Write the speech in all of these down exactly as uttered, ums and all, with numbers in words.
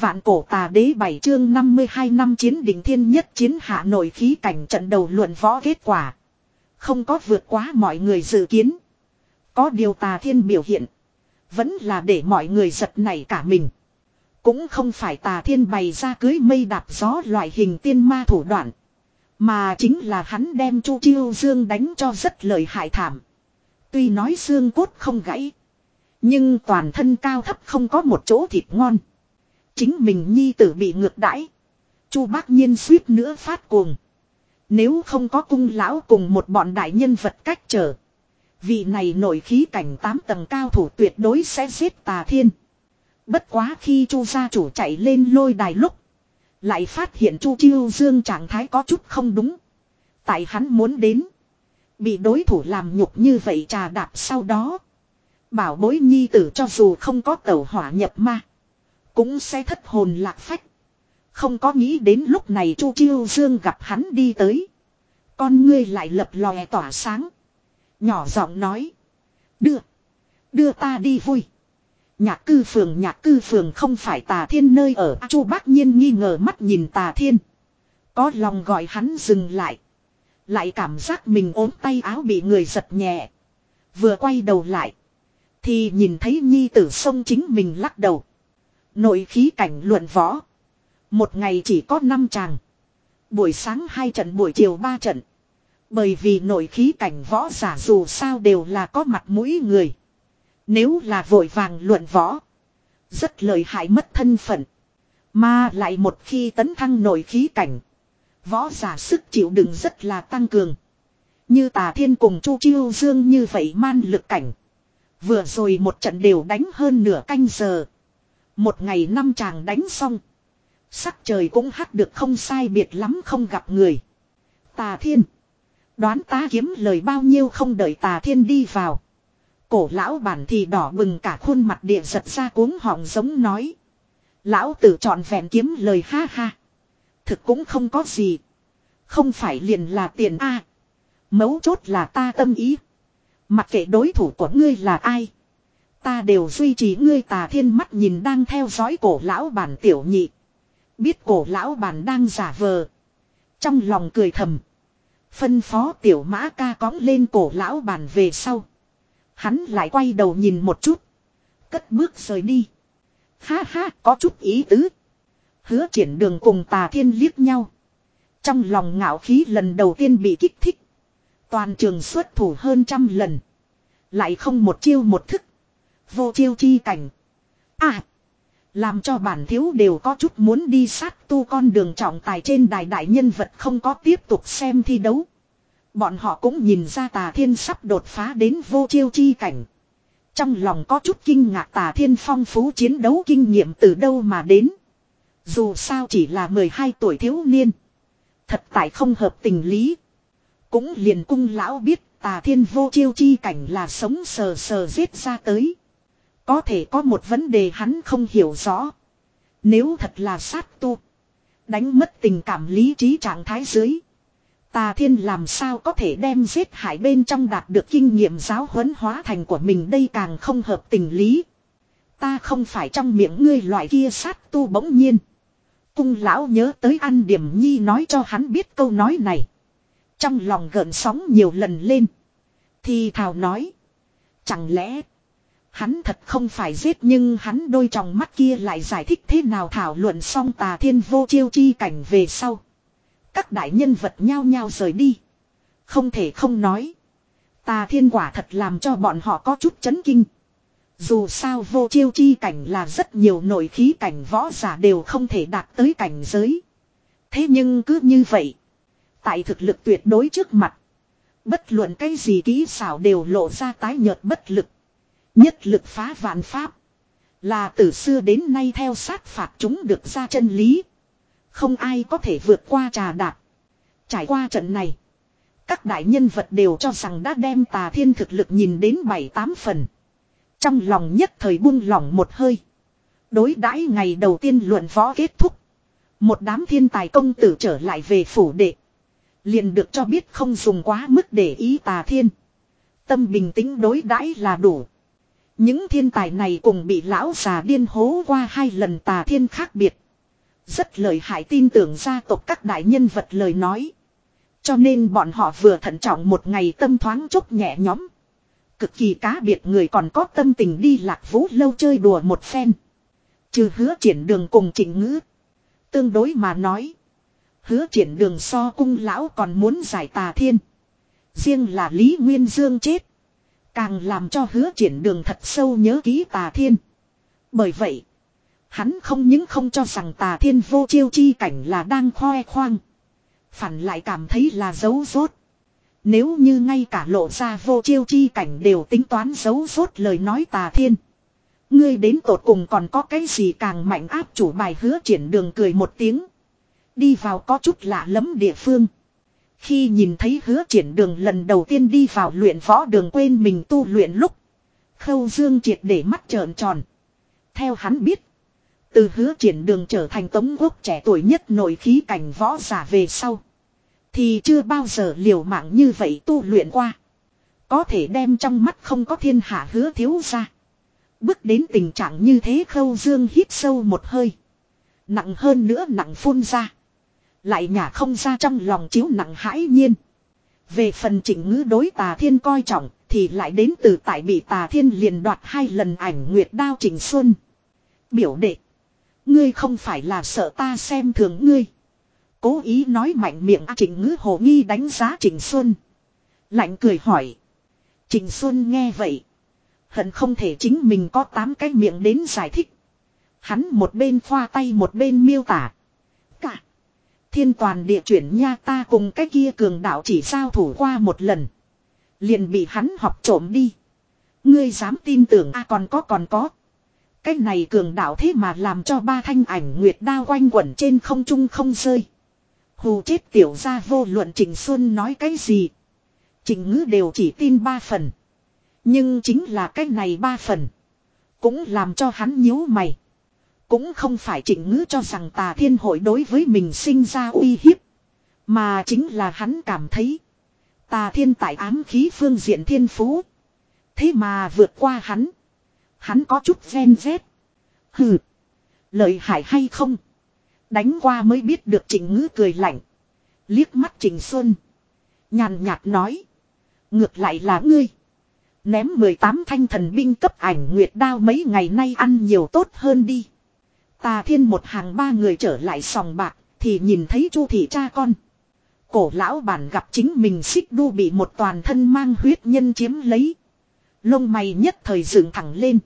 Vạn cổ tà đế bảy chương năm mươi hai năm chiến đỉnh thiên nhất chiến hạ nội khí cảnh trận đầu luận võ kết quả. Không có vượt quá mọi người dự kiến. Có điều tà thiên biểu hiện. Vẫn là để mọi người giật nảy cả mình. Cũng không phải tà thiên bày ra cưới mây đạp gió loại hình tiên ma thủ đoạn. Mà chính là hắn đem Chu Chiêu Dương đánh cho rất lợi hại thảm. Tuy nói xương cốt không gãy. Nhưng toàn thân cao thấp không có một chỗ thịt ngon. Chính mình nhi tử bị ngược đãi. Chu Bác Nhiên suýt nữa phát cuồng. Nếu không có cung lão cùng một bọn đại nhân vật cách trở. Vị này nổi khí cảnh tám tầng cao thủ tuyệt đối sẽ giết tà thiên. Bất quá khi Chu gia chủ chạy lên lôi đài lúc. Lại phát hiện Chu Chiêu Dương trạng thái có chút không đúng. Tại hắn muốn đến. Bị đối thủ làm nhục như vậy trà đạp sau đó. Bảo bối nhi tử cho dù không có tẩu hỏa nhập ma. Cũng sẽ thất hồn lạc phách. Không có nghĩ đến lúc này Chu Chiêu Dương gặp hắn đi tới. Con ngươi lại lập lòe tỏa sáng. Nhỏ giọng nói. Đưa. Đưa ta đi vui. Nhạc cư phường nhạc cư phường không phải tà thiên nơi ở. Chu Bác Nhiên nghi ngờ mắt nhìn tà thiên. Có lòng gọi hắn dừng lại. Lại cảm giác mình ốm tay áo bị người giật nhẹ. Vừa quay đầu lại. Thì nhìn thấy nhi tử sông chính mình lắc đầu. Nội khí cảnh luận võ. Một ngày chỉ có năm tràng. Buổi sáng hai trận buổi chiều ba trận. Bởi vì nội khí cảnh võ giả dù sao đều là có mặt mũi người. Nếu là vội vàng luận võ. Rất lợi hại mất thân phận. Mà lại một khi tấn thăng nội khí cảnh. Võ giả sức chịu đựng rất là tăng cường. Như Tà Thiên cùng Chu Chiêu Dương như vậy man lực cảnh. Vừa rồi một trận đều đánh hơn nửa canh giờ. Một ngày năm chàng đánh xong. Sắc trời cũng hắt được không sai biệt lắm không gặp người. Tà Thiên. Đoán ta kiếm lời bao nhiêu không đợi Tà Thiên đi vào. Cổ lão bản thì đỏ bừng cả khuôn mặt địa giật ra cuống họng giống nói. Lão tử trọn vẹn kiếm lời ha ha. Thực cũng không có gì. Không phải liền là tiền a. Mấu chốt là ta tâm ý. Mặc kệ đối thủ của ngươi là ai. Ta đều duy trì ngươi. Tà Thiên mắt nhìn đang theo dõi cổ lão bản tiểu nhị. Biết cổ lão bản đang giả vờ. Trong lòng cười thầm. Phân phó tiểu mã ca cõng lên cổ lão bản về sau. Hắn lại quay đầu nhìn một chút. Cất bước rời đi. Ha ha, có chút ý tứ. Hứa Triển Đường cùng Tà Thiên liếc nhau. Trong lòng ngạo khí lần đầu tiên bị kích thích. Toàn trường xuất thủ hơn trăm lần. Lại không một chiêu một thức. Vô chiêu chi cảnh. À. Làm cho bản thiếu đều có chút muốn đi sát tu con đường trọng tài trên đài đại nhân vật không có tiếp tục xem thi đấu. Bọn họ cũng nhìn ra Tà Thiên sắp đột phá đến vô chiêu chi cảnh. Trong lòng có chút kinh ngạc Tà Thiên phong phú chiến đấu kinh nghiệm từ đâu mà đến. Dù sao chỉ là mười hai tuổi thiếu niên. Thật tại không hợp tình lý. Cũng liền cung lão biết Tà Thiên vô chiêu chi cảnh là sống sờ sờ giết ra tới. Có thể có một vấn đề hắn không hiểu rõ. Nếu thật là sát tu. Đánh mất tình cảm lý trí trạng thái dưới. Tà Thiên làm sao có thể đem giết hại bên trong đạt được kinh nghiệm giáo huấn hóa thành của mình đây càng không hợp tình lý. Ta không phải trong miệng ngươi loại kia sát tu bỗng nhiên. Cung lão nhớ tới An Điểm Nhi nói cho hắn biết câu nói này. Trong lòng gợn sóng nhiều lần lên. Thì thào nói. Chẳng lẽ. Hắn thật không phải giết nhưng hắn đôi tròng mắt kia lại giải thích thế nào thảo luận xong Tà Thiên vô chiêu chi cảnh về sau. Các đại nhân vật nhao nhao rời đi. Không thể không nói. Tà Thiên quả thật làm cho bọn họ có chút chấn kinh. Dù sao vô chiêu chi cảnh là rất nhiều nội khí cảnh võ giả đều không thể đạt tới cảnh giới. Thế nhưng cứ như vậy. Tại thực lực tuyệt đối trước mặt. Bất luận cái gì kỹ xảo đều lộ ra tái nhợt bất lực. Nhất lực phá vạn pháp. Là từ xưa đến nay theo sát phạt chúng được ra chân lý. Không ai có thể vượt qua trà đạp. Trải qua trận này. Các đại nhân vật đều cho rằng đã đem Tà Thiên thực lực nhìn đến bảy tám phần. Trong lòng nhất thời buông lỏng một hơi. Đối đãi ngày đầu tiên luận võ kết thúc. Một đám thiên tài công tử trở lại về phủ đệ. Liền được cho biết không dùng quá mức để ý Tà Thiên. Tâm bình tĩnh đối đãi là đủ. Những thiên tài này cùng bị lão già điên hố qua hai lần Tà Thiên khác biệt. Rất lợi hại tin tưởng gia tộc các đại nhân vật lời nói. Cho nên bọn họ vừa thận trọng một ngày tâm thoáng chốc nhẹ nhõm. Cực kỳ cá biệt người còn có tâm tình đi Lạc Vũ lâu chơi đùa một phen. Trừ Hứa Triển Đường cùng Trịnh Ngữ. Tương đối mà nói. Hứa Triển Đường so cung lão còn muốn giải Tà Thiên. Riêng là Lý Nguyên Dương chết. Càng làm cho Hứa Triển Đường thật sâu nhớ ký Tà Thiên. Bởi vậy. Hắn không những không cho rằng Tà Thiên vô chiêu chi cảnh là đang khoe khoang. Phản lại cảm thấy là giấu rốt. Nếu như ngay cả lộ ra vô chiêu chi cảnh đều tính toán giấu rốt lời nói Tà Thiên. Ngươi đến tột cùng còn có cái gì càng mạnh áp chủ bài. Hứa Triển Đường cười một tiếng. Đi vào có chút lạ lẫm địa phương. Khi nhìn thấy Hứa Triển Đường lần đầu tiên đi vào luyện võ đường quên mình tu luyện lúc. Khâu Dương triệt để mắt trợn tròn. Theo hắn biết. Từ Hứa Triển Đường trở thành Tống Quốc trẻ tuổi nhất nội khí cảnh võ giả về sau. Thì chưa bao giờ liều mạng như vậy tu luyện qua. Có thể đem trong mắt không có thiên hạ Hứa thiếu ra. Bước đến tình trạng như thế Khâu Dương hít sâu một hơi. Nặng hơn nữa nặng phun ra. Lại nhả không ra trong lòng chiếu nặng hãi nhiên. Về phần Trịnh Ngữ đối Tà Thiên coi trọng thì lại đến từ tại bị Tà Thiên liền đoạt hai lần ảnh nguyệt đao Trịnh Xuân. Biểu đệ. Ngươi không phải là sợ ta xem thường ngươi. Cố ý nói mạnh miệng Trịnh Ngữ hồ nghi đánh giá Trịnh Xuân. Lạnh cười hỏi. Trịnh Xuân nghe vậy. Hận không thể chính mình có tám cái miệng đến giải thích. Hắn một bên khoa tay một bên miêu tả. Cả. Thiên toàn địa chuyển nha ta cùng cái kia cường đạo chỉ giao thủ qua một lần. Liền bị hắn học trộm đi. Ngươi dám tin tưởng a à, còn có còn có. Cái này cường đạo thế mà làm cho ba thanh ảnh nguyệt đao quanh quẩn trên không trung không rơi. Hù chết tiểu gia vô luận Trịnh Xuân nói cái gì. Trịnh Ngữ đều chỉ tin ba phần. Nhưng chính là cái này ba phần. Cũng làm cho hắn nhíu mày. Cũng không phải Trịnh Ngữ cho rằng Tà Thiên hội đối với mình sinh ra uy hiếp. Mà chính là hắn cảm thấy. Tà Thiên tại ám khí phương diện thiên phú. Thế mà vượt qua hắn. Hắn có chút ven vét. Hừ. Lợi hại hay không? Đánh qua mới biết được Trịnh Ngữ cười lạnh. Liếc mắt Trịnh Xuân. Nhàn nhạt nói. Ngược lại là ngươi. Ném mười tám thanh thần binh cấp ảnh nguyệt đao mấy ngày nay ăn nhiều tốt hơn đi. Tà Thiên một hàng ba người trở lại sòng bạc. Thì nhìn thấy Chu thị cha con. Cổ lão bản gặp chính mình xích đu bị một toàn thân mang huyết nhân chiếm lấy. Lông mày nhất thời dựng thẳng lên.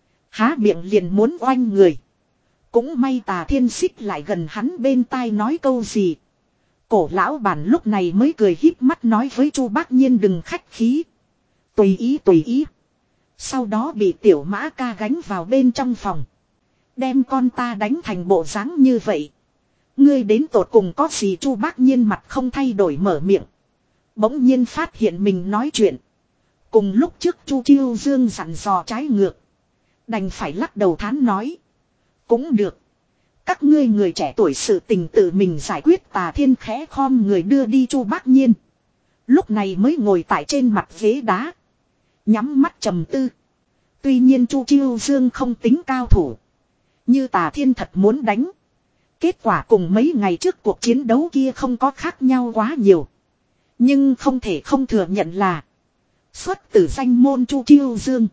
Há miệng liền muốn oanh người. Cũng may Tà Thiên xích lại gần hắn bên tai nói câu gì. Cổ lão bản lúc này mới cười híp mắt nói với Chu Bác Nhiên đừng khách khí. Tùy ý tùy ý. Sau đó bị tiểu mã ca gánh vào bên trong phòng. Đem con ta đánh thành bộ dáng như vậy. Ngươi đến tột cùng có gì Chu Bác Nhiên mặt không thay đổi mở miệng. Bỗng nhiên phát hiện mình nói chuyện. Cùng lúc trước Chu Chiêu Dương dặn dò trái ngược. Đành phải lắc đầu thán nói. Cũng được. Các ngươi người trẻ tuổi sự tình tự mình giải quyết. Tà Thiên khẽ khom người đưa đi Chu Bác Nhiên. Lúc này mới ngồi tại trên mặt ghế đá. Nhắm mắt trầm tư. Tuy nhiên Chu Chiêu Dương không tính cao thủ. Như Tà Thiên thật muốn đánh. Kết quả cùng mấy ngày trước cuộc chiến đấu kia không có khác nhau quá nhiều. Nhưng không thể không thừa nhận là. Xuất từ danh môn Chu Chiêu Dương.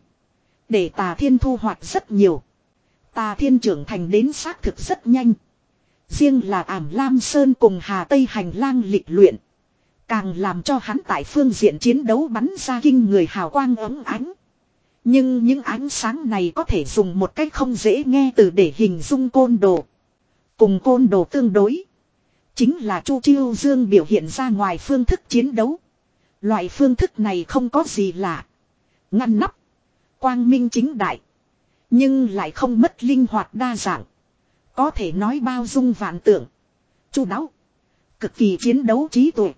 Để Tà Thiên thu hoạch rất nhiều. Tà Thiên trưởng thành đến xác thực rất nhanh. Riêng là Ảm Lam Sơn cùng Hà Tây hành lang lịch luyện. Càng làm cho hắn tại phương diện chiến đấu bắn ra kinh người hào quang ấm ánh. Nhưng những ánh sáng này có thể dùng một cách không dễ nghe từ để hình dung côn đồ. Cùng côn đồ tương đối. Chính là Chu Chiêu Dương biểu hiện ra ngoài phương thức chiến đấu. Loại phương thức này không có gì lạ. Ngăn nắp. Quang minh chính đại. Nhưng lại không mất linh hoạt đa dạng. Có thể nói bao dung vạn tượng. Chu đáo. Cực kỳ chiến đấu trí tuệ.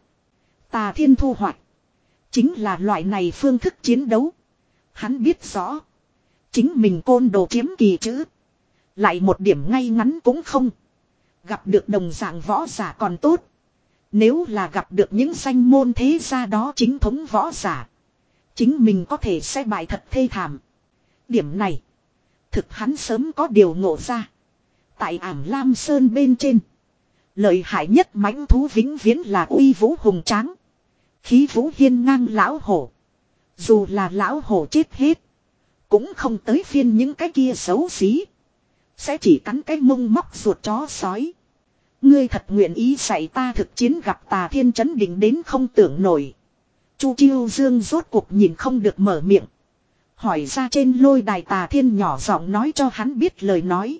Tà Thiên thu hoạch. Chính là loại này phương thức chiến đấu. Hắn biết rõ. Chính mình côn đồ chiếm kỳ chữ. Lại một điểm ngay ngắn cũng không. Gặp được đồng dạng võ giả còn tốt. Nếu là gặp được những danh môn thế gia đó chính thống võ giả. Chính mình có thể sẽ bại thật thê thảm. Điểm này. Thực hắn sớm có điều ngộ ra. Tại Ảm Lam Sơn bên trên. Lợi hại nhất mãnh thú vĩnh viễn là uy vũ hùng tráng. Khí vũ hiên ngang lão hổ. Dù là lão hổ chết hết. Cũng không tới phiên những cái kia xấu xí. Sẽ chỉ cắn cái mông móc ruột chó sói. Ngươi thật nguyện ý dạy ta thực chiến gặp Tà Thiên chấn định đến không tưởng nổi. Chu Chiêu Dương rốt cuộc nhìn không được mở miệng. Hỏi ra trên lôi đài Tà Thiên nhỏ giọng nói cho hắn biết lời nói.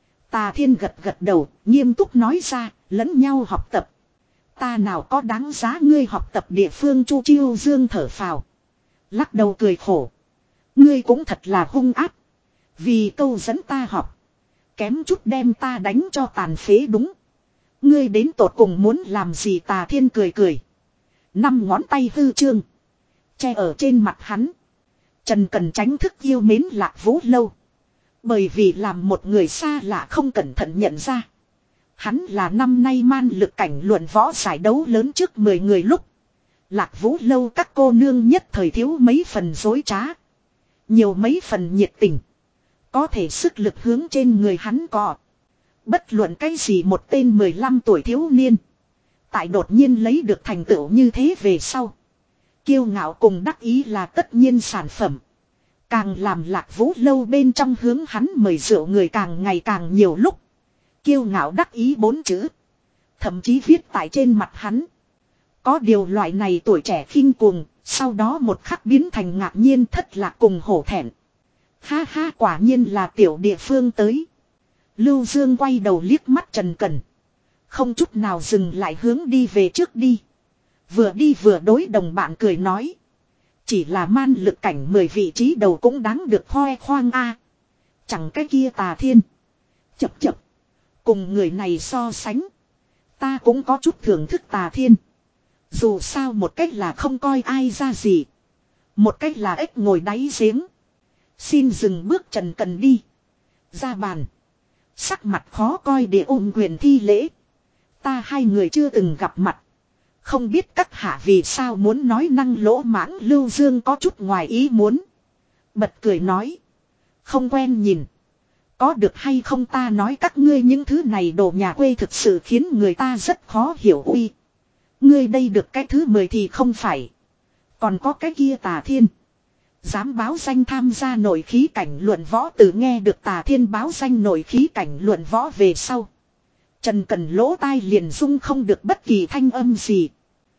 Tà Thiên gật gật đầu, nghiêm túc nói ra, lẫn nhau học tập. Ta nào có đáng giá ngươi học tập địa phương. Chu Chiêu Dương thở phào. Lắc đầu cười khổ. Ngươi cũng thật là hung ác. Vì câu dẫn ta học. Kém chút đem ta đánh cho tàn phế đúng. Ngươi đến tột cùng muốn làm gì? Tà Thiên cười cười. Năm ngón tay hư trương. Che ở trên mặt hắn. Trần Cần tránh thức yêu mến Lạc Vũ Lâu. Bởi vì làm một người xa lạ không cẩn thận nhận ra. Hắn là năm nay man lực cảnh luận võ giải đấu lớn trước mười người lúc. Lạc Vũ Lâu các cô nương nhất thời thiếu mấy phần dối trá. Nhiều mấy phần nhiệt tình. Có thể sức lực hướng trên người hắn cọ. Bất luận cái gì một tên mười lăm tuổi thiếu niên. Tại đột nhiên lấy được thành tựu như thế về sau. Kiêu ngạo cùng đắc ý là tất nhiên sản phẩm. Càng làm Lạc Vũ Lâu bên trong hướng hắn mời rượu người càng ngày càng nhiều lúc. Kiêu ngạo đắc ý bốn chữ. Thậm chí viết tại trên mặt hắn. Có điều loại này tuổi trẻ khinh cuồng. Sau đó một khắc biến thành ngạc nhiên thất lạc cùng hổ thẹn. Ha ha, quả nhiên là tiểu địa phương tới. Lưu Dương quay đầu liếc mắt Trần Cần. Không chút nào dừng lại hướng đi về trước đi. Vừa đi vừa đối đồng bạn cười nói. Chỉ là man lực cảnh mười vị trí đầu cũng đáng được khoe khoang a. Chẳng cái kia Tà Thiên. Chập chập. Cùng người này so sánh. Ta cũng có chút thưởng thức Tà Thiên. Dù sao một cách là không coi ai ra gì. Một cách là ếch ngồi đáy giếng. Xin dừng bước Trần Cần đi. Ra bàn. Sắc mặt khó coi để ôm quyền thi lễ. Ta hai người chưa từng gặp mặt. Không biết các hạ vì sao muốn nói năng lỗ mãng. Lưu Dương có chút ngoài ý muốn. Bật cười nói. Không quen nhìn. Có được hay không ta nói các ngươi những thứ này đồ nhà quê thực sự khiến người ta rất khó hiểu. Uy. Ngươi đây được cái thứ mười thì không phải. Còn có cái kia Tà Thiên. Dám báo danh tham gia nội khí cảnh luận võ. Từ nghe được Tà Thiên báo danh nội khí cảnh luận võ về sau. Trần Cần lỗ tai liền rung không được bất kỳ thanh âm gì.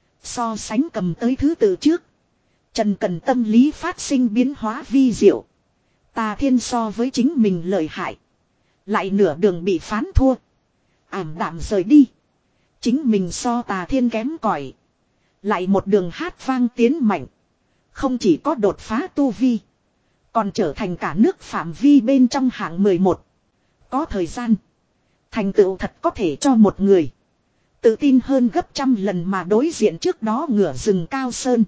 So sánh cầm tới thứ tự trước. Trần Cần tâm lý phát sinh biến hóa vi diệu. Tà Thiên so với chính mình lợi hại. Lại nửa đường bị phán thua. Ảm đạm rời đi. Chính mình so Tà Thiên kém cỏi. Lại một đường hát vang tiến mạnh. Không chỉ có đột phá tu vi. Còn trở thành cả nước phạm vi bên trong hạng mười một. Có thời gian. Thành tựu thật có thể cho một người. Tự tin hơn gấp trăm lần mà đối diện trước đó ngửa rừng cao sơn.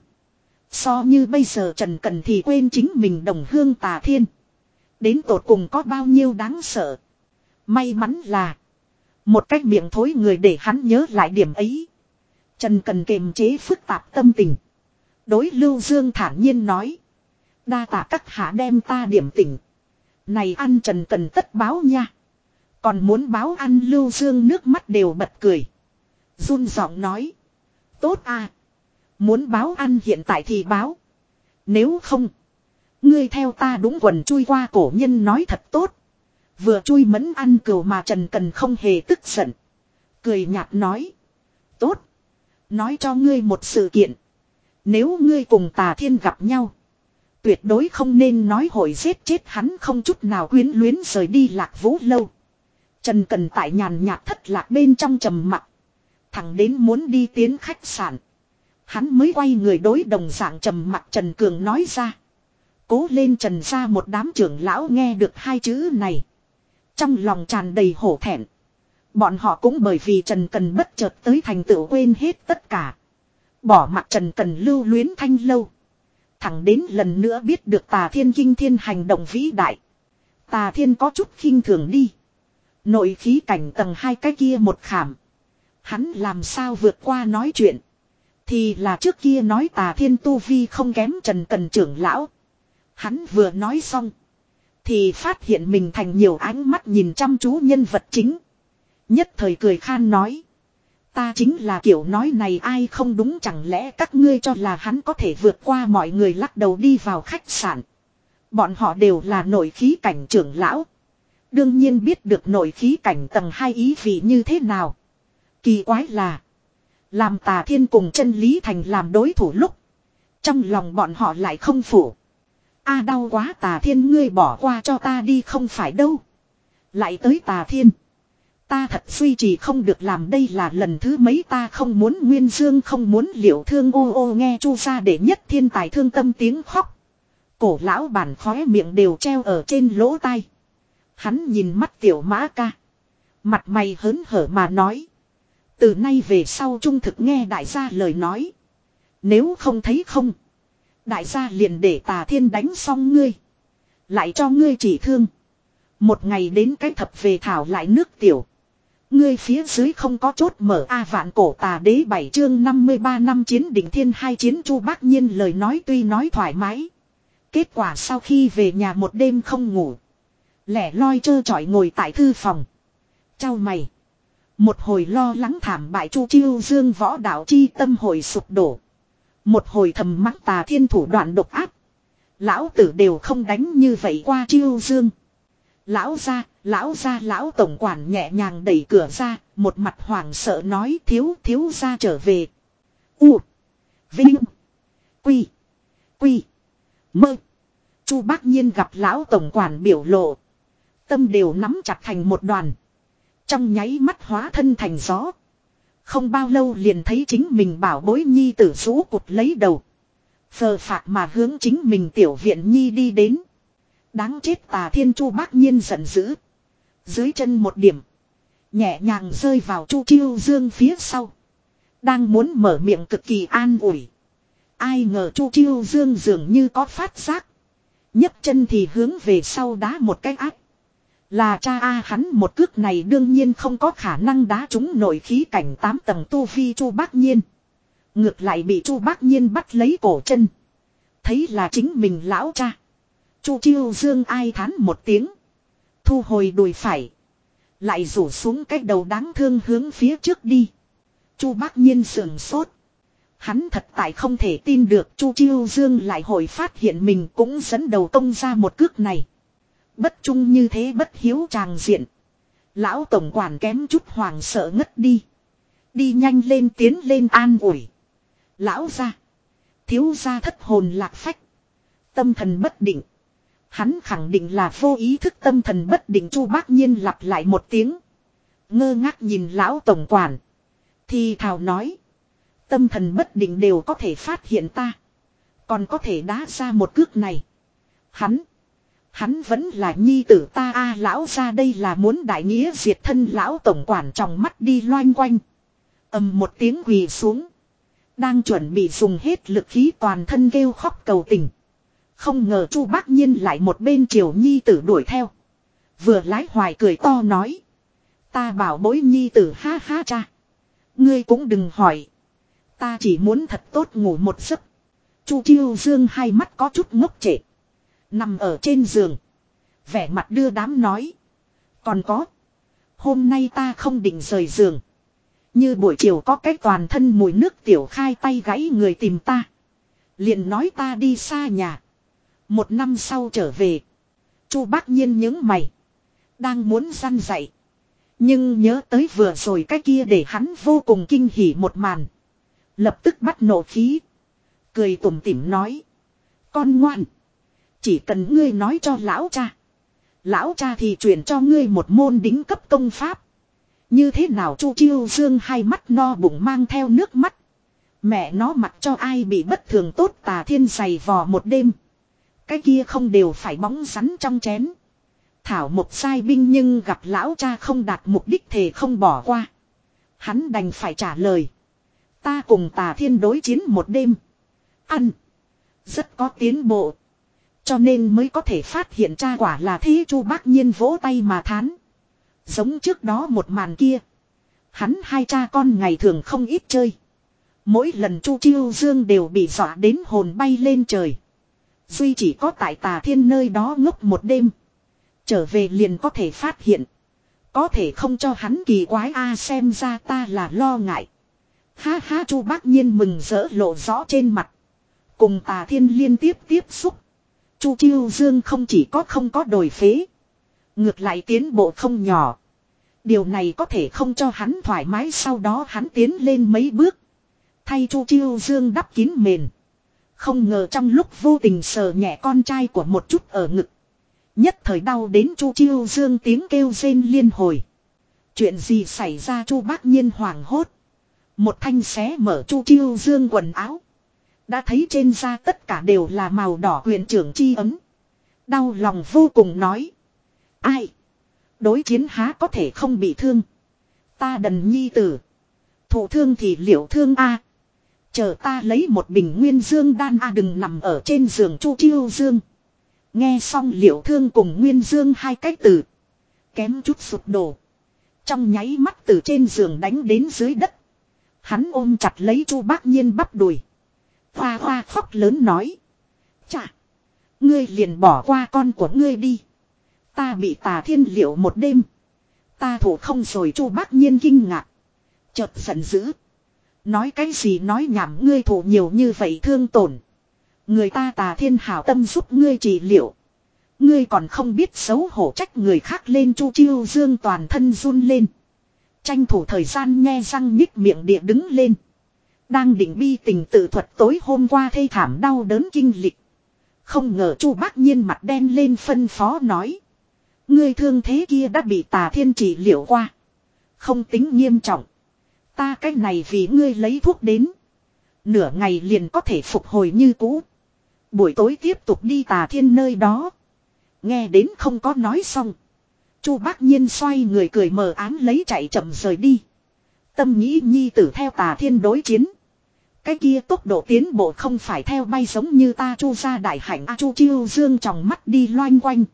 So như bây giờ Trần Cần thì quên chính mình đồng hương Tà Thiên. Đến tột cùng có bao nhiêu đáng sợ. May mắn là. Một cách miệng thối người để hắn nhớ lại điểm ấy. Trần Cần kiềm chế phức tạp tâm tình. Đối Lưu Dương thản nhiên nói. Đa tạ các hạ đem ta điểm tỉnh. Này ăn Trần Cần tất báo nha. Còn muốn báo ăn. Lưu Dương nước mắt đều bật cười. Run giọng nói. Tốt à. Muốn báo ăn hiện tại thì báo. Nếu không. Ngươi theo ta đúng quần chui qua. Cổ nhân nói thật tốt. Vừa chui mẫn ăn cừu mà Trần Cần không hề tức giận. Cười nhạt nói. Tốt. Nói cho ngươi một sự kiện. Nếu ngươi cùng Tà Thiên gặp nhau. Tuyệt đối không nên nói hội giết chết hắn. Không chút nào quyến luyến rời đi Lạc Vũ Lâu. Trần Cần tại nhàn nhạt thất lạc bên trong trầm mặc. Thẳng đến muốn đi tiến khách sạn. Hắn mới quay người đối đồng dạng trầm mặc Trần Cường nói ra. Cố lên Trần ra. Một đám trưởng lão nghe được hai chữ này. Trong lòng tràn đầy hổ thẹn. Bọn họ cũng bởi vì Trần Cần bất chợt tới thành tựu quên hết tất cả. Bỏ mặc Trần Cần lưu luyến thanh lâu. Thẳng đến lần nữa biết được Tà Thiên kinh thiên hành động vĩ đại. Tà Thiên có chút khinh thường đi. Nội khí cảnh tầng hai cái kia một khảm. Hắn làm sao vượt qua nói chuyện. Thì là trước kia nói Tà Thiên tu vi không kém Trần Cần trưởng lão. Hắn vừa nói xong. Thì phát hiện mình thành nhiều ánh mắt nhìn chăm chú nhân vật chính. Nhất thời cười khan nói. Ta chính là kiểu nói này ai không đúng, chẳng lẽ các ngươi cho là hắn có thể vượt qua mọi người, lắc đầu đi vào khách sạn. Bọn họ đều là nội khí cảnh trưởng lão. Đương nhiên biết được nội khí cảnh tầng hai ý vị như thế nào. Kỳ quái là. Làm Tà Thiên cùng Chân Lý Thành làm đối thủ lúc. Trong lòng bọn họ lại không phủ. A đau quá Tà Thiên, ngươi bỏ qua cho ta đi không phải đâu. Lại tới Tà Thiên. Ta thật duy trì không được, làm đây là lần thứ mấy ta không muốn Nguyên Dương không muốn Liệu Thương ô ô nghe Chu gia đệ nhất thiên tài thương tâm tiếng khóc. Cổ lão bản khóe miệng đều treo ở trên lỗ tai. Hắn nhìn mắt tiểu Mã ca. Mặt mày hớn hở mà nói. Từ nay về sau trung thực nghe đại gia lời nói. Nếu không thấy không. Đại gia liền để Tà Thiên đánh xong ngươi. Lại cho ngươi chỉ thương. Một ngày đến cái thập về thảo lại nước tiểu. Ngươi phía dưới không có chốt mở A vạn cổ tà đế bảy chương năm mươi ba năm chiến đỉnh thiên hai chiến. Chu Bác Nhiên lời nói tuy nói thoải mái. Kết quả sau khi về nhà một đêm không ngủ. Lẻ loi trơ trọi ngồi tại thư phòng. Chau mày. Một hồi lo lắng thảm bại Chu Chiêu Dương võ đạo chi tâm hồi sụp đổ. Một hồi thầm mắng Tà Thiên thủ đoạn độc ác. Lão tử đều không đánh như vậy qua Chiêu Dương. Lão gia, lão gia lão tổng quản nhẹ nhàng đẩy cửa ra, một mặt hoảng sợ nói thiếu thiếu gia trở về. U. Vinh. Quy. Quy. Mơ. Chu Bác Nhiên gặp lão tổng quản biểu lộ. Tâm đều nắm chặt thành một đoàn. Trong nháy mắt hóa thân thành gió. Không bao lâu liền thấy chính mình bảo bối nhi tử rũ cụt lấy đầu. Phờ phạc mà hướng chính mình tiểu viện nhi đi đến. Đáng chết Tà Thiên, Chu Bác Nhiên giận dữ. Dưới chân một điểm. Nhẹ nhàng rơi vào Chu Chiêu Dương phía sau. Đang muốn mở miệng cực kỳ an ủi. Ai ngờ Chu Chiêu Dương dường như có phát giác. nhấc chân thì hướng về sau đá một cái ác. Là cha a hắn một cước này đương nhiên không có khả năng đá trúng nội khí cảnh tám tầng tu vi Chu Bác Nhiên. Ngược lại bị Chu Bác Nhiên bắt lấy cổ chân. Thấy là chính mình lão cha. Chu Chiêu Dương ai thán một tiếng. Thu hồi đùi phải. Lại rủ xuống cái đầu đáng thương hướng phía trước đi. Chu Bác Nhiên sườn sốt. Hắn thật tại không thể tin được Chu Chiêu Dương lại hồi phát hiện mình cũng dẫn đầu công ra một cước này. Bất trung như thế bất hiếu tràng diện. Lão tổng quản kém chút hoàng sợ ngất đi. Đi nhanh lên tiến lên an ủi. Lão gia. Thiếu gia thất hồn lạc phách. Tâm thần bất định. Hắn khẳng định là vô ý thức tâm thần bất định. Chu Bác Nhiên lặp lại một tiếng. Ngơ ngác nhìn lão tổng quản. Thì thào nói. Tâm thần bất định đều có thể phát hiện ta. Còn có thể đá ra một cước này. Hắn. Hắn vẫn là nhi tử ta a lão ra đây là muốn đại nghĩa diệt thân. Lão tổng quản trong mắt đi loanh quanh. Ầm một tiếng quỳ xuống. Đang chuẩn bị dùng hết lực khí toàn thân kêu khóc cầu tình. Không ngờ Chu Bác Nhiên lại một bên triều nhi tử đuổi theo. Vừa lái hoài cười to nói. Ta bảo bối nhi tử ha ha cha. Ngươi cũng đừng hỏi. Ta chỉ muốn thật tốt ngủ một giấc. Chu Chiêu Dương hai mắt có chút ngốc trệ. Nằm ở trên giường. Vẻ mặt đưa đám nói. Còn có. Hôm nay ta không định rời giường. Như buổi chiều có cái toàn thân mùi nước tiểu khai tay gãy người tìm ta. Liền nói ta đi xa nhà. Một năm sau trở về. Chu Bác Nhiên nhướng mày. Đang muốn răn dạy. Nhưng nhớ tới vừa rồi cái kia để hắn vô cùng kinh hỉ một màn. Lập tức bắt nộ khí. Cười tủm tỉm nói. Con ngoan. Chỉ cần ngươi nói cho lão cha. Lão cha thì truyền cho ngươi một môn đính cấp công pháp. Như thế nào Chu Chiêu Dương hai mắt no bụng mang theo nước mắt. Mẹ nó mặc cho ai bị bất thường tốt Tà Thiên giày vò một đêm. Cái kia không đều phải bóng rắn trong chén. Thảo một sai binh nhưng gặp lão cha không đạt mục đích thề không bỏ qua. Hắn đành phải trả lời. Ta cùng Tà Thiên đối chiến một đêm. Ăn. Rất có tiến bộ. Cho nên mới có thể phát hiện cha quả là thế. Chu Bác Nhiên vỗ tay mà thán. Giống trước đó một màn kia. Hắn hai cha con ngày thường không ít chơi. Mỗi lần Chu Chiêu Dương đều bị dọa đến hồn bay lên trời. Duy chỉ có tại Tà Thiên nơi đó ngốc một đêm. Trở về liền có thể phát hiện. Có thể không cho hắn kỳ quái a, xem ra ta là lo ngại. Ha ha, Chu Bác Nhiên mừng rỡ lộ rõ trên mặt. Cùng Tà Thiên liên tiếp tiếp xúc. Chu Chiêu Dương không chỉ có không có đổi phế. Ngược lại tiến bộ không nhỏ. Điều này có thể không cho hắn thoải mái, sau đó hắn tiến lên mấy bước. Thay Chu Chiêu Dương đắp kín mền. Không ngờ trong lúc vô tình sờ nhẹ con trai của một chút ở ngực. Nhất thời đau đến Chu Chiêu Dương tiếng kêu rên liên hồi. Chuyện gì xảy ra, Chu Bác Nhiên hoảng hốt. Một thanh xé mở Chu Chiêu Dương quần áo. Đã thấy trên da tất cả đều là màu đỏ huyền trưởng chi ấm. Đau lòng vô cùng nói. Ai? Đối chiến há có thể không bị thương. Ta đần nhi tử. Thụ thương thì liệu thương a. Chờ ta lấy một bình nguyên dương đan a, đừng nằm ở trên giường Chu Chiêu Dương. Nghe xong liệu thương cùng nguyên dương hai cách từ. Kém chút sụp đổ. Trong nháy mắt từ trên giường đánh đến dưới đất. Hắn ôm chặt lấy Chu Bác Nhiên bắp đùi. Hoa hoa khóc lớn nói. Chà. Ngươi liền bỏ qua con của ngươi đi. Ta bị Tà Thiên liệu một đêm. Ta thủ không rồi. Chu Bác Nhiên kinh ngạc. Chợt giận dữ. Nói cái gì nói nhảm, ngươi thủ nhiều như vậy thương tổn. Người ta Tà Thiên hảo tâm giúp ngươi trị liệu. Ngươi còn không biết xấu hổ trách người khác lên. Chu Chiêu Dương toàn thân run lên. Tranh thủ thời gian nhe răng nhích miệng địa đứng lên. Đang định bi tình tự thuật tối hôm qua thê thảm đau đớn kinh lịch. Không ngờ Chu Bác Nhiên mặt đen lên phân phó nói. Ngươi thương thế kia đã bị Tà Thiên trị liệu qua. Không tính nghiêm trọng. Ta cách này vì ngươi lấy thuốc đến. Nửa ngày liền có thể phục hồi như cũ. Buổi tối tiếp tục đi Tà Thiên nơi đó. Nghe đến không có nói xong. Chu Bác Nhiên xoay người cười mờ ám lấy chạy chậm rời đi. Tâm nghĩ nhi tử theo Tà Thiên đối chiến. Cái kia tốc độ tiến bộ không phải theo bay giống như ta Chu gia đại hạnh a. Chu Chiêu Dương tròng mắt đi loanh quanh.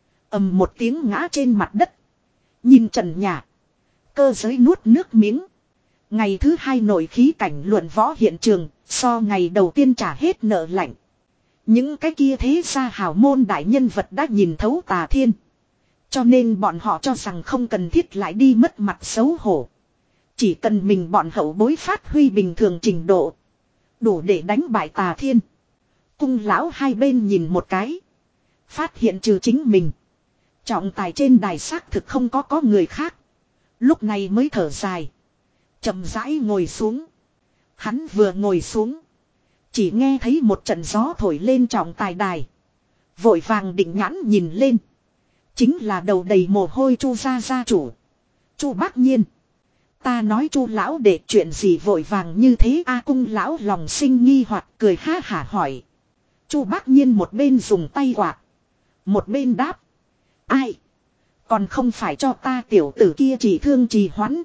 Ầm một tiếng ngã trên mặt đất. Nhìn trần nhà. Cơ giới nuốt nước miếng. Ngày thứ hai nổi khí cảnh luận võ hiện trường. So ngày đầu tiên trả hết nợ lạnh. Những cái kia thế gia hào môn đại nhân vật đã nhìn thấu Tà Thiên. Cho nên bọn họ cho rằng không cần thiết lại đi mất mặt xấu hổ. Chỉ cần mình bọn hậu bối phát huy bình thường trình độ. Đủ để đánh bại Tà Thiên. Cung lão hai bên nhìn một cái. Phát hiện trừ chính mình. Trọng tài trên đài xác thực không có có người khác. Lúc này mới thở dài. Chậm rãi ngồi xuống. Hắn vừa ngồi xuống. Chỉ nghe thấy một trận gió thổi lên trọng tài đài. Vội vàng định nhãn nhìn lên. Chính là đầu đầy mồ hôi Chu gia gia chủ. Chu Bác Nhiên. Ta nói Chu lão để chuyện gì vội vàng như thế a. Cung lão lòng sinh nghi hoặc cười ha hả hỏi. Chu Bác Nhiên một bên dùng tay quạt. Một bên đáp. Ai? Còn không phải cho ta tiểu tử kia chỉ thương trì hoãn.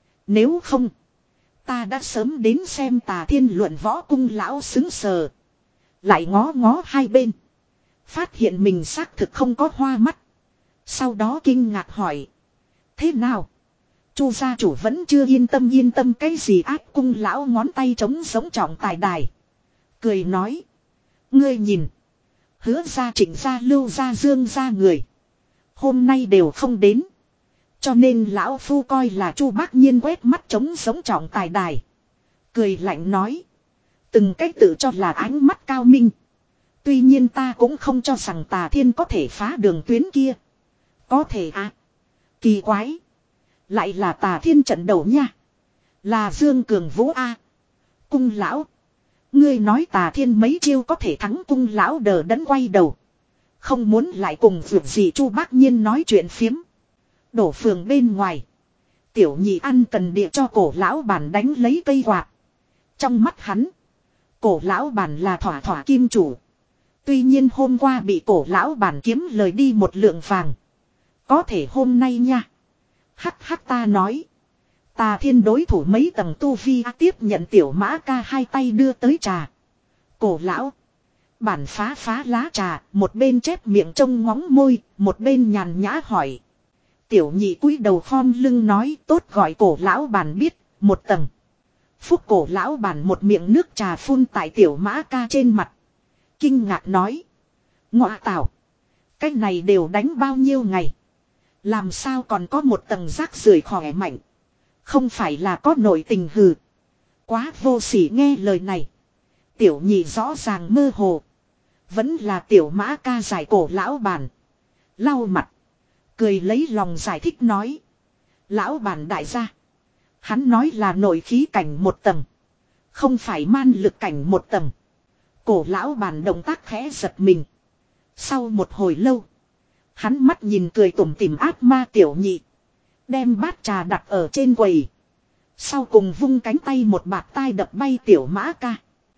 Nếu không. Ta đã sớm đến xem Tà Thiên luận võ. Cung lão xứng sờ. Lại ngó ngó hai bên. Phát hiện mình xác thực không có hoa mắt. Sau đó kinh ngạc hỏi. Thế nào? Chu gia chủ vẫn chưa yên tâm. Yên tâm cái gì ác? Cung lão ngón tay trống giống trọng tài đài. Cười nói. Ngươi nhìn. Hứa gia Trịnh gia Lưu gia Dương gia người. Hôm nay đều không đến. Cho nên lão phu coi là Chu Bác Nhiên quét mắt trống giống trọng tài đài. Cười lạnh nói. Từng cách tự cho là ánh mắt cao minh. Tuy nhiên ta cũng không cho rằng Tà Thiên có thể phá đường tuyến kia. Có thể à. Kỳ quái. Lại là Tà Thiên trận đầu nha. Là Dương Cường Vũ A. Cung lão. Ngươi nói Tà Thiên mấy chiêu có thể thắng. Cung lão đờ đẫn quay đầu. Không muốn lại cùng việc gì. Chu Bác Nhiên nói chuyện phiếm. Đổ phường bên ngoài. Tiểu nhị ăn cần địa cho cổ lão bản đánh lấy cây quạt. Trong mắt hắn. Cổ lão bản là thỏa thỏa kim chủ. Tuy nhiên hôm qua bị cổ lão bản kiếm lời đi một lượng vàng. Có thể hôm nay nha. Hắc hắc ta nói. Tà Thiên đối thủ mấy tầng tu vi tiếp nhận tiểu mã ca hai tay đưa tới trà. Cổ lão. Bản phá phá lá trà. Một bên chép miệng trông ngóng môi. Một bên nhàn nhã hỏi. Tiểu nhị cúi đầu khom lưng nói tốt gọi cổ lão bản biết. Một tầng. Phúc cổ lão bản một miệng nước trà phun tại tiểu mã ca trên mặt. Kinh ngạc nói. Ngọa tảo. Cái này đều đánh bao nhiêu ngày. Làm sao còn có một tầng rác rưởi khỏe mạnh. Không phải là có nội tình hừ. Quá vô sỉ nghe lời này. Tiểu nhị rõ ràng mơ hồ. Vẫn là tiểu mã ca giải cổ lão bản. Lau mặt. Cười lấy lòng giải thích nói. Lão bản đại gia. Hắn nói là nội khí cảnh một tầng. Không phải man lực cảnh một tầng. Cổ lão bản động tác khẽ giật mình. Sau một hồi lâu. Hắn mắt nhìn cười tủm tỉm ác ma tiểu nhị. Đem bát trà đặt ở trên quầy. Sau cùng vung cánh tay một bạt tai đập bay tiểu mã ca.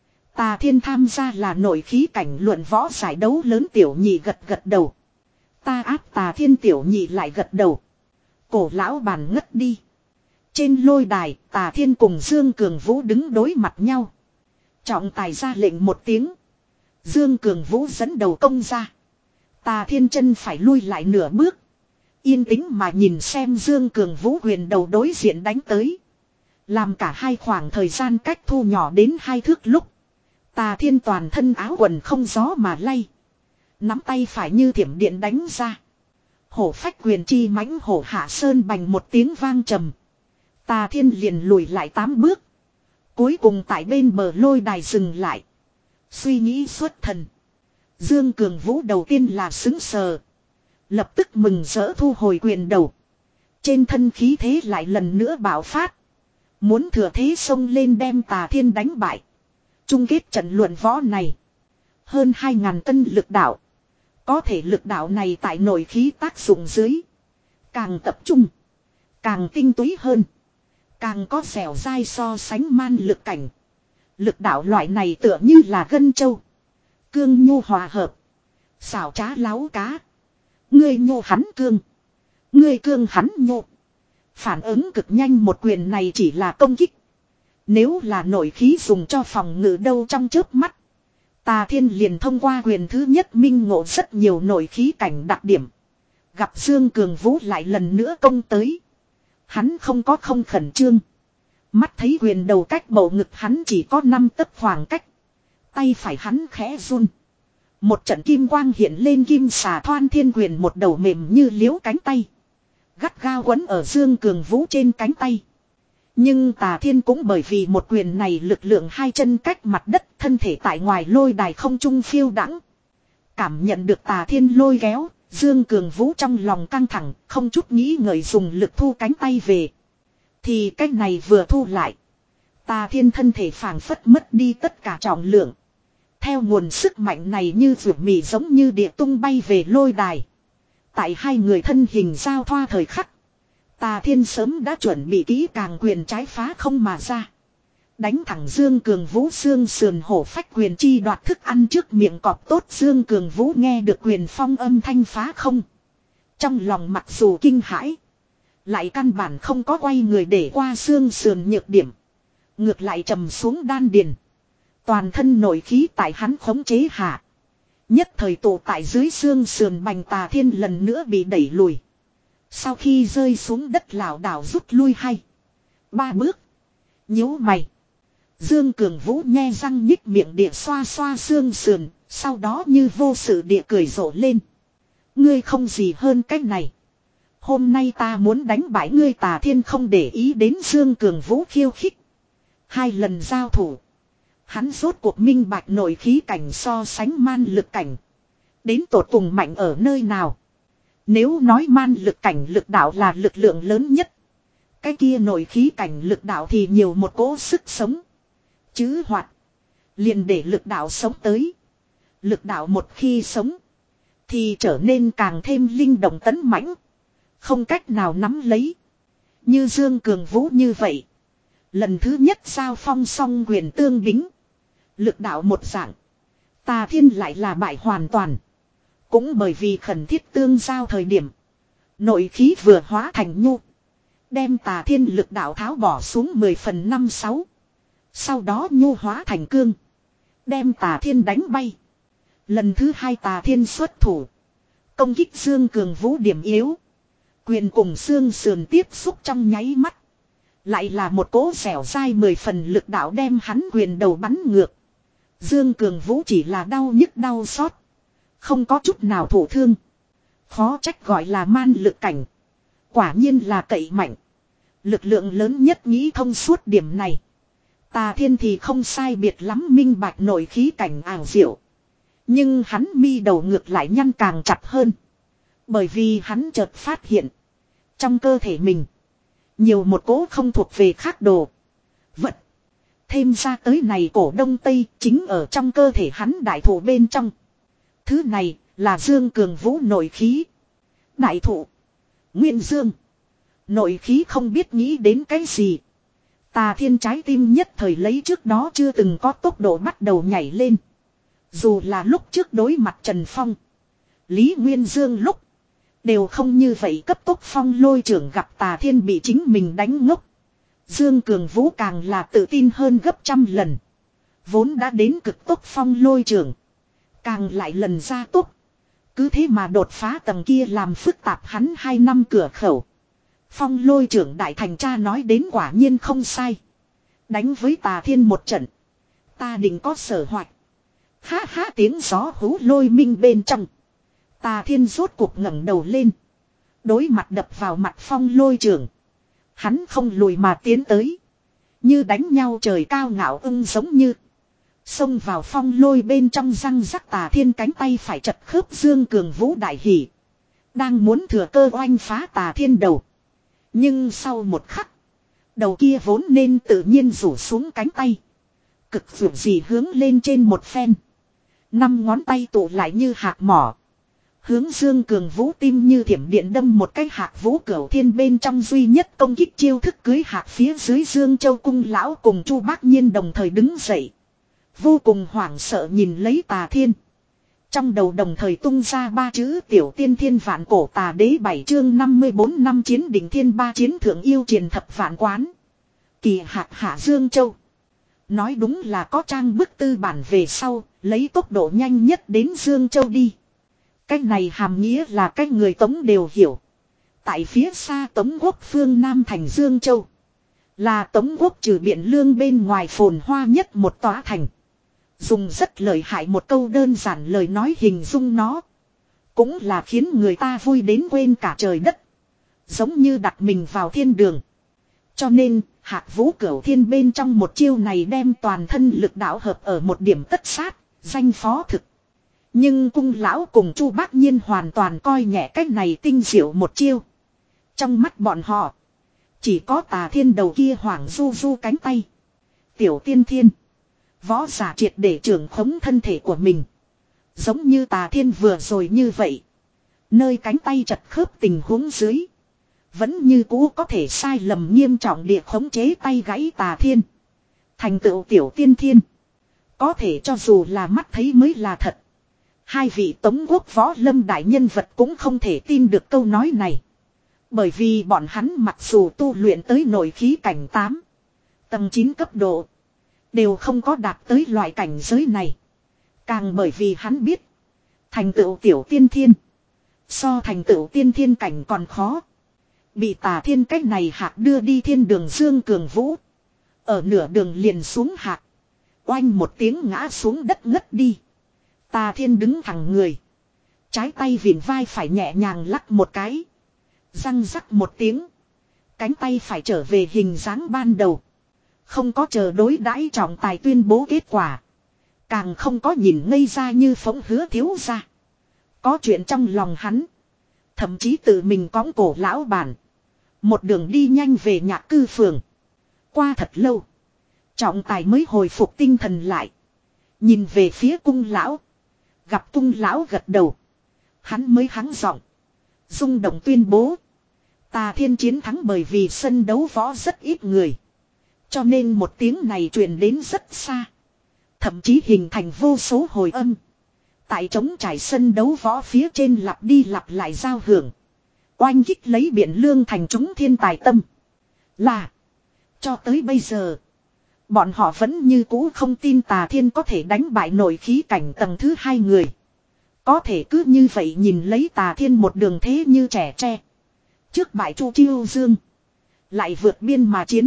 Tà Thiên tham gia là nội khí cảnh luận võ giải đấu lớn tiểu nhị gật gật đầu. Ta áp Tà Thiên tiểu nhị lại gật đầu. Cổ lão bàn ngất đi. Trên lôi đài Tà Thiên cùng Dương Cường Vũ đứng đối mặt nhau. Trọng tài ra lệnh một tiếng. Dương Cường Vũ dẫn đầu công ra. Tà Thiên chân phải lui lại nửa bước. Yên tĩnh mà nhìn xem Dương Cường Vũ quyền đầu đối diện đánh tới. Làm cả hai khoảng thời gian cách thu nhỏ đến hai thước lúc. Tà Thiên toàn thân áo quần không gió mà lay. Nắm tay phải như thiểm điện đánh ra. Hổ phách quyền chi mãnh hổ hạ sơn bành một tiếng vang trầm. Tà Thiên liền lùi lại tám bước. Cuối cùng tại bên bờ lôi đài dừng lại. Suy nghĩ xuất thần. Dương Cường Vũ đầu tiên là xứng sờ. Lập tức mừng rỡ thu hồi quyền đầu. Trên thân khí thế lại lần nữa bạo phát. Muốn thừa thế xông lên đem Tà Thiên đánh bại. Chung kết trận luận võ này. Hơn hai ngàn cân lực đạo. Có thể lực đạo này tại nội khí tác dụng dưới. Càng tập trung. Càng tinh túy hơn. Càng có dẻo dai so sánh man lực cảnh. Lực đạo loại này tựa như là gân châu. Cương nhu hòa hợp. Xảo trá láo cá. Ngươi nhô hắn cương. Ngươi cương hắn nhô. Phản ứng cực nhanh một quyền này chỉ là công kích. Nếu là nội khí dùng cho phòng ngự đâu trong chớp mắt. Tà Thiên liền thông qua quyền thứ nhất minh ngộ rất nhiều nội khí cảnh đặc điểm. Gặp Dương Cường Vũ lại lần nữa công tới. Hắn không có không khẩn trương. Mắt thấy quyền đầu cách bầu ngực hắn chỉ có năm tấc khoảng cách. Tay phải hắn khẽ run. Một trận kim quang hiện lên kim xà thoan thiên quyền một đầu mềm như liếu cánh tay. Gắt gao quấn ở Dương Cường Vũ trên cánh tay. Nhưng Tà Thiên cũng bởi vì một quyền này lực lượng hai chân cách mặt đất thân thể tại ngoài lôi đài không trung phiêu đãng. Cảm nhận được Tà Thiên lôi kéo, Dương Cường Vũ trong lòng căng thẳng, không chút nghĩ ngợi dùng lực thu cánh tay về. Thì cách này vừa thu lại. Tà Thiên thân thể phảng phất mất đi tất cả trọng lượng. Theo nguồn sức mạnh này như vượt mì giống như địa tung bay về lôi đài. Tại hai người thân hình giao thoa thời khắc. Tà Thiên sớm đã chuẩn bị kỹ càng quyền trái phá không mà ra. Đánh thẳng Dương Cường Vũ xương sườn hổ phách quyền chi đoạt thức ăn trước miệng cọp tốt. Dương Cường Vũ nghe được quyền phong âm thanh phá không. Trong lòng mặc dù kinh hãi. Lại căn bản không có quay người để qua xương sườn nhược điểm. Ngược lại trầm xuống đan điền. Toàn thân nội khí tại hắn khống chế hạ. Nhất thời tụ tại dưới xương sườn bành Tà Thiên lần nữa bị đẩy lùi. Sau khi rơi xuống đất lảo đảo rút lui hay. Ba bước. Nhíu mày. Dương Cường Vũ nhe răng nhích miệng địa xoa xoa xương sườn. Sau đó như vô sự địa cười rộ lên. Ngươi không gì hơn cách này. Hôm nay ta muốn đánh bại ngươi. Tà Thiên không để ý đến Dương Cường Vũ khiêu khích. Hai lần giao thủ. Hắn rốt cuộc minh bạch nội khí cảnh so sánh man lực cảnh. Đến tột cùng mạnh ở nơi nào. Nếu nói man lực cảnh lực đạo là lực lượng lớn nhất. Cái kia nội khí cảnh lực đạo thì nhiều một cỗ sức sống. Chứ hoạt. Liền để lực đạo sống tới. Lực đạo một khi sống. Thì trở nên càng thêm linh động tấn mãnh. Không cách nào nắm lấy. Như Dương Cường Vũ như vậy. Lần thứ nhất giao phong song quyền tương bính. Lực đạo một dạng. Tà Thiên lại là bại hoàn toàn. Cũng bởi vì khẩn thiết tương giao thời điểm. Nội khí vừa hóa thành nhu. Đem Tà Thiên lực đạo tháo bỏ xuống mười phần năm sáu. Sau đó nhu hóa thành cương. Đem Tà Thiên đánh bay. Lần thứ hai Tà Thiên xuất thủ. Công kích Dương Cường Vũ điểm yếu. Quyền cùng xương sườn tiếp xúc trong nháy mắt. Lại là một cỗ dẻo dai mười phần lực đạo đem hắn quyền đầu bắn ngược. Dương Cường Vũ chỉ là đau nhức đau xót. Không có chút nào thổ thương. Khó trách gọi là man lực cảnh. Quả nhiên là cậy mạnh. Lực lượng lớn nhất nghĩ thông suốt điểm này. Tà Thiên thì không sai biệt lắm minh bạch nội khí cảnh ảo diệu. Nhưng hắn mi đầu ngược lại nhăn càng chặt hơn. Bởi vì hắn chợt phát hiện. Trong cơ thể mình. Nhiều một cỗ không thuộc về khác đồ. Vật. Thêm ra tới này cổ đông tây chính ở trong cơ thể hắn đại thụ bên trong. Thứ này là Dương Cường Vũ nội khí. Đại thụ. Nguyên Dương. Nội khí không biết nghĩ đến cái gì. Tà Thiên trái tim nhất thời lấy trước đó chưa từng có tốc độ bắt đầu nhảy lên. Dù là lúc trước đối mặt Trần Phong. Lý Nguyên Dương lúc. Đều không như vậy cấp tốc phong lôi trưởng gặp Tà Thiên bị chính mình đánh ngốc. Dương Cường Vũ càng là tự tin hơn gấp trăm lần. Vốn đã đến cực tốc phong lôi trưởng. Càng lại lần ra tốc. Cứ thế mà đột phá tầng kia làm phức tạp hắn hai năm cửa khẩu. Phong lôi trưởng đại thành cha nói đến quả nhiên không sai. Đánh với Tà Thiên một trận. Ta định có sở hoạch. Ha ha tiếng gió hú lôi minh bên trong. Tà Thiên rốt cuộc ngẩng đầu lên. Đối mặt đập vào mặt phong lôi trưởng. Hắn không lùi mà tiến tới. Như đánh nhau trời cao ngạo ưng giống như. Xông vào phong lôi bên trong răng rắc. Tà Thiên cánh tay phải chật khớp Dương Cường Vũ đại hỉ. Đang muốn thừa cơ oanh phá Tà Thiên đầu. Nhưng sau một khắc. Đầu kia vốn nên tự nhiên rủ xuống cánh tay. Cực dường gì hướng lên trên một phen. Năm ngón tay tụ lại như hạt mỏ. Hướng Dương Cường Vũ tim như thiểm điện đâm một cái hạt vũ cửu thiên bên trong duy nhất công kích chiêu thức cưới hạt phía dưới Dương Châu Cung lão cùng Chu Bác Nhiên đồng thời đứng dậy. Vô cùng hoảng sợ nhìn lấy Tà Thiên. Trong đầu đồng thời tung ra ba chữ tiểu tiên thiên vạn cổ tà đế bảy chương năm mươi bốn năm chiến đỉnh thiên ba chiến thượng yêu triền thập vạn quán. Kỳ hạt hạ Dương Châu. Nói đúng là có trang bức tư bản về sau, lấy tốc độ nhanh nhất đến Dương Châu đi. Cách này hàm nghĩa là cách người Tống đều hiểu. Tại phía xa Tống quốc phương Nam thành Dương Châu. Là Tống quốc trừ Biện Lương bên ngoài phồn hoa nhất một tòa thành. Dùng rất lợi hại một câu đơn giản lời nói hình dung nó. Cũng là khiến người ta vui đến quên cả trời đất. Giống như đặt mình vào thiên đường. Cho nên, Hạc Vũ Cửu Thiên bên trong một chiêu này đem toàn thân lực đạo hợp ở một điểm tất sát, danh phó thực. Nhưng cung lão cùng Chu Bác Nhiên hoàn toàn coi nhẹ cách này tinh diệu một chiêu. Trong mắt bọn họ, chỉ có Tà Thiên đầu kia hoảng du du cánh tay. Tiểu tiên thiên. Võ giả triệt để trưởng khống thân thể của mình. Giống như Tà Thiên vừa rồi như vậy. Nơi cánh tay chật khớp tình huống dưới. Vẫn như cũ có thể sai lầm nghiêm trọng địa khống chế tay gãy Tà Thiên. Thành tựu tiểu tiên thiên. Có thể cho dù là mắt thấy mới là thật. Hai vị Tống quốc võ lâm đại nhân vật cũng không thể tin được câu nói này. Bởi vì bọn hắn mặc dù tu luyện tới nội khí cảnh tám. Tầng chín cấp độ. Đều không có đạt tới loại cảnh giới này. Càng bởi vì hắn biết. Thành tựu tiểu tiên thiên. So thành tựu tiên thiên cảnh còn khó. Bị Tà Thiên cách này hạc đưa đi thiên đường Dương Cường Vũ. Ở nửa đường liền xuống hạc. Oanh một tiếng ngã xuống đất ngất đi. Tà Thiên đứng thẳng người. Trái tay vịn vai phải nhẹ nhàng lắc một cái. Răng rắc một tiếng. Cánh tay phải trở về hình dáng ban đầu. Không có chờ đối đãi trọng tài tuyên bố kết quả. Càng không có nhìn ngây ra như phóng hứa thiếu ra. Có chuyện trong lòng hắn. Thậm chí tự mình cõng cổ lão bản. Một đường đi nhanh về nhạc cư phường. Qua thật lâu. Trọng tài mới hồi phục tinh thần lại. Nhìn về phía cung lão. Gặp cung lão gật đầu. Hắn mới hắng giọng. Rung động tuyên bố. Tà Thiên chiến thắng bởi vì sân đấu võ rất ít người. Cho nên một tiếng này truyền đến rất xa. Thậm chí hình thành vô số hồi âm. Tại trống trải sân đấu võ phía trên lặp đi lặp lại giao hưởng. Oanh kích lấy Biện Lương thành chúng thiên tài tâm. Là. Cho tới bây giờ. Bọn họ vẫn như cũ không tin Tà Thiên có thể đánh bại nội khí cảnh tầng thứ hai người. Có thể cứ như vậy nhìn lấy Tà Thiên một đường thế như trẻ tre. Trước bại Chu Chiêu Dương. Lại vượt biên mà chiến.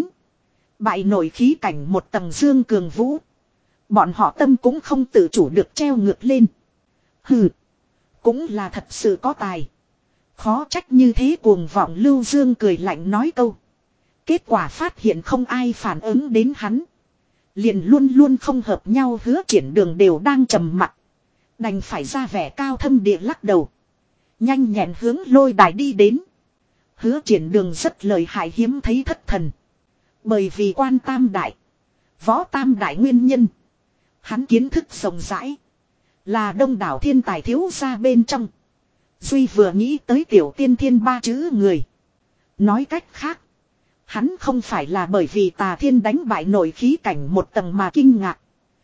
Bại nội khí cảnh một tầng Dương Cường Vũ. Bọn họ tâm cũng không tự chủ được treo ngược lên. Hừ. Cũng là thật sự có tài. Khó trách như thế cuồng vọng Lưu Dương cười lạnh nói câu. Kết quả phát hiện không ai phản ứng đến hắn. Liền luôn luôn không hợp nhau Hứa Triển Đường đều đang trầm mặc. Đành phải ra vẻ cao thâm địa lắc đầu. Nhanh nhẹn hướng lôi đài đi đến. Hứa Triển Đường rất lợi hại hiếm thấy thất thần. Bởi vì quan tam đại. Võ tam đại nguyên nhân. Hắn kiến thức rộng rãi. Là đông đảo thiên tài thiếu gia bên trong. Duy vừa nghĩ tới tiểu tiên thiên ba chữ người. Nói cách khác. Hắn không phải là bởi vì Tà Thiên đánh bại nội khí cảnh một tầng mà kinh ngạc.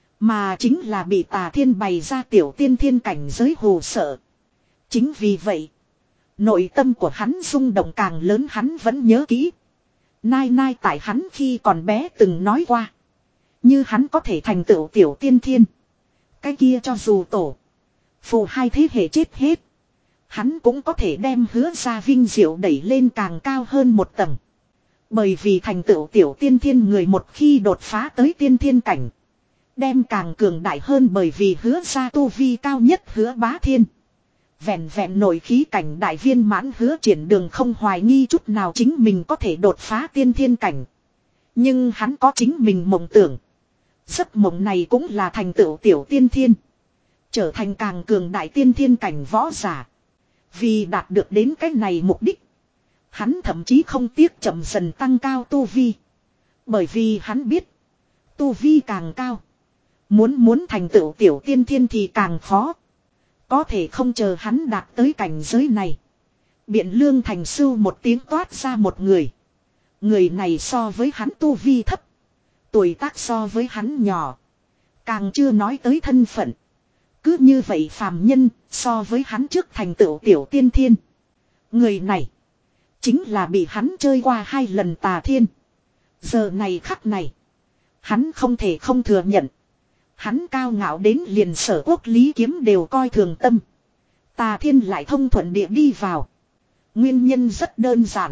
Mà chính là bị Tà Thiên bày ra tiểu tiên thiên cảnh giới hù sợ. Chính vì vậy. Nội tâm của hắn rung động càng lớn hắn vẫn nhớ kỹ. Nai nai tại hắn khi còn bé từng nói qua. Như hắn có thể thành tựu tiểu tiên thiên. Cái kia cho dù tổ. Phụ hai thế hệ chết hết. Hắn cũng có thể đem Hứa ra vinh diệu đẩy lên càng cao hơn một tầng. Bởi vì thành tựu tiểu tiên thiên người một khi đột phá tới tiên thiên cảnh. Đem càng cường đại hơn bởi vì Hứa ra tu vi cao nhất Hứa Bá Thiên. Vẹn vẹn nội khí cảnh đại viên mãn Hứa Triển Đường không hoài nghi chút nào chính mình có thể đột phá tiên thiên cảnh. Nhưng hắn có chính mình mộng tưởng. Giấc mộng này cũng là thành tựu tiểu tiên thiên. Trở thành càng cường đại tiên thiên cảnh võ giả. Vì đạt được đến cái này mục đích. Hắn thậm chí không tiếc chậm dần tăng cao tu vi. Bởi vì hắn biết. Tu vi càng cao. Muốn muốn thành tựu tiểu tiên thiên thì càng khó. Có thể không chờ hắn đạt tới cảnh giới này. Biện Lương Thành Sưu một tiếng toát ra một người. Người này so với hắn tu vi thấp. Tuổi tác so với hắn nhỏ. Càng chưa nói tới thân phận. Cứ như vậy phàm nhân so với hắn trước thành tựu tiểu tiên thiên. Người này. Chính là bị hắn chơi qua hai lần Tà Thiên. Giờ này khắc này. Hắn không thể không thừa nhận. Hắn cao ngạo đến liền Sở Quốc Lý Kiếm đều coi thường tâm. Tà Thiên lại thông thuận địa đi vào. Nguyên nhân rất đơn giản.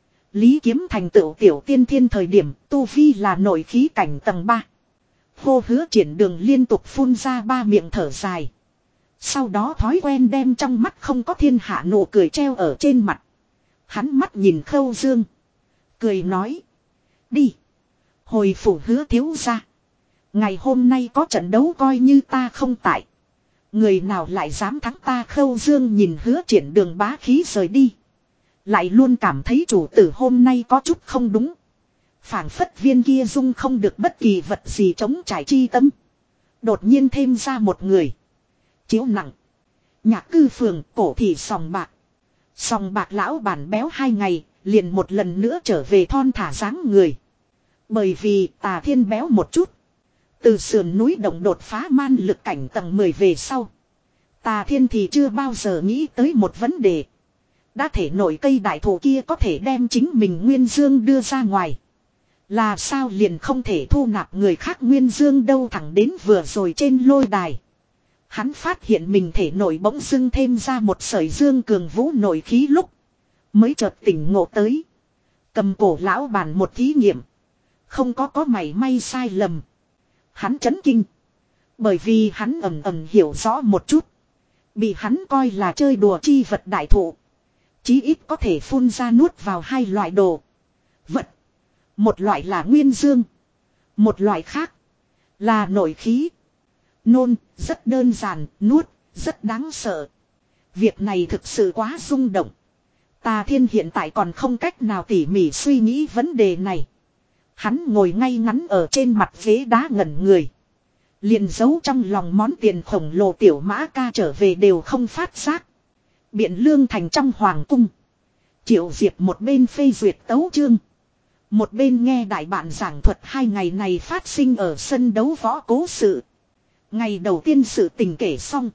Lý Kiếm thành tựu tiểu tiên thiên thời điểm tu vi là nội khí cảnh tầng ba. Hô Hứa Triển Đường liên tục phun ra ba miệng thở dài. Sau đó thói quen đem trong mắt không có thiên hạ nụ cười treo ở trên mặt. Hắn mắt nhìn Khâu Dương. Cười nói. Đi. Hồi phủ Hứa thiếu gia. Ngày hôm nay có trận đấu coi như ta không tại. Người nào lại dám thắng ta Khâu Dương nhìn Hứa Triển Đường bá khí rời đi. Lại luôn cảm thấy chủ tử hôm nay có chút không đúng. Phảng phất viên kia dung không được bất kỳ vật gì chống trải chi tâm. Đột nhiên thêm ra một người. Chiếu nặng. Nhạc cư phường cổ thị sòng bạc. Sòng bạc lão bản béo hai ngày. Liền một lần nữa trở về thon thả dáng người. Bởi vì Tà Thiên béo một chút. Từ sườn núi động đột phá man lực cảnh tầng mười về sau. Tà Thiên thì chưa bao giờ nghĩ tới một vấn đề. Đã thể nổi cây đại thụ kia có thể đem chính mình Nguyên Dương đưa ra ngoài. Là sao liền không thể thu nạp người khác Nguyên Dương đâu thẳng đến vừa rồi trên lôi đài. Hắn phát hiện mình thể nổi bỗng dưng thêm ra một sợi dương cường vũ nội khí lúc. Mới chợt tỉnh ngộ tới. Cầm cổ lão bản một thí nghiệm. Không có có mảy may sai lầm. Hắn chấn kinh. Bởi vì hắn ầm ầm hiểu rõ một chút. Bị hắn coi là chơi đùa chi vật đại thụ. Chí ít có thể phun ra nuốt vào hai loại đồ. Vật. Một loại là nguyên dương. Một loại khác. Là nội khí. Nôn. Rất đơn giản. Nuốt. Rất đáng sợ. Việc này thực sự quá rung động. Tà Thiên hiện tại còn không cách nào tỉ mỉ suy nghĩ vấn đề này. Hắn ngồi ngay ngắn ở trên mặt ghế đá ngẩn người. Liền giấu trong lòng món tiền khổng lồ tiểu mã ca trở về đều không phát giác. Biện Lương Thành trong hoàng cung. Triệu Diệp một bên phê duyệt tấu chương. Một bên nghe đại bạn giảng thuật hai ngày này phát sinh ở sân đấu võ cố sự. Ngày đầu tiên sự tình kể xong.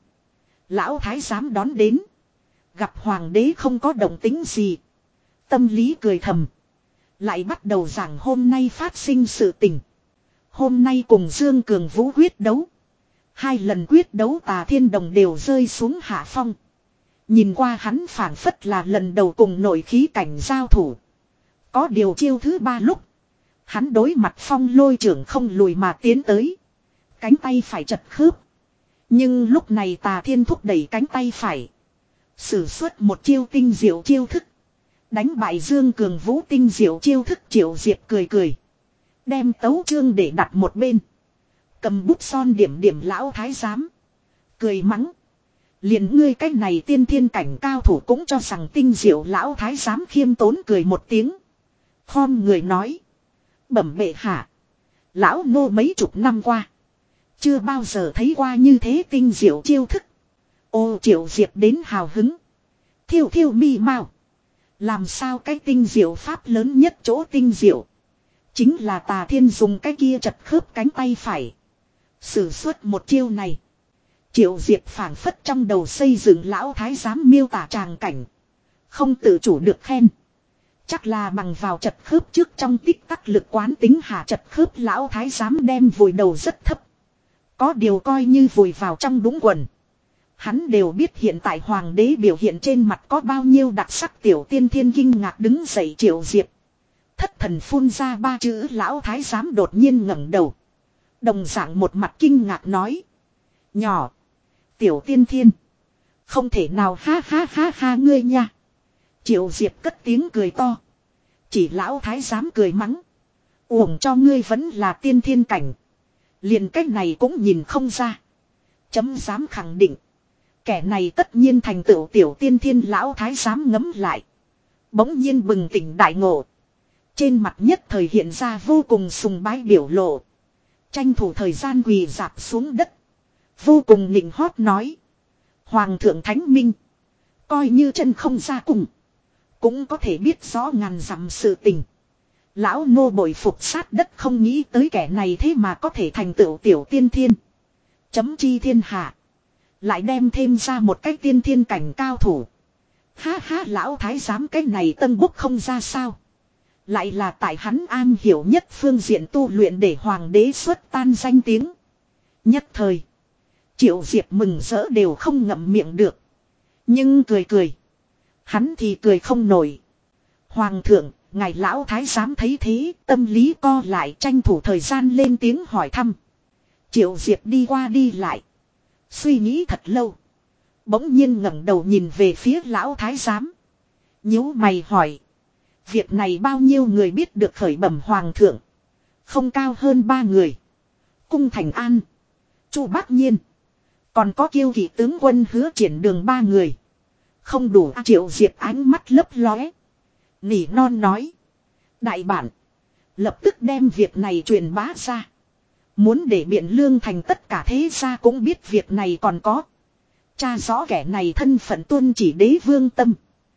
Lão thái giám đón đến. Gặp hoàng đế không có động tính gì. Tâm lý cười thầm. Lại bắt đầu giảng hôm nay phát sinh sự tình. Hôm nay cùng Dương Cường Vũ quyết đấu. Hai lần quyết đấu Tà Thiên Đồng đều rơi xuống hạ phong. Nhìn qua hắn phảng phất là lần đầu cùng nội khí cảnh giao thủ. Có điều chiêu thứ ba lúc. Hắn đối mặt Phong Lôi trưởng không lùi mà tiến tới. Cánh tay phải chật khớp. Nhưng lúc này Tà Thiên thúc đẩy cánh tay phải. Sử xuất một chiêu tinh diệu chiêu thức. Đánh bại Dương Cường Vũ tinh diệu chiêu thức. Triệu Diệp cười cười. Đem tấu chương để đặt một bên. Cầm bút son điểm điểm lão thái giám. Cười mắng. Liền ngươi cách này tiên thiên cảnh cao thủ cũng cho rằng tinh diệu. Lão thái giám khiêm tốn cười một tiếng. Khom người nói. Bẩm bệ hạ. Lão nô mấy chục năm qua. Chưa bao giờ thấy qua như thế tinh diệu chiêu thức. Ô Triệu Diệp đến hào hứng. Thiêu thiêu mi mau. Làm sao cái tinh diệu pháp lớn nhất chỗ tinh diệu. Chính là Tà Thiên dùng cái kia chật khớp cánh tay phải. Sử xuất một chiêu này. Triệu Diệp phảng phất trong đầu xây dựng lão thái giám miêu tả tràng cảnh. Không tự chủ được khen. Chắc là bằng vào chật khớp trước trong tích tắc lực quán tính hạ chật khớp lão thái giám đem vùi đầu rất thấp. Có điều coi như vùi vào trong đúng quần. Hắn đều biết hiện tại hoàng đế biểu hiện trên mặt có bao nhiêu đặc sắc. Tiểu tiên thiên kinh ngạc đứng dậy. Triệu Diệp thất thần phun ra ba chữ. Lão thái giám đột nhiên ngẩng đầu. Đồng dạng một mặt kinh ngạc nói. Nhỏ. Tiểu tiên thiên. Không thể nào ha ha ha ha ngươi nha. Triệu Diệp cất tiếng cười to. Chỉ lão thái giám cười mắng. Uổng cho ngươi vẫn là tiên thiên cảnh. Liền cách này cũng nhìn không ra. Chấm dám khẳng định. Kẻ này tất nhiên thành tựu tiểu tiên thiên. Lão thái giám ngấm lại. Bỗng nhiên bừng tỉnh đại ngộ. Trên mặt nhất thời hiện ra vô cùng sùng bái biểu lộ. Tranh thủ thời gian quỳ dạp xuống đất. Vô cùng nịnh hót nói. Hoàng thượng thánh minh. Coi như chân không ra cùng. Cũng có thể biết rõ ngàn dặm sự tình. Lão nô bội phục sát đất không nghĩ tới kẻ này thế mà có thể thành tựu tiểu tiên thiên. Chấm chi thiên hạ. Lại đem thêm ra một cái tiên thiên cảnh cao thủ. Ha ha lão thái giám cái này tân bốc không ra sao. Lại là tại hắn an hiểu nhất phương diện tu luyện để hoàng đế xuất tan danh tiếng. Nhất thời. Triệu Diệp mừng rỡ đều không ngậm miệng được. Nhưng cười cười. Hắn thì cười không nổi. Hoàng thượng, ngài lão thái giám thấy thế, tâm lý co lại tranh thủ thời gian lên tiếng hỏi thăm. Triệu Diệp đi qua đi lại. Suy nghĩ thật lâu. Bỗng nhiên ngẩng đầu nhìn về phía lão thái giám. Nhíu mày hỏi. Việc này bao nhiêu người biết được khởi bẩm hoàng thượng. Không cao hơn ba người. Cung Thành An. Chu Bác Nhiên. Còn có Kiêu Kỵ tướng quân Hứa Triển Đường ba người. Không đủ. Triệu Diệp ánh mắt lấp lóe. Nỉ non nói. Đại bản. Lập tức đem việc này truyền bá ra. Muốn để Biện Lương thành tất cả thế gia cũng biết việc này còn có. Tra rõ kẻ này thân phận tuân chỉ đế vương tâm.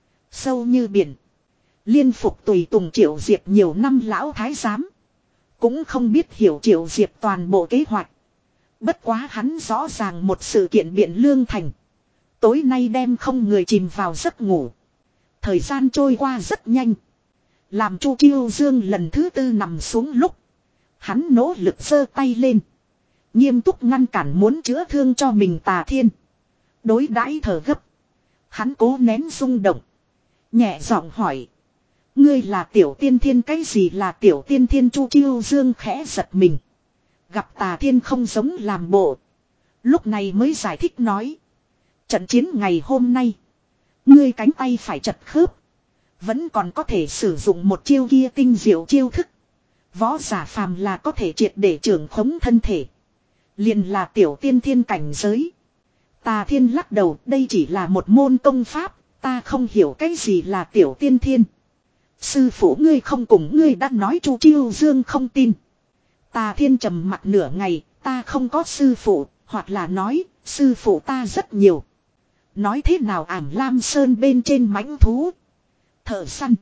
Sâu như biển. Liên phục tùy tùng Triệu Diệp nhiều năm lão thái giám. Cũng không biết hiểu Triệu Diệp toàn bộ kế hoạch. Bất quá hắn rõ ràng một sự kiện Biện Lương thành. Tối nay đem không người chìm vào giấc ngủ. Thời gian trôi qua rất nhanh. Làm Chu Chiêu Dương lần thứ tư nằm xuống lúc. Hắn nỗ lực giơ tay lên. Nghiêm túc ngăn cản muốn chữa thương cho mình Tà Thiên. Đối đãi thở gấp. Hắn cố nén rung động. Nhẹ giọng hỏi. Ngươi là tiểu tiên thiên cái gì là tiểu tiên thiên? Chu Chiêu Dương khẽ giật mình. Gặp Tà Thiên không giống làm bộ. Lúc này mới giải thích nói. Trận chiến ngày hôm nay. Ngươi cánh tay phải chật khớp. Vẫn còn có thể sử dụng một chiêu kia tinh diệu chiêu thức. Võ giả phàm là có thể triệt để trưởng khống thân thể. Liền là tiểu tiên thiên cảnh giới. Tà Thiên lắc đầu, đây chỉ là một môn công pháp, ta không hiểu cái gì là tiểu tiên thiên. Sư phụ ngươi không cùng ngươi đã nói. Chu Chiêu Dương không tin. Tà Thiên trầm mặt nửa ngày, ta không có sư phụ, hoặc là nói, sư phụ ta rất nhiều. Nói thế nào Ảm Lam Sơn bên trên mãnh thú. Thợ săn.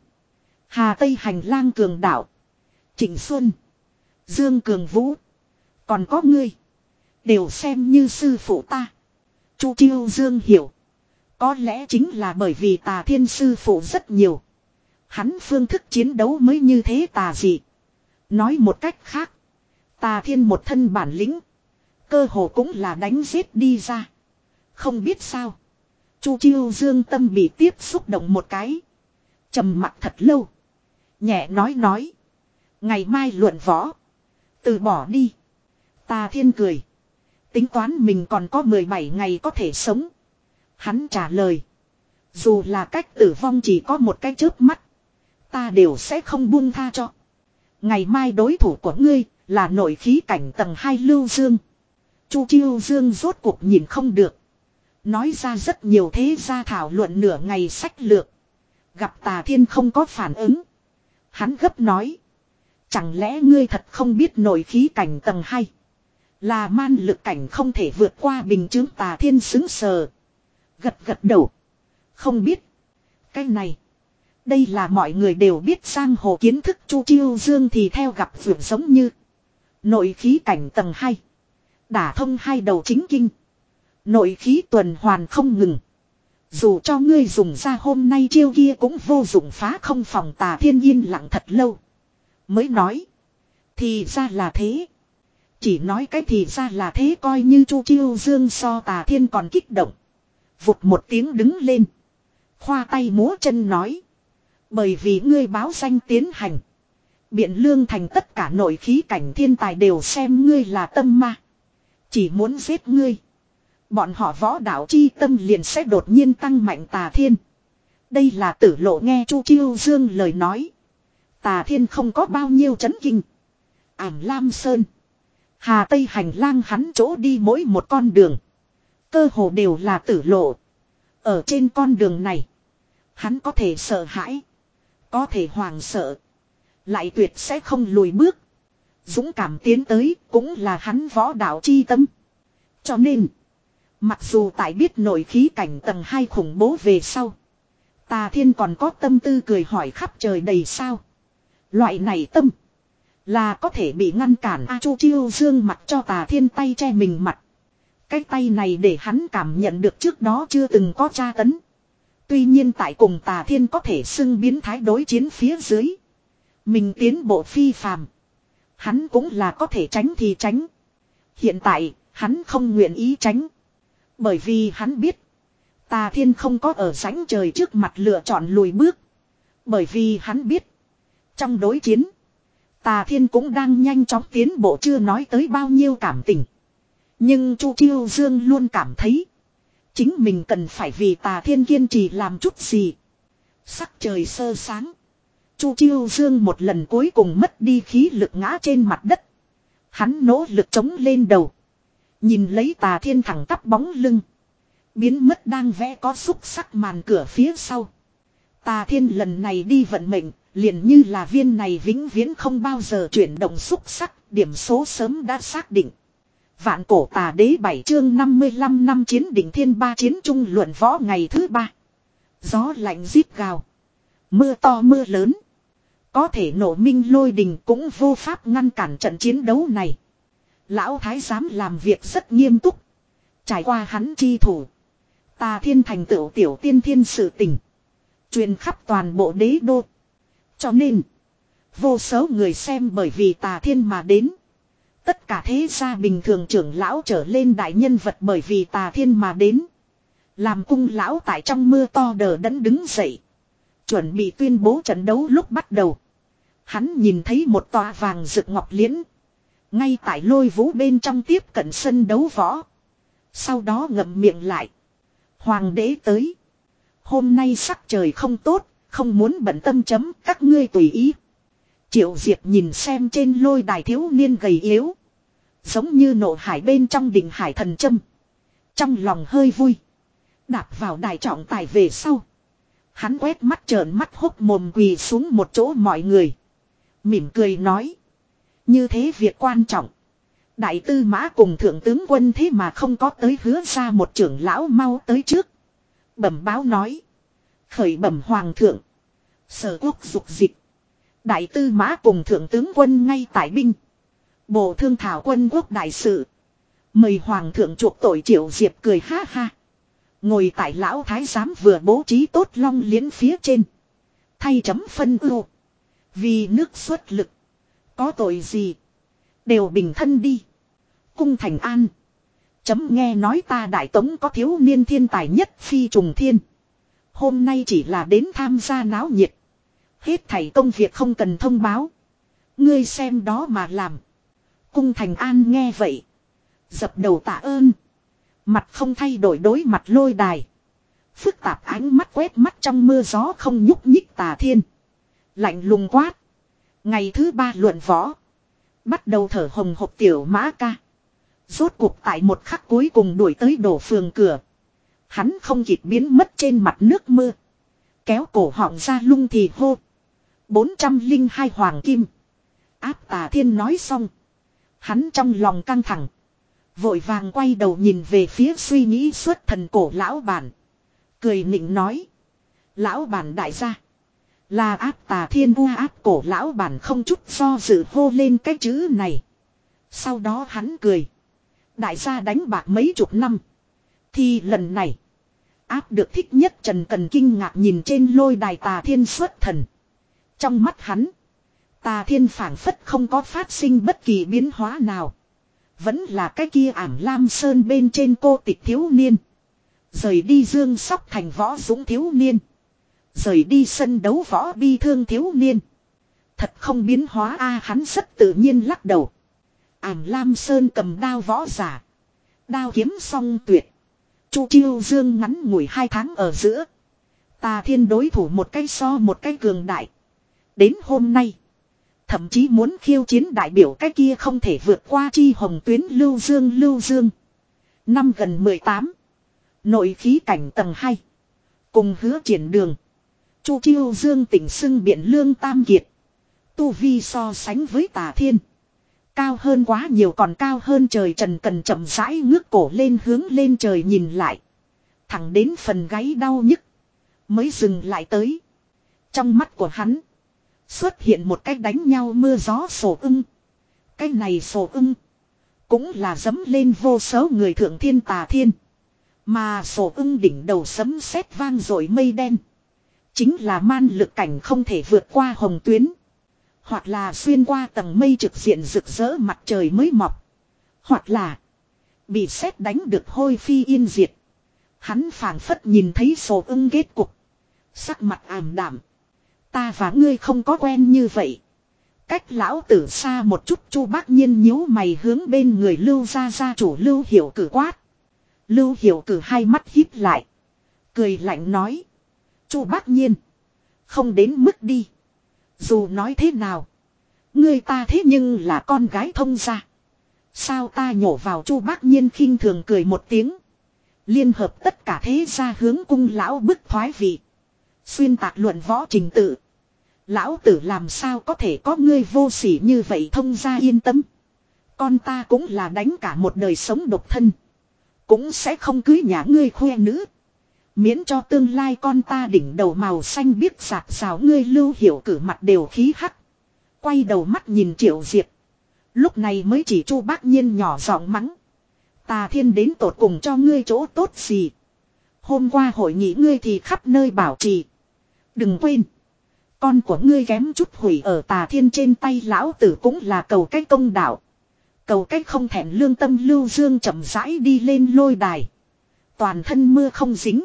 Hà Tây hành lang cường đạo. Trịnh Xuân. Dương Cường Vũ. Còn có ngươi. Đều xem như sư phụ ta. Chu Chiêu Dương hiểu. Có lẽ chính là bởi vì Tà Thiên sư phụ rất nhiều. Hắn phương thức chiến đấu mới như thế tà dị. Nói một cách khác. Tà Thiên một thân bản lĩnh. Cơ hồ cũng là đánh giết đi ra. Không biết sao. Chu Chiêu Dương tâm bị tiếp xúc động một cái. Trầm mặc thật lâu. Nhẹ nói nói. Ngày mai luận võ. Từ bỏ đi. Tà Thiên cười. Tính toán mình còn có mười bảy ngày có thể sống. Hắn trả lời. Dù là cách tử vong chỉ có một cái chớp mắt. Ta đều sẽ không buông tha cho. Ngày mai đối thủ của ngươi là nội khí cảnh tầng hai Lưu Dương. Chu Chiêu Dương rốt cuộc nhìn không được. Nói ra rất nhiều thế gia thảo luận nửa ngày sách lược. Gặp Tà Thiên không có phản ứng. Hắn gấp nói. Chẳng lẽ ngươi thật không biết nội khí cảnh tầng hai là man lực cảnh không thể vượt qua bình chứng. Tà Thiên xứng sờ. Gật gật đầu. Không biết. Cái này. Đây là mọi người đều biết giang hồ kiến thức. Chu Chiêu Dương thì theo gặp vượt giống như. Nội khí cảnh tầng hai. Đả thông hai đầu chính kinh. Nội khí tuần hoàn không ngừng. Dù cho ngươi dùng ra hôm nay chiêu kia cũng vô dụng phá không phòng. Tà Thiên yên lặng thật lâu. Mới nói. Thì ra là thế. Chỉ nói cái thì ra là thế coi như Chu Chiêu Dương so Tà Thiên còn kích động. Vụt một tiếng đứng lên. Khoa tay múa chân nói. Bởi vì ngươi báo danh tiến hành. Biện Lương thành tất cả nội khí cảnh thiên tài đều xem ngươi là tâm ma. Chỉ muốn giết ngươi. Bọn họ võ đạo chi tâm liền sẽ đột nhiên tăng mạnh. Tà Thiên. Đây là Tử Lộ nghe Chu Chiêu Dương lời nói. Tà Thiên không có bao nhiêu chấn kinh. Ảm Lam Sơn. Hà Tây hành lang hắn chỗ đi mỗi một con đường. Cơ hồ đều là Tử Lộ. Ở trên con đường này. Hắn có thể sợ hãi. Có thể hoàng sợ. Lại tuyệt sẽ không lùi bước. Dũng cảm tiến tới cũng là hắn võ đạo chi tâm. Cho nên. Mặc dù tại biết nội khí cảnh tầng hai khủng bố về sau. Tà Thiên còn có tâm tư cười hỏi khắp trời đầy sao. Loại này tâm. Là có thể bị ngăn cản. A Chu Chiêu Dương mặt cho Tà Thiên tay che mình mặt. Cái tay này để hắn cảm nhận được trước đó chưa từng có tra tấn. Tuy nhiên tại cùng Tà Thiên có thể xưng biến thái đối chiến phía dưới. Mình tiến bộ phi phàm. Hắn cũng là có thể tránh thì tránh. Hiện tại, hắn không nguyện ý tránh. Bởi vì hắn biết. Tà Thiên không có ở rãnh trời trước mặt lựa chọn lùi bước. Bởi vì hắn biết. Trong đối chiến. Tà Thiên cũng đang nhanh chóng tiến bộ chưa nói tới bao nhiêu cảm tình. Nhưng Chu Chiêu Dương luôn cảm thấy. Chính mình cần phải vì Tà Thiên kiên trì làm chút gì. Sắc trời sơ sáng. Chu Chiêu Dương một lần cuối cùng mất đi khí lực ngã trên mặt đất. Hắn nỗ lực chống lên đầu. Nhìn lấy Tà Thiên thẳng tắp bóng lưng. Biến mất đang vẽ có xúc sắc màn cửa phía sau. Tà Thiên lần này đi vận mệnh. Liền như là viên này vĩnh viễn không bao giờ chuyển động xúc sắc. Điểm số sớm đã xác định. Vạn cổ Tà Đế bảy chương năm mươi lăm năm chiến đỉnh thiên ba chiến trung luận võ ngày thứ ba. Gió lạnh rít gào. Mưa to mưa lớn. Có thể nổ minh lôi đình cũng vô pháp ngăn cản trận chiến đấu này. Lão Thái giám làm việc rất nghiêm túc. Trải qua hắn chi thủ. Tà Thiên thành tựu tiểu tiên thiên sự tình. Truyền khắp toàn bộ đế đô. Cho nên. Vô số người xem bởi vì Tà Thiên mà đến. Tất cả thế gia bình thường trưởng lão trở lên đại nhân vật bởi vì Tà Thiên mà đến. Làm cung lão tại trong mưa to đờ đẫn đứng dậy. Chuẩn bị tuyên bố trận đấu lúc bắt đầu. Hắn nhìn thấy một tòa vàng rực ngọc liễn. Ngay tại Lôi Vũ bên trong tiếp cận sân đấu võ. Sau đó ngậm miệng lại. Hoàng đế tới. Hôm nay sắc trời không tốt. Không muốn bận tâm chấm các ngươi tùy ý. Triệu Diệp nhìn xem trên lôi đài thiếu niên gầy yếu. Giống như nộ hải bên trong đỉnh hải thần châm. Trong lòng hơi vui. Đạp vào đài trọng tài về sau. Hắn quét mắt trợn mắt hốc mồm quỳ xuống một chỗ mọi người. Mỉm cười nói. Như thế việc quan trọng. Đại tư mã cùng thượng tướng quân thế mà không có tới hứa ra một trưởng lão mau tới trước. Bẩm báo nói. Khởi bẩm hoàng thượng. Sở quốc dục dịch. Đại tư mã cùng thượng tướng quân ngay tại binh. Bộ thương thảo quân quốc đại sự. Mời hoàng thượng chuộc tội. Triệu Diệp cười ha ha. Ngồi tại lão thái giám vừa bố trí tốt long liễn phía trên. Thay chấm phân ưu. Vì nước xuất lực. Có tội gì. Đều bình thân đi. Cung thành an. Chấm nghe nói ta đại tống có thiếu niên thiên tài nhất phi trùng thiên. Hôm nay chỉ là đến tham gia náo nhiệt. Hết thảy công việc không cần thông báo. Ngươi xem đó mà làm. Cung thành an nghe vậy. Dập đầu tạ ơn. Mặt không thay đổi đối mặt lôi đài. Phức tạp ánh mắt quét mắt trong mưa gió không nhúc nhích Tà Thiên. Lạnh lùng quát. Ngày thứ ba luận võ. Bắt đầu thở hồng hộc tiểu mã ca. Rốt cuộc tại một khắc cuối cùng đuổi tới đổ phường cửa. Hắn không kịp biến mất trên mặt nước mưa. Kéo cổ họng ra lung thì hô. bốn trăm linh hai hoàng kim. Áp Tà Thiên nói xong. Hắn trong lòng căng thẳng. Vội vàng quay đầu nhìn về phía suy nghĩ xuất thần cổ lão bản. Cười nịnh nói. Lão bản đại gia. Là áp Tà Thiên u áp cổ lão bản không chút do dự hô lên cái chữ này. Sau đó hắn cười. Đại gia đánh bạc mấy chục năm. Thì lần này. Áp được thích nhất Trần Cần kinh ngạc nhìn trên lôi đài Tà Thiên xuất thần. Trong mắt hắn. Tà Thiên phảng phất không có phát sinh bất kỳ biến hóa nào. Vẫn là cái kia ảm lam sơn bên trên cô tịch thiếu niên. Rời đi dương sóc thành võ dũng thiếu niên. Rời đi sân đấu võ bi thương thiếu niên. Thật không biến hóa a hắn rất tự nhiên lắc đầu. Ảm lam sơn cầm đao võ giả. Đao kiếm song tuyệt. Chu Chiêu Dương ngắn ngủi hai tháng ở giữa. Tà Thiên đối thủ một cái so một cái cường đại. Đến hôm nay. Thậm chí muốn khiêu chiến đại biểu cái kia không thể vượt qua chi hồng tuyến Lưu Dương Lưu Dương. Năm gần mười tám. Nội khí cảnh tầng hai. Cùng hứa triển đường. Chu Chiêu Dương tỉnh xưng biện lương tam kiệt. Tu vi so sánh với Tà Thiên. Cao hơn quá nhiều còn cao hơn trời Trần Cần chậm rãi ngước cổ lên hướng lên trời nhìn lại. Thẳng đến phần gáy đau nhức. Mới dừng lại tới. Trong mắt của hắn. Xuất hiện một cái đánh nhau mưa gió sổ ưng. Cái này sổ ưng. Cũng là dấm lên vô số người thượng thiên Tà Thiên. Mà sổ ưng đỉnh đầu sấm sét vang dội mây đen. Chính là man lực cảnh không thể vượt qua hồng tuyến. Hoặc là xuyên qua tầng mây trực diện rực rỡ mặt trời mới mọc. Hoặc là bị sét đánh được hôi phi yên diệt. Hắn phảng phất nhìn thấy sổ ưng kết cục. Sắc mặt ảm đạm. Ta và ngươi không có quen như vậy. Cách lão tử xa một chút Chu Bác Nhiên nhíu mày hướng bên người Lưu gia gia chủ Lưu Hiểu Cử quát. Lưu Hiểu Cử hai mắt híp lại. Cười lạnh nói. Chu Bác Nhiên. Không đến mức đi. Dù nói thế nào. Ngươi ta thế nhưng là con gái thông gia. Sao ta nhổ vào Chu Bác Nhiên khinh thường cười một tiếng. Liên hợp tất cả thế gia hướng cung lão bức thoái vị. Xuyên tạc luận võ trình tự. Lão tử làm sao có thể có ngươi vô sỉ như vậy thông gia yên tâm. Con ta cũng là đánh cả một đời sống độc thân. Cũng sẽ không cưới nhà ngươi khoe nữ. Miễn cho tương lai con ta đỉnh đầu màu xanh biếc sạc sào ngươi Lưu Hiểu Cử mặt đều khí hắc. Quay đầu mắt nhìn Triệu Diệp. Lúc này mới chỉ Chu Bác Nhiên nhỏ giọng mắng. Tà Thiên đến tột cùng cho ngươi chỗ tốt gì. Hôm qua hội nghị ngươi thì khắp nơi bảo trì. Đừng quên. Con của ngươi kém chút hủy ở Tà Thiên trên tay lão tử cũng là cầu cách công đạo. Cầu cách không thẹn lương tâm Lưu Dương chậm rãi đi lên lôi đài. Toàn thân mưa không dính.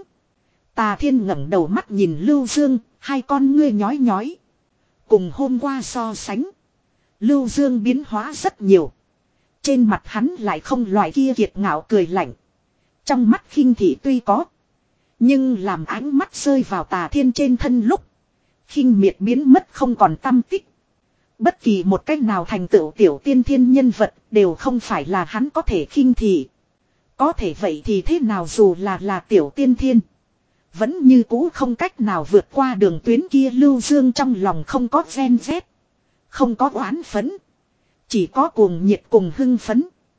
Tà Thiên ngẩng đầu mắt nhìn Lưu Dương, hai con ngươi nhói nhói. Cùng hôm qua so sánh. Lưu Dương biến hóa rất nhiều. Trên mặt hắn lại không loại kia kiệt ngạo cười lạnh. Trong mắt khinh thị tuy có. Nhưng làm ánh mắt rơi vào Tà Thiên trên thân lúc. Khinh miệt biến mất không còn tâm tích. Bất kỳ một cách nào thành tựu tiểu tiên thiên nhân vật đều không phải là hắn có thể khinh thị. Có thể vậy thì thế nào dù là là tiểu tiên thiên. Vẫn như cũ không cách nào vượt qua đường tuyến kia Lưu Dương trong lòng không có gen z. Không có oán phấn. Chỉ có cuồng nhiệt cùng hưng phấn.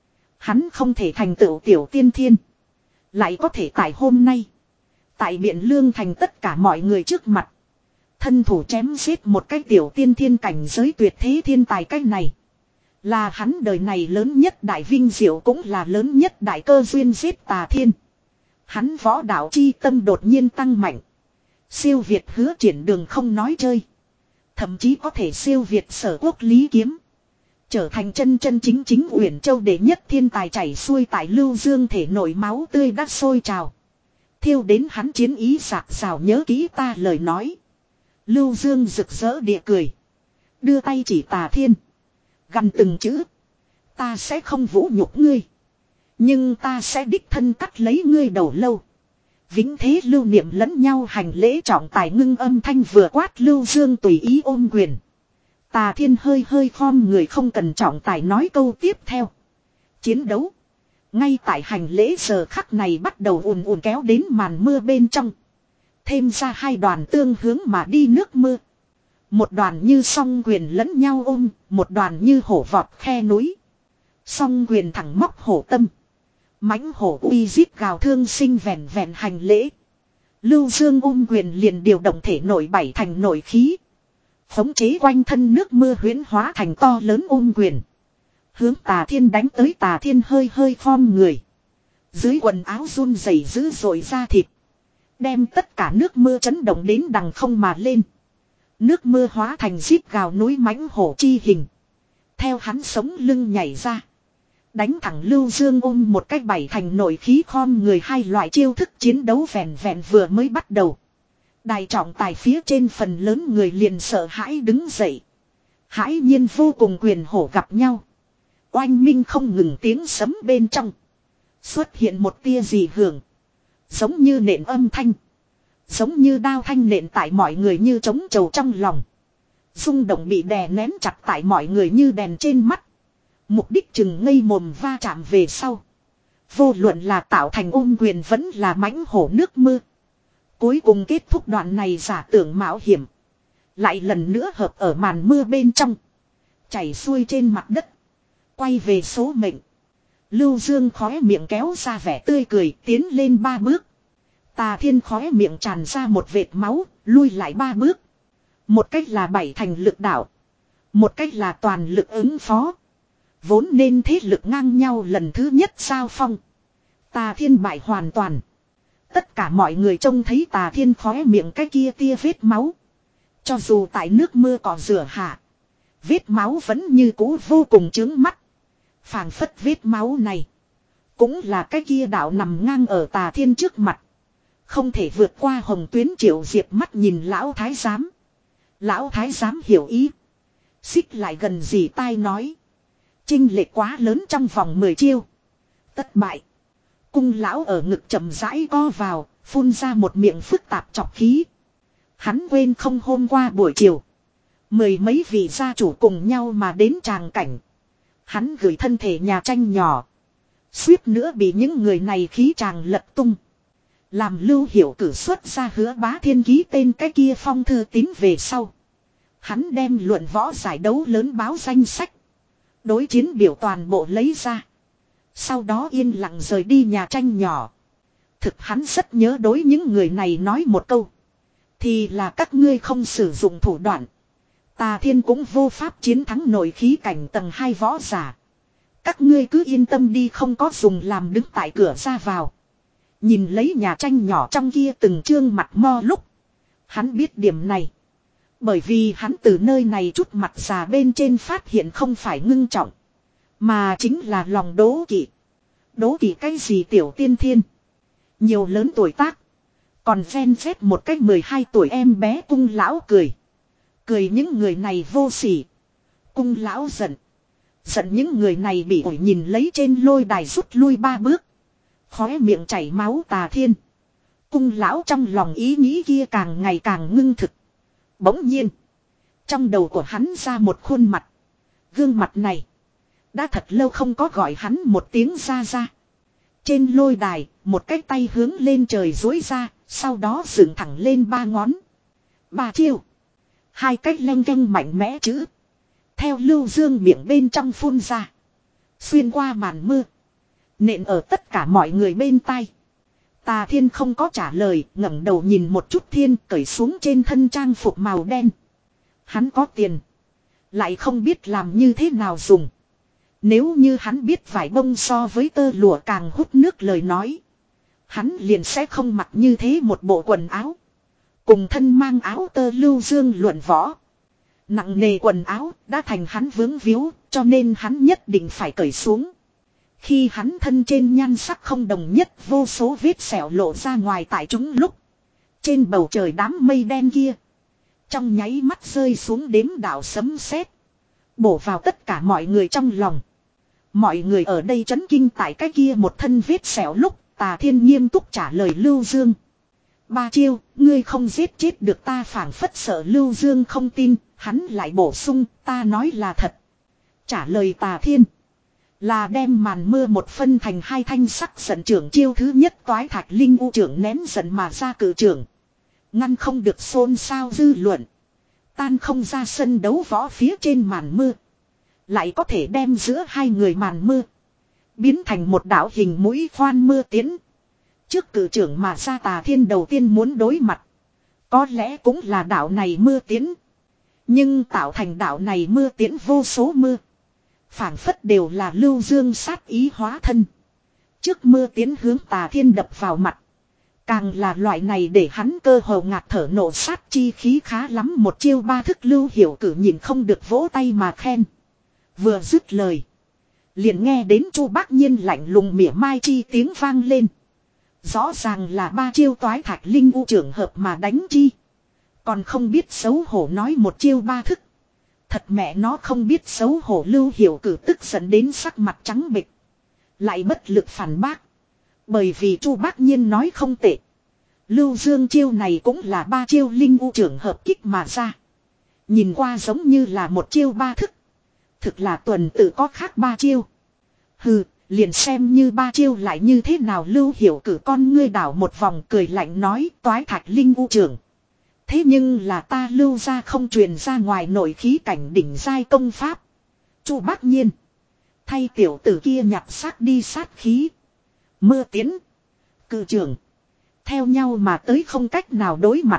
Hắn không thể thành tựu tiểu tiên thiên. Lại có thể tại hôm nay. Tại Biện Lương thành tất cả mọi người trước mặt. Thân thủ chém giết một cái tiểu tiên thiên cảnh giới tuyệt thế thiên tài cách này. Là hắn đời này lớn nhất đại vinh diệu cũng là lớn nhất đại cơ duyên giết Tà Thiên. Hắn võ đạo chi tâm đột nhiên tăng mạnh. Siêu việt hứa triển đường không nói chơi. Thậm chí có thể siêu việt sở quốc lý kiếm. Trở thành chân chân chính chính Uyển Châu đệ nhất thiên tài chảy xuôi tại Lưu Dương thể nội máu tươi đắt sôi trào. Thiêu đến hắn chiến ý sạc sào nhớ kỹ ta lời nói. Lưu Dương rực rỡ địa cười. Đưa tay chỉ Tà Thiên. Gần từng chữ. Ta sẽ không vũ nhục ngươi. Nhưng ta sẽ đích thân cắt lấy ngươi đầu lâu. Vĩnh thế lưu niệm lẫn nhau hành lễ trọng tài ngưng âm thanh vừa quát Lưu Dương tùy ý ôm quyền. Tà Thiên hơi hơi khom người không cần trọng tài nói câu tiếp theo. Chiến đấu. Ngay tại hành lễ giờ khắc này bắt đầu ùn ùn kéo đến màn mưa bên trong. Thêm ra hai đoàn tương hướng mà đi nước mưa. Một đoàn như song quyền lẫn nhau ôm, một đoàn như hổ vọt khe núi. Song quyền thẳng móc hổ tâm. Mãnh hổ uy giết gào thương sinh vẹn vẹn hành lễ. Lưu Dương ôm quyền liền điều động thể nội bảy thành nội khí. Khống chế quanh thân nước mưa huyễn hóa thành to lớn ôm quyền. Hướng Tà Thiên đánh tới. Tà Thiên hơi hơi khom người. Dưới quần áo run rẩy dữ dội ra thịt. Đem tất cả nước mưa chấn động đến đằng không mà lên. Nước mưa hóa thành giết gào núi mãnh hổ chi hình. Theo hắn sống lưng nhảy ra. Đánh thẳng Lưu Dương ôm một cách bảy thành nội khí khom người. Hai loại chiêu thức chiến đấu vẹn vẹn vừa mới bắt đầu. Đài trọng tài phía trên phần lớn người liền sợ hãi đứng dậy. Hãi nhiên vô cùng quyền hổ gặp nhau. Oanh minh không ngừng tiếng sấm bên trong. Xuất hiện một tia dị hưởng. Giống như nện âm thanh. Giống như đao thanh nện tại mọi người như trống trầu trong lòng. Rung động bị đè nén chặt tại mọi người như đèn trên mắt. Mục đích chừng ngây mồm va chạm về sau. Vô luận là tạo thành ôm quyền vẫn là mãnh hổ nước mưa. Cuối cùng kết thúc đoạn này giả tưởng mạo hiểm. Lại lần nữa hợp ở màn mưa bên trong. Chảy xuôi trên mặt đất. Quay về số mệnh. Lưu Dương khóe miệng kéo ra vẻ tươi cười tiến lên ba bước. Tà Thiên khóe miệng tràn ra một vệt máu, lui lại ba bước. Một cách là bảy thành lực đạo. Một cách là toàn lực ứng phó. Vốn nên thế lực ngang nhau lần thứ nhất giao phong. Tà Thiên bại hoàn toàn. Tất cả mọi người trông thấy Tà Thiên khóe miệng cái kia tia vết máu. Cho dù tại nước mưa cỏ rửa hạ. Vết máu vẫn như cũ vô cùng chướng mắt. Phảng phất vết máu này. Cũng là cái kia đạo nằm ngang ở Tà Thiên trước mặt. Không thể vượt qua hồng tuyến. Triệu Diệp mắt nhìn lão thái giám. Lão thái giám hiểu ý. Xích lại gần dì tai nói. Chênh lệch quá lớn trong vòng mười chiêu. Tất bại. Cung lão ở ngực chậm rãi co vào. Phun ra một miệng phức tạp chọc khí. Hắn quên không hôm qua buổi chiều. Mười mấy vị gia chủ cùng nhau mà đến tràng cảnh. Hắn gửi thân thể nhà tranh nhỏ. Suýt nữa bị những người này khí tràng lật tung. Làm Lưu Hiểu cử xuất ra Hứa Bá Thiên ký tên cái kia phong thư tín về sau. Hắn đem luận võ giải đấu lớn báo danh sách. Đối chiến biểu toàn bộ lấy ra. Sau đó yên lặng rời đi nhà tranh nhỏ. Thực hắn rất nhớ đối những người này nói một câu. Thì là các ngươi không sử dụng thủ đoạn. Tà Thiên cũng vô pháp chiến thắng nội khí cảnh tầng hai võ giả. Các ngươi cứ yên tâm đi, không có dùng làm đứng tại cửa ra vào. Nhìn lấy nhà tranh nhỏ trong kia từng trương mặt mo lúc. Hắn biết điểm này. Bởi vì hắn từ nơi này chút mặt già bên trên phát hiện không phải ngưng trọng. Mà chính là lòng đố kỵ. Đố kỵ cái gì tiểu tiên thiên. Nhiều lớn tuổi tác. Còn ven phép một cách mười hai tuổi em bé. Cung lão cười. Cười những người này vô sỉ. Cung lão giận. Giận những người này bị ổi nhìn lấy trên lôi đài rút lui ba bước. Khóe miệng chảy máu Tà Thiên. Cung lão trong lòng ý nghĩ kia càng ngày càng ngưng thực. Bỗng nhiên. Trong đầu của hắn ra một khuôn mặt. Gương mặt này. Đã thật lâu không có gọi hắn một tiếng ra ra. Trên lôi đài. Một cái tay hướng lên trời dối ra. Sau đó dựng thẳng lên ba ngón. Ba chiêu. Hai cách leng keng mạnh mẽ chữ. Theo Lưu Dương miệng bên trong phun ra. Xuyên qua màn mưa. Nện ở tất cả mọi người bên tai. Tà Thiên không có trả lời, ngẩng đầu nhìn một chút Thiên cởi xuống trên thân trang phục màu đen. Hắn có tiền. Lại không biết làm như thế nào dùng. Nếu như hắn biết vải bông so với tơ lụa càng hút nước lời nói. Hắn liền sẽ không mặc như thế một bộ quần áo. Cùng thân mang áo tơ Lưu Dương luận võ. Nặng nề quần áo đã thành hắn vướng víu, cho nên hắn nhất định phải cởi xuống. Khi hắn thân trên nhan sắc không đồng nhất, vô số vết sẹo lộ ra ngoài tại chúng lúc. Trên bầu trời đám mây đen kia. Trong nháy mắt rơi xuống đếm đạo sấm sét. Bổ vào tất cả mọi người trong lòng. Mọi người ở đây chấn kinh tại cái kia một thân vết sẹo lúc. Tà Thiên nghiêm túc trả lời Lưu Dương. Ba chiêu, ngươi không giết chết được ta, phảng phất sợ Lưu Dương không tin, hắn lại bổ sung, ta nói là thật. Trả lời Tà Thiên là đem màn mưa một phân thành hai thanh sắc giận trưởng chiêu thứ nhất toái thạch linh u trưởng nén giận mà ra cử trưởng. Ngăn không được xôn xao dư luận. Tan không ra sân đấu võ phía trên màn mưa. Lại có thể đem giữa hai người màn mưa biến thành một đạo hình mũi khoan mưa tiến. Trước cử trưởng mà ra Tà Thiên đầu tiên muốn đối mặt. Có lẽ cũng là đạo này mưa tiến. Nhưng tạo thành đạo này mưa tiến vô số mưa. Phảng phất đều là Lưu Dương sát ý hóa thân. Trước mưa tiến hướng Tà Thiên đập vào mặt. Càng là loại này để hắn cơ hồ ngạt thở nổ sát chi khí khá lắm, một chiêu ba thức Lưu Hiểu Cử nhìn không được vỗ tay mà khen. Vừa dứt lời, liền nghe đến Chu Bác Nhiên lạnh lùng mỉa mai chi tiếng vang lên. Rõ ràng là ba chiêu toái thạch linh u trưởng hợp mà đánh chi. Còn không biết xấu hổ nói một chiêu ba thức. Thật mẹ nó không biết xấu hổ. Lưu Hiểu Cử tức giận đến sắc mặt trắng bệch, lại bất lực phản bác. Bởi vì Chu Bác Nhiên nói không tệ. Lưu Dương chiêu này cũng là ba chiêu linh u trưởng hợp kích mà ra. Nhìn qua giống như là một chiêu ba thức. Thực là tuần tự có khác ba chiêu. Hừ, liền xem như ba chiêu lại như thế nào. Lưu Hiểu Cử con ngươi đảo một vòng cười lạnh nói toái thạch linh u trưởng. Thế nhưng là ta Lưu ra không truyền ra ngoài nội khí cảnh đỉnh giai công pháp. Chu Bác Nhiên, thay tiểu tử kia nhặt xác đi sát khí. Mưa tiến, cử trưởng, theo nhau mà tới không cách nào đối mặt.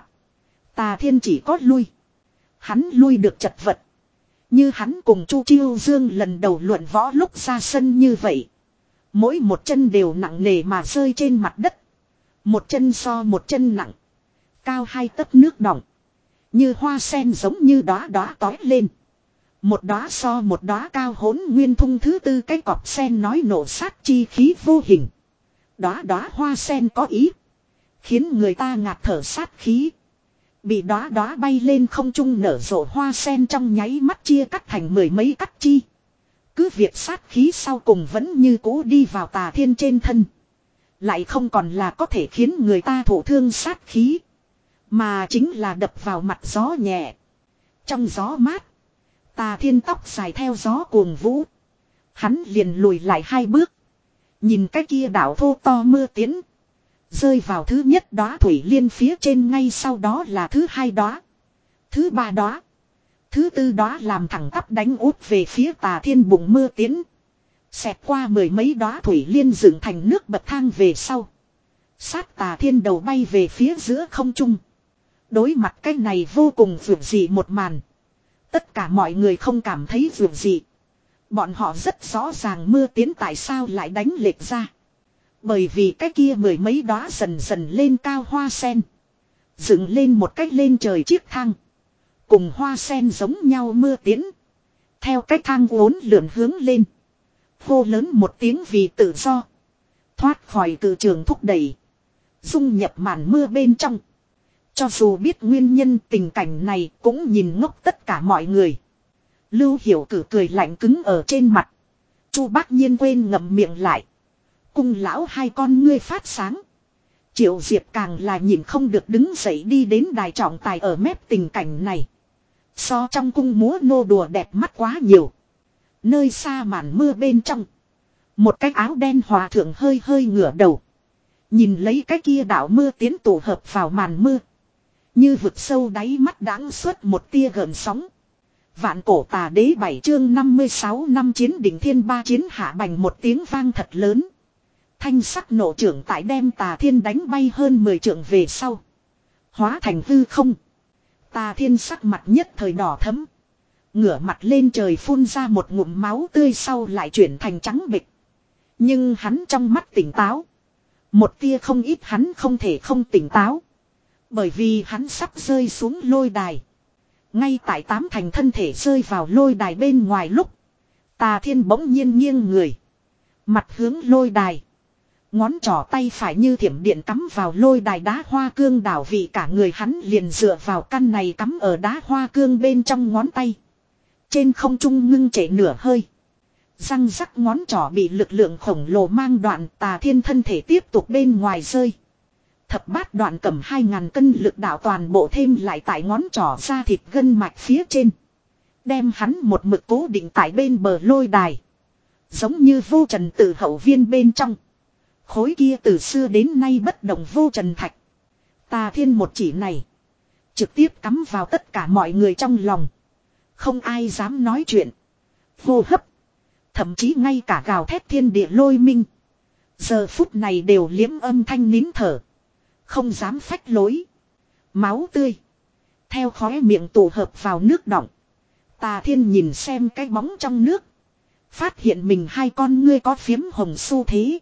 Tà Thiên chỉ có lui. Hắn lui được chật vật. Như hắn cùng Chu Chiêu Dương lần đầu luận võ lúc ra sân như vậy. Mỗi một chân đều nặng nề mà rơi trên mặt đất. Một chân so một chân nặng. Cao hai tấc nước đọng. Như hoa sen giống như đóa đóa tói lên. Một đóa so một đóa cao hỗn nguyên thung thứ tư cái cọp sen nói nổ sát chi khí vô hình. Đóa đóa hoa sen có ý. Khiến người ta ngạt thở sát khí. Bị đóa đóa bay lên không trung nở rộ hoa sen trong nháy mắt chia cắt thành mười mấy cắt chi. Cứ việc sát khí sau cùng vẫn như cũ đi vào Tà Thiên trên thân. Lại không còn là có thể khiến người ta thổ thương sát khí. Mà chính là đập vào mặt gió nhẹ. Trong gió mát, Tà Thiên tóc dài theo gió cuồng vũ. Hắn liền lùi lại hai bước. Nhìn cái kia đảo thô to mưa tiến. Rơi vào thứ nhất đóa thủy liên phía trên, ngay sau đó là thứ hai đóa, thứ ba đóa, thứ tư đóa làm thẳng tắp đánh út về phía Tà Thiên bụng mưa tiến. Xẹt qua mười mấy đóa thủy liên dựng thành nước bậc thang về sau. Sát Tà Thiên đầu bay về phía giữa không trung. Đối mặt cái này vô cùng vượt dị một màn. Tất cả mọi người không cảm thấy vượt dị. Bọn họ rất rõ ràng mưa tiến tại sao lại đánh lệch ra. Bởi vì cái kia mười mấy đóa dần dần lên cao hoa sen. Dựng lên một cách lên trời chiếc thang. Cùng hoa sen giống nhau mưa tiến. Theo cách thang uốn lượn hướng lên. Hô lớn một tiếng vì tự do. Thoát khỏi cử trường thúc đẩy. Dung nhập màn mưa bên trong. Cho dù biết nguyên nhân tình cảnh này cũng nhìn ngốc tất cả mọi người. Lưu Hiểu Cử cười lạnh cứng ở trên mặt. Chu Bác Nhiên quên ngậm miệng lại. Cung lão hai con ngươi phát sáng. Triệu Diệp càng là nhìn không được đứng dậy đi đến đài trọng tài ở mép tình cảnh này. So trong cung múa nô đùa đẹp mắt quá nhiều. Nơi xa màn mưa bên trong. Một cái áo đen hòa thượng hơi hơi ngửa đầu. Nhìn lấy cái kia đảo mưa tiến tụ hợp vào màn mưa. Như vực sâu đáy mắt đãng suốt một tia gợn sóng. Vạn cổ tà đế bảy chương năm mươi sáu năm chiến đỉnh thiên ba chiến hạ bành một tiếng vang thật lớn. Thanh sắc nộ trưởng tại đem Tà Thiên đánh bay hơn mười trượng về sau. Hóa thành hư không. Tà Thiên sắc mặt nhất thời đỏ thấm. Ngửa mặt lên trời phun ra một ngụm máu tươi sau lại chuyển thành trắng bệch. Nhưng hắn trong mắt tỉnh táo. Một tia không ít hắn không thể không tỉnh táo. Bởi vì hắn sắp rơi xuống lôi đài. Ngay tại tám thành thân thể rơi vào lôi đài bên ngoài lúc. Tà Thiên bỗng nhiên nghiêng người. Mặt hướng lôi đài. Ngón trỏ tay phải như thiểm điện cắm vào lôi đài đá hoa cương đảo vị, cả người hắn liền dựa vào căn này cắm ở đá hoa cương bên trong ngón tay. Trên không trung ngưng trệ nửa hơi. Răng rắc ngón trỏ bị lực lượng khổng lồ mang đoạn, Tà Thiên thân thể tiếp tục bên ngoài rơi. Thập bát đoạn cầm hai ngàn cân lực đạo toàn bộ thêm lại tại ngón trỏ ra thịt gân mạch phía trên. Đem hắn một mực cố định tại bên bờ lôi đài. Giống như vô trần từ hậu viên bên trong. Khối kia từ xưa đến nay bất động vô trần thạch. Tà Thiên một chỉ này. Trực tiếp cắm vào tất cả mọi người trong lòng. Không ai dám nói chuyện. Hô hấp. Thậm chí ngay cả gào thét thiên địa lôi minh. Giờ phút này đều liếm âm thanh nín thở. Không dám phách lối. Máu tươi. Theo khóe miệng tụ hợp vào nước đọng. Tà Thiên nhìn xem cái bóng trong nước. Phát hiện mình hai con ngươi có phiếm hồng xu thế.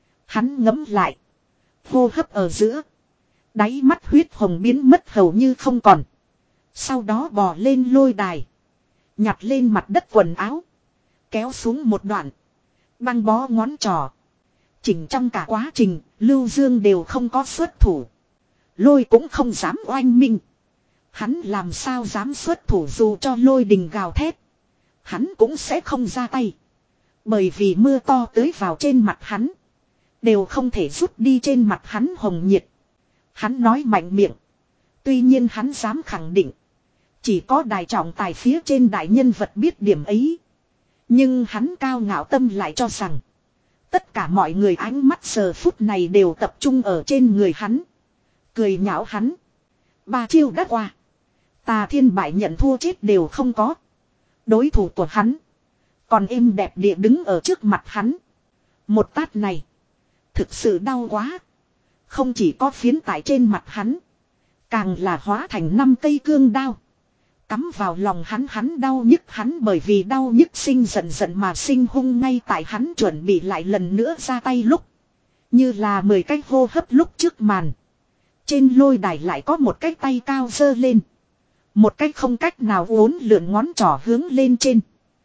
Hắn ngấm lại. Hô hấp ở giữa. Đáy mắt huyết hồng biến mất hầu như không còn. Sau đó bò lên lôi đài. Nhặt lên mặt đất quần áo. Kéo xuống một đoạn. Băng bó ngón trỏ. Chỉnh trong cả quá trình, Lưu Dương đều không có xuất thủ. Lôi cũng không dám oanh minh. Hắn làm sao dám xuất thủ dù cho lôi đình gào thét. Hắn cũng sẽ không ra tay. Bởi vì mưa to tới vào trên mặt hắn. Đều không thể rút đi trên mặt hắn hồng nhiệt. Hắn nói mạnh miệng. Tuy nhiên hắn dám khẳng định. Chỉ có đài trọng tài phía trên đại nhân vật biết điểm ấy. Nhưng hắn cao ngạo tâm lại cho rằng. Tất cả mọi người ánh mắt giờ phút này đều tập trung ở trên người hắn. Cười nhạo hắn. Ba chiêu đã qua. Tà Thiên bại nhận thua chết đều không có. Đối thủ của hắn. Còn êm đẹp địa đứng ở trước mặt hắn. Một tát này. Thực sự đau quá. Không chỉ có phiến tại trên mặt hắn. Càng là hóa thành năm cây cương đao. Cắm vào lòng hắn hắn đau nhức hắn bởi vì đau nhức sinh giận giận mà sinh hung ngay tại hắn chuẩn bị lại lần nữa ra tay lúc. Như là mười cái hô hấp lúc trước màn. Trên lôi đài lại có một cái tay cao giơ lên. Một cái không cách nào uốn lượn ngón trỏ hướng lên trên.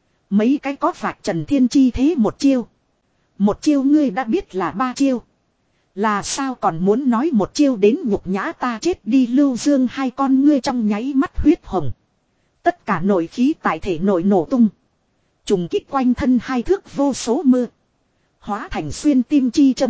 Mấy cái có vạch Trần Thiên chi thế một chiêu. Một chiêu ngươi đã biết là ba chiêu. Là sao còn muốn nói một chiêu đến nhục nhã ta chết đi Lưu Dương hai con ngươi trong nháy mắt huyết hồng. Tất cả nội khí tại thể nội nổ tung. Trùng kích quanh thân hai thước vô số mưa. Hóa thành xuyên tim chi châm.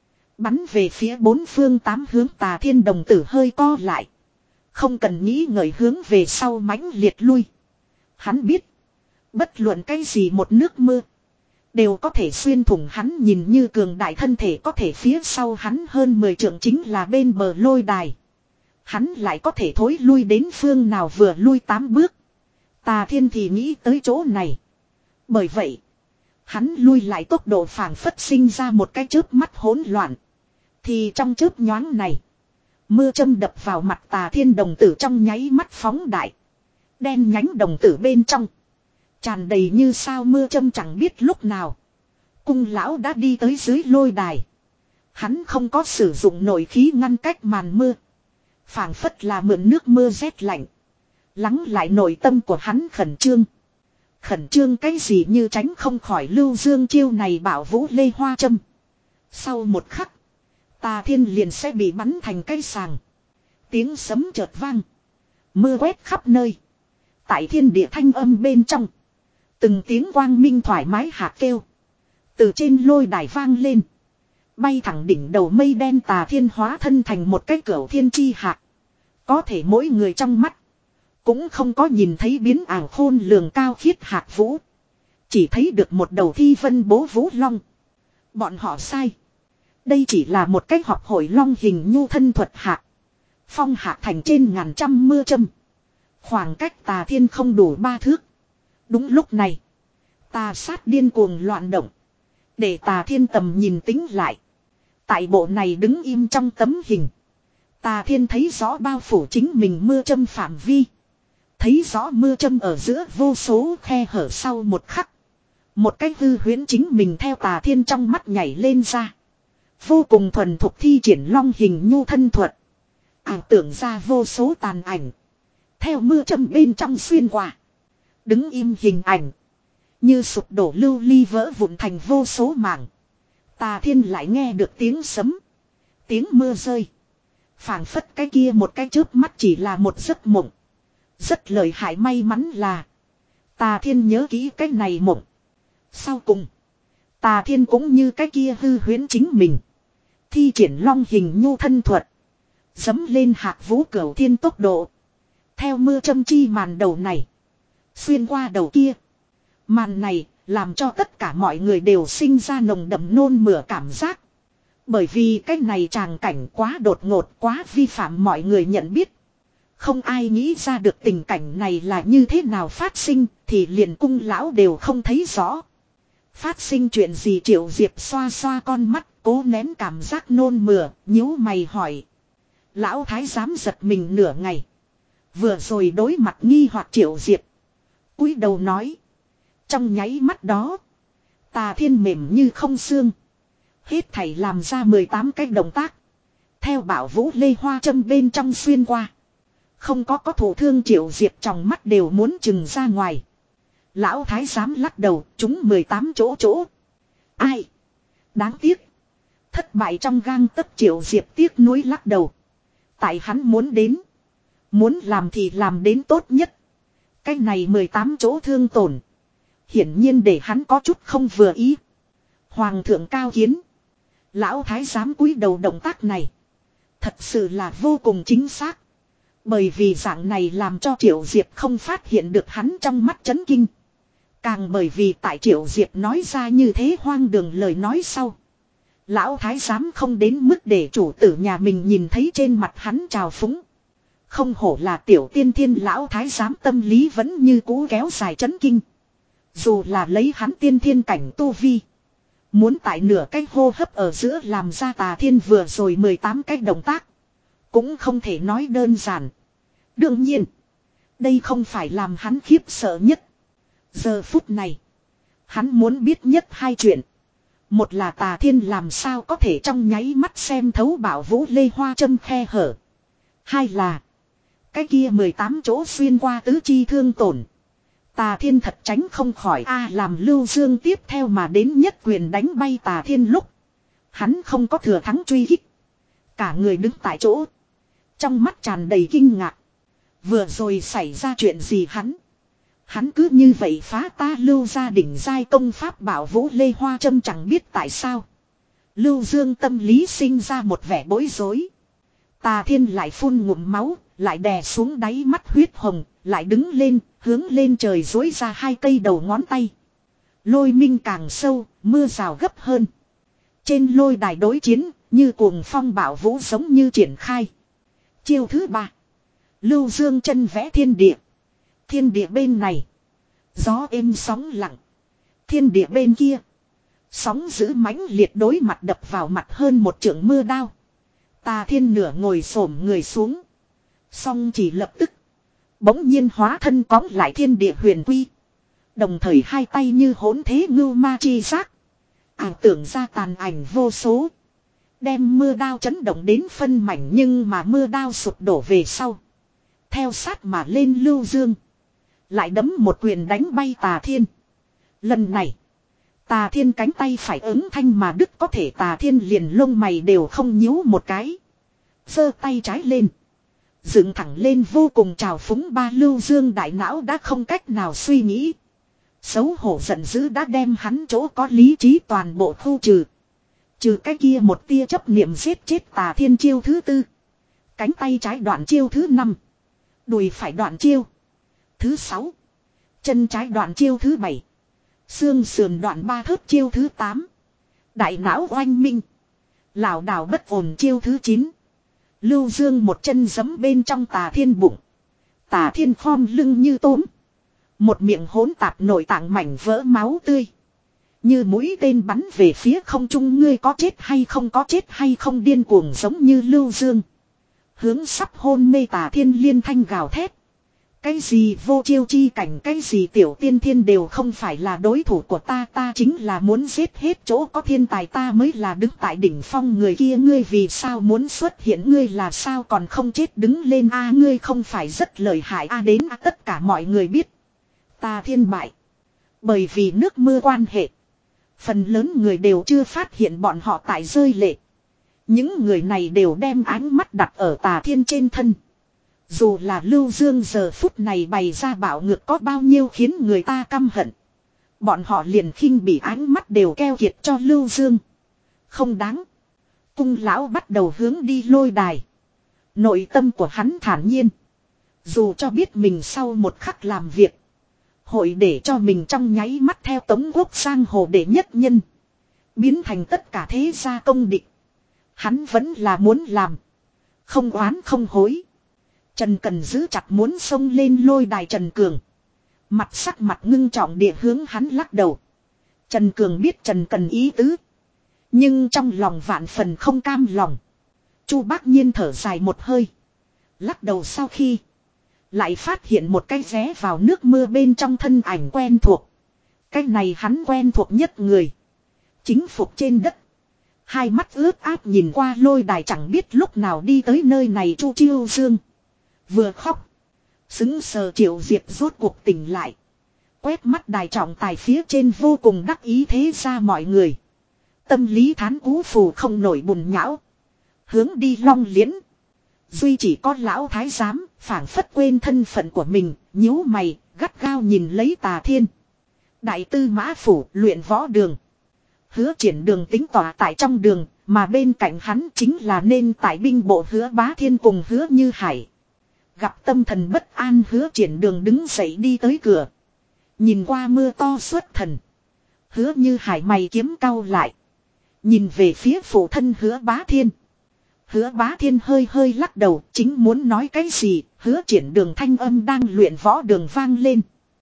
Bắn về phía bốn phương tám hướng Tà Thiên đồng tử hơi co lại. Không cần nghĩ ngợi hướng về sau mãnh liệt lui. Hắn biết. Bất luận cái gì một nước mưa. Đều có thể xuyên thủng hắn nhìn như cường đại thân thể có thể phía sau hắn hơn mười trượng chính là bên bờ lôi đài. Hắn lại có thể thối lui đến phương nào vừa lui tám bước. Tà Thiên thì nghĩ tới chỗ này. Bởi vậy. Hắn lui lại tốc độ phảng phất sinh ra một cái chớp mắt hỗn loạn. Thì trong chớp nhoáng này. Mưa châm đập vào mặt Tà Thiên đồng tử trong nháy mắt phóng đại. Đen nhánh đồng tử bên trong. Tràn đầy như sao mưa châm chẳng biết lúc nào. Cung lão đã đi tới dưới lôi đài. Hắn không có sử dụng nội khí ngăn cách màn mưa. Phảng phất là mượn nước mưa rét lạnh. Lắng lại nội tâm của hắn khẩn trương. Khẩn trương cái gì như tránh không khỏi Lưu Dương chiêu này bảo vũ lê hoa châm. Sau một khắc. Tà Thiên liền sẽ bị bắn thành cây sàng. Tiếng sấm chợt vang. Mưa quét khắp nơi. Tại thiên địa thanh âm bên trong. Từng tiếng quang minh thoải mái hạ kêu. Từ trên lôi đài vang lên. Bay thẳng đỉnh đầu mây đen Tà Thiên hóa thân thành một cái cửu thiên chi hạt. Có thể mỗi người trong mắt. Cũng không có nhìn thấy biến ảo khôn lường cao khiết hạt vũ. Chỉ thấy được một đầu thi vân bố vũ long. Bọn họ sai. Đây chỉ là một cách học hội long hình nhu thân thuật hạt. Phong hạt thành trên ngàn trăm mưa châm. Khoảng cách Tà Thiên không đủ ba thước. Đúng lúc này. Tà sát điên cuồng loạn động. Để Tà Thiên tầm nhìn tính lại. Tại bộ này đứng im trong tấm hình. Tà Thiên thấy rõ bao phủ chính mình mưa châm phạm vi. Thấy rõ mưa châm ở giữa vô số khe hở sau một khắc. Một cái hư huyễn chính mình theo Tà Thiên trong mắt nhảy lên ra. Vô cùng thuần thục thi triển long hình nhu thân thuật. Ảo tưởng ra vô số tàn ảnh. Theo mưa châm bên trong xuyên qua. Đứng im hình ảnh. Như sụp đổ lưu ly vỡ vụn thành vô số mảng. Tà Thiên lại nghe được tiếng sấm. Tiếng mưa rơi. Phảng phất cái kia một cái chớp mắt chỉ là một giấc mộng. Rất lợi hại may mắn là. Tà Thiên nhớ kỹ cái này mộng. Sau cùng. Tà Thiên cũng như cái kia hư huyễn chính mình. Thi triển long hình nhu thân thuật. Dấm lên hạc vũ cửu thiên tốc độ. Theo mưa châm chi màn đầu này. Xuyên qua đầu kia. Màn này làm cho tất cả mọi người đều sinh ra nồng đậm nôn mửa cảm giác. Bởi vì cái này tràng cảnh quá đột ngột, quá vi phạm mọi người nhận biết. Không ai nghĩ ra được tình cảnh này là như thế nào phát sinh, thì liền cung lão đều không thấy rõ. Phát sinh chuyện gì? Triệu Diệp xoa xoa con mắt, cố nén cảm giác nôn mửa, nhíu mày hỏi. Lão thái giám giật mình nửa ngày. Vừa rồi đối mặt nghi hoặc Triệu Diệp. Cúi đầu nói. Trong nháy mắt đó. Tà Thiên mềm như không xương. Hết thảy làm ra mười tám cái động tác. Theo bảo vũ lê hoa châm bên trong xuyên qua. Không có có thủ thương Triệu Diệp trong mắt đều muốn chừng ra ngoài. Lão thái giám lắc đầu, chúng mười tám chỗ chỗ. Ai? Đáng tiếc. Thất bại trong gang tấc. Triệu Diệp tiếc nuối lắc đầu. Tại hắn muốn đến. Muốn làm thì làm đến tốt nhất. Cái này mười tám chỗ thương tổn. Hiển nhiên để hắn có chút không vừa ý. Hoàng thượng cao kiến. Lão thái giám cúi đầu, động tác này. Thật sự là vô cùng chính xác. Bởi vì dạng này làm cho Triệu Diệp không phát hiện được hắn trong mắt chấn kinh. Càng bởi vì tại Triệu Diệp nói ra như thế hoang đường lời nói sau. Lão thái giám không đến mức để chủ tử nhà mình nhìn thấy trên mặt hắn trào phúng. Không hổ là tiểu tiên thiên, lão thái giám tâm lý vẫn như cũ kéo dài chấn kinh. Dù là lấy hắn tiên thiên cảnh tu vi. Muốn tại nửa cái hô hấp ở giữa làm ra Tà Thiên vừa rồi mười tám cái động tác. Cũng không thể nói đơn giản. Đương nhiên. Đây không phải làm hắn khiếp sợ nhất. Giờ phút này. Hắn muốn biết nhất hai chuyện. Một là Tà Thiên làm sao có thể trong nháy mắt xem thấu bảo vũ lê hoa châm khe hở. Hai là. Cái kia mười tám chỗ xuyên qua tứ chi thương tổn. Tà Thiên thật tránh không khỏi a làm Lưu Dương tiếp theo mà đến nhất quyền đánh bay Tà Thiên lúc. Hắn không có thừa thắng truy kích. Cả người đứng tại chỗ. Trong mắt tràn đầy kinh ngạc. Vừa rồi xảy ra chuyện gì hắn? Hắn cứ như vậy phá ta Lưu gia đỉnh giai công pháp bảo vũ lê hoa châm, chẳng biết tại sao. Lưu Dương tâm lý sinh ra một vẻ bối rối. Tà Thiên lại phun ngụm máu, lại đè xuống đáy mắt huyết hồng, lại đứng lên, hướng lên trời dối ra hai cây đầu ngón tay. Lôi minh càng sâu, mưa rào gấp hơn. Trên lôi đài đối chiến, như cuồng phong bạo vũ giống như triển khai. Chiêu thứ ba. Lưu Dương chân vẽ thiên địa. Thiên địa bên này. Gió êm sóng lặng. Thiên địa bên kia. Sóng dữ mãnh liệt đối mặt đập vào mặt hơn một trượng mưa đao. Tà Thiên nửa ngồi xổm người xuống. Song chỉ lập tức. Bỗng nhiên hóa thân cõng lại thiên địa huyền quy. Đồng thời hai tay như hỗn thế ngưu ma chi giác. Ảo tưởng ra tàn ảnh vô số. Đem mưa đao chấn động đến phân mảnh, nhưng mà mưa đao sụp đổ về sau. Theo sát mà lên Lưu Dương. Lại đấm một quyền đánh bay Tà Thiên. Lần này. Tà Thiên cánh tay phải ứng thanh mà đứt, có thể Tà Thiên liền lông mày đều không nhíu một cái. Giơ tay trái lên. Dựng thẳng lên vô cùng trào phúng ba. Lưu Dương đại não đã không cách nào suy nghĩ. Xấu hổ giận dữ đã đem hắn chỗ có lý trí toàn bộ khu trừ. Trừ cái kia một tia chấp niệm giết chết Tà Thiên chiêu thứ tư. Cánh tay trái đoạn chiêu thứ năm. Đùi phải đoạn chiêu thứ sáu. Chân trái đoạn chiêu thứ bảy. Xương sườn đoạn ba thớt chiêu thứ tám. Đại não oanh minh. Lảo đảo bất ổn chiêu thứ chín. Lưu Dương một chân giẫm bên trong Tà Thiên bụng. Tà Thiên khom lưng như tôm. Một miệng hỗn tạp nội tạng mảnh vỡ máu tươi. Như mũi tên bắn về phía không trung. Ngươi có chết hay không, có chết hay không, điên cuồng giống như Lưu Dương. Hướng sắp hôn mê Tà Thiên liên thanh gào thét. Cái gì vô chiêu chi cảnh, cái gì tiểu tiên thiên đều không phải là đối thủ của ta. Ta chính là muốn giết hết chỗ có thiên tài, ta mới là đứng tại đỉnh phong người kia. Ngươi vì sao muốn xuất hiện, ngươi là sao còn không chết đứng lên a ngươi không phải rất lợi hại a đến a tất cả mọi người biết. Tà Thiên bại. Bởi vì nước mưa quan hệ. Phần lớn người đều chưa phát hiện bọn họ tại rơi lệ. Những người này đều đem ánh mắt đặt ở Tà Thiên trên thân. Dù là Lưu Dương giờ phút này bày ra bạo ngược có bao nhiêu khiến người ta căm hận. Bọn họ liền khinh bỉ ánh mắt đều keo kiệt cho Lưu Dương. Không đáng. Cung lão bắt đầu hướng đi lôi đài. Nội tâm của hắn thản nhiên. Dù cho biết mình sau một khắc làm việc. Hội để cho mình trong nháy mắt theo Tống Quốc sang hồ đệ nhất nhân. Biến thành tất cả thế gia công địch. Hắn vẫn là muốn làm. Không oán không hối. Trần Cần giữ chặt muốn xông lên lôi đài Trần Cường. Mặt sắc mặt ngưng trọng địa hướng hắn lắc đầu. Trần Cường biết Trần Cần ý tứ. Nhưng trong lòng vạn phần không cam lòng. Chu Bác Nhiên thở dài một hơi. Lắc đầu sau khi. Lại phát hiện một cái vé vào nước mưa bên trong thân ảnh quen thuộc. Cái này hắn quen thuộc nhất người. Chính phục trên đất. Hai mắt ướt át nhìn qua lôi đài chẳng biết lúc nào đi tới nơi này Chu Chiêu Dương. Vừa khóc. Xứng sờ Triệu Diệp rốt cuộc tỉnh lại. Quét mắt đài trọng tài phía trên vô cùng đắc ý thế ra mọi người. Tâm lý thán cú phù không nổi bùn nhão. Hướng đi Long Liễn. Duy chỉ có lão thái giám, phảng phất quên thân phận của mình, nhíu mày, gắt gao nhìn lấy Tà Thiên. Đại tư mã phủ, luyện võ đường. Hứa Triển Đường tính tỏa tại trong đường, mà bên cạnh hắn chính là nên tại binh bộ Hứa Bá Thiên cùng Hứa Như Hải. Gặp tâm thần bất an Hứa Triển Đường đứng dậy đi tới cửa. Nhìn qua mưa to xuất thần. Hứa Như Hải mày kiếm cau lại. Nhìn về phía phụ thân Hứa Bá Thiên. Hứa Bá Thiên hơi hơi lắc đầu, chính muốn nói cái gì, Hứa Triển Đường thanh âm đang luyện võ đường vang lên.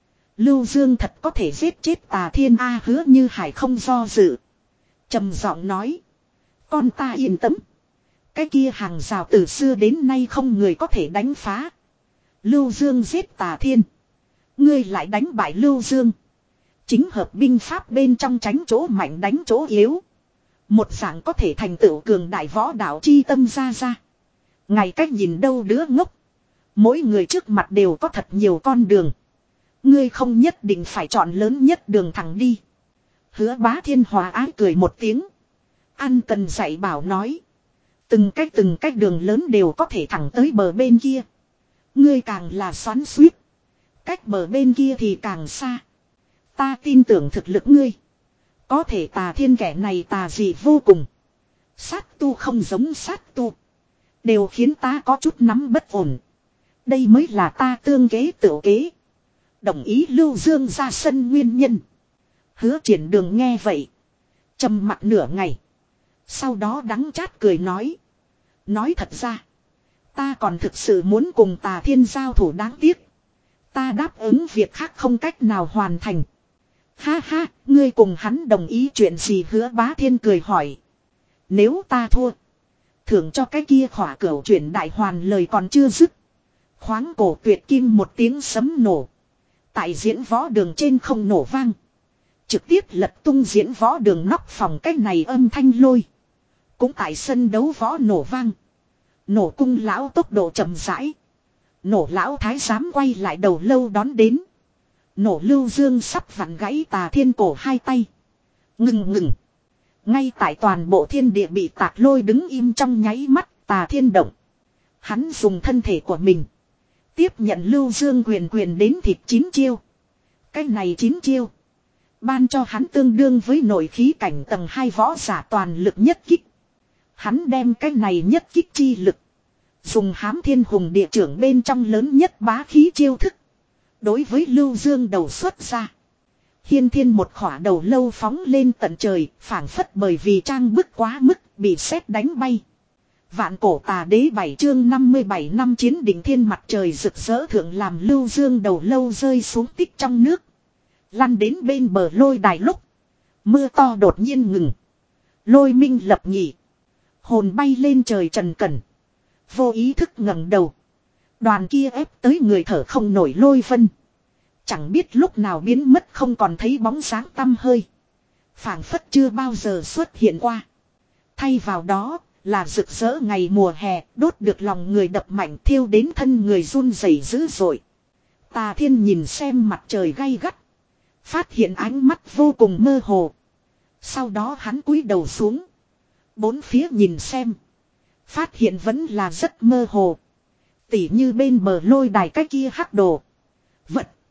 Lưu Dương thật có thể giết chết Tà Thiên a. Hứa Như Hải không do dự. Trầm giọng nói. Con ta yên tâm. Cái kia hàng rào từ xưa đến nay không người có thể đánh phá. Lưu Dương giết Tà Thiên. Ngươi lại đánh bại Lưu Dương. Chính hợp binh pháp bên trong tránh chỗ mạnh đánh chỗ yếu. Một dạng có thể thành tựu cường đại võ đạo chi tâm ra ra. Ngày cách nhìn đâu đứa ngốc. Mỗi người trước mặt đều có thật nhiều con đường. Ngươi không nhất định phải chọn lớn nhất đường thẳng đi. Hứa Bá Thiên hòa ái cười một tiếng. Ăn cần dạy bảo nói. Từng cách từng cách đường lớn đều có thể thẳng tới bờ bên kia. Ngươi càng là xoắn xuýt. Cách bờ bên kia thì càng xa. Ta tin tưởng thực lực ngươi. Có thể Tà Thiên kẻ này tà dị vô cùng. Sát tu không giống sát tu. Đều khiến ta có chút nắm bất ổn. Đây mới là ta tương kế tự kế. Đồng ý Lưu Dương ra sân nguyên nhân. Hứa Triển Đường nghe vậy. Trầm mặc nửa ngày. Sau đó đắng chát cười nói. Nói thật ra. Ta còn thực sự muốn cùng Tà Thiên giao thủ đáng tiếc. Ta đáp ứng việc khác không cách nào hoàn thành. Ha ha, ngươi cùng hắn đồng ý chuyện gì? Hứa Bá Thiên cười hỏi. Nếu ta thua. Thưởng cho cái kia khỏa cửu chuyển đại hoàn lời còn chưa dứt. Khoáng cổ tuyệt kim một tiếng sấm nổ. Tại diễn võ đường trên không nổ vang. Trực tiếp lật tung diễn võ đường nóc phòng cách này âm thanh lôi. Cũng tại sân đấu võ nổ vang. Nổ cung lão tốc độ chậm rãi. Nổ lão thái giám quay lại đầu lâu đón đến. Nổ Lưu Dương sắp vặn gãy Tà Thiên cổ hai tay. Ngừng ngừng. Ngay tại toàn bộ thiên địa bị tạc lôi đứng im trong nháy mắt Tà Thiên động. Hắn dùng thân thể của mình. Tiếp nhận Lưu Dương quyền quyền đến thịt chín chiêu. Cái này chín chiêu. Ban cho hắn tương đương với nội khí cảnh tầng hai võ giả toàn lực nhất kích. Hắn đem cái này nhất kích chi lực. Dùng Hám Thiên Hùng địa trưởng bên trong lớn nhất bá khí chiêu thức. Đối với Lưu Dương đầu xuất ra. Hiên thiên một khỏa đầu lâu phóng lên tận trời, phảng phất bởi vì trang bức quá mức, bị sét đánh bay. Vạn cổ tà đế bảy chương năm mươi bảy năm chiến đỉnh thiên mặt trời rực rỡ thượng làm Lưu Dương đầu lâu rơi xuống tích trong nước. Lăn đến bên bờ lôi đài lúc. Mưa to đột nhiên ngừng. Lôi minh lập nhị. Hồn bay lên trời Trần Cẩn. Vô ý thức ngẩng đầu. Đoàn kia ép tới người thở không nổi lôi vân. Chẳng biết lúc nào biến mất không còn thấy bóng sáng tăm hơi. Phảng phất chưa bao giờ xuất hiện qua. Thay vào đó là rực rỡ ngày mùa hè, đốt được lòng người đập mạnh thiêu đến thân người run rẩy dữ dội. Tà Thiên nhìn xem mặt trời gay gắt. Phát hiện ánh mắt vô cùng mơ hồ. Sau đó hắn cúi đầu xuống. Bốn phía nhìn xem. Phát hiện vẫn là rất mơ hồ. Tỉ như bên bờ lôi đài cái kia hắc đồ. Vật.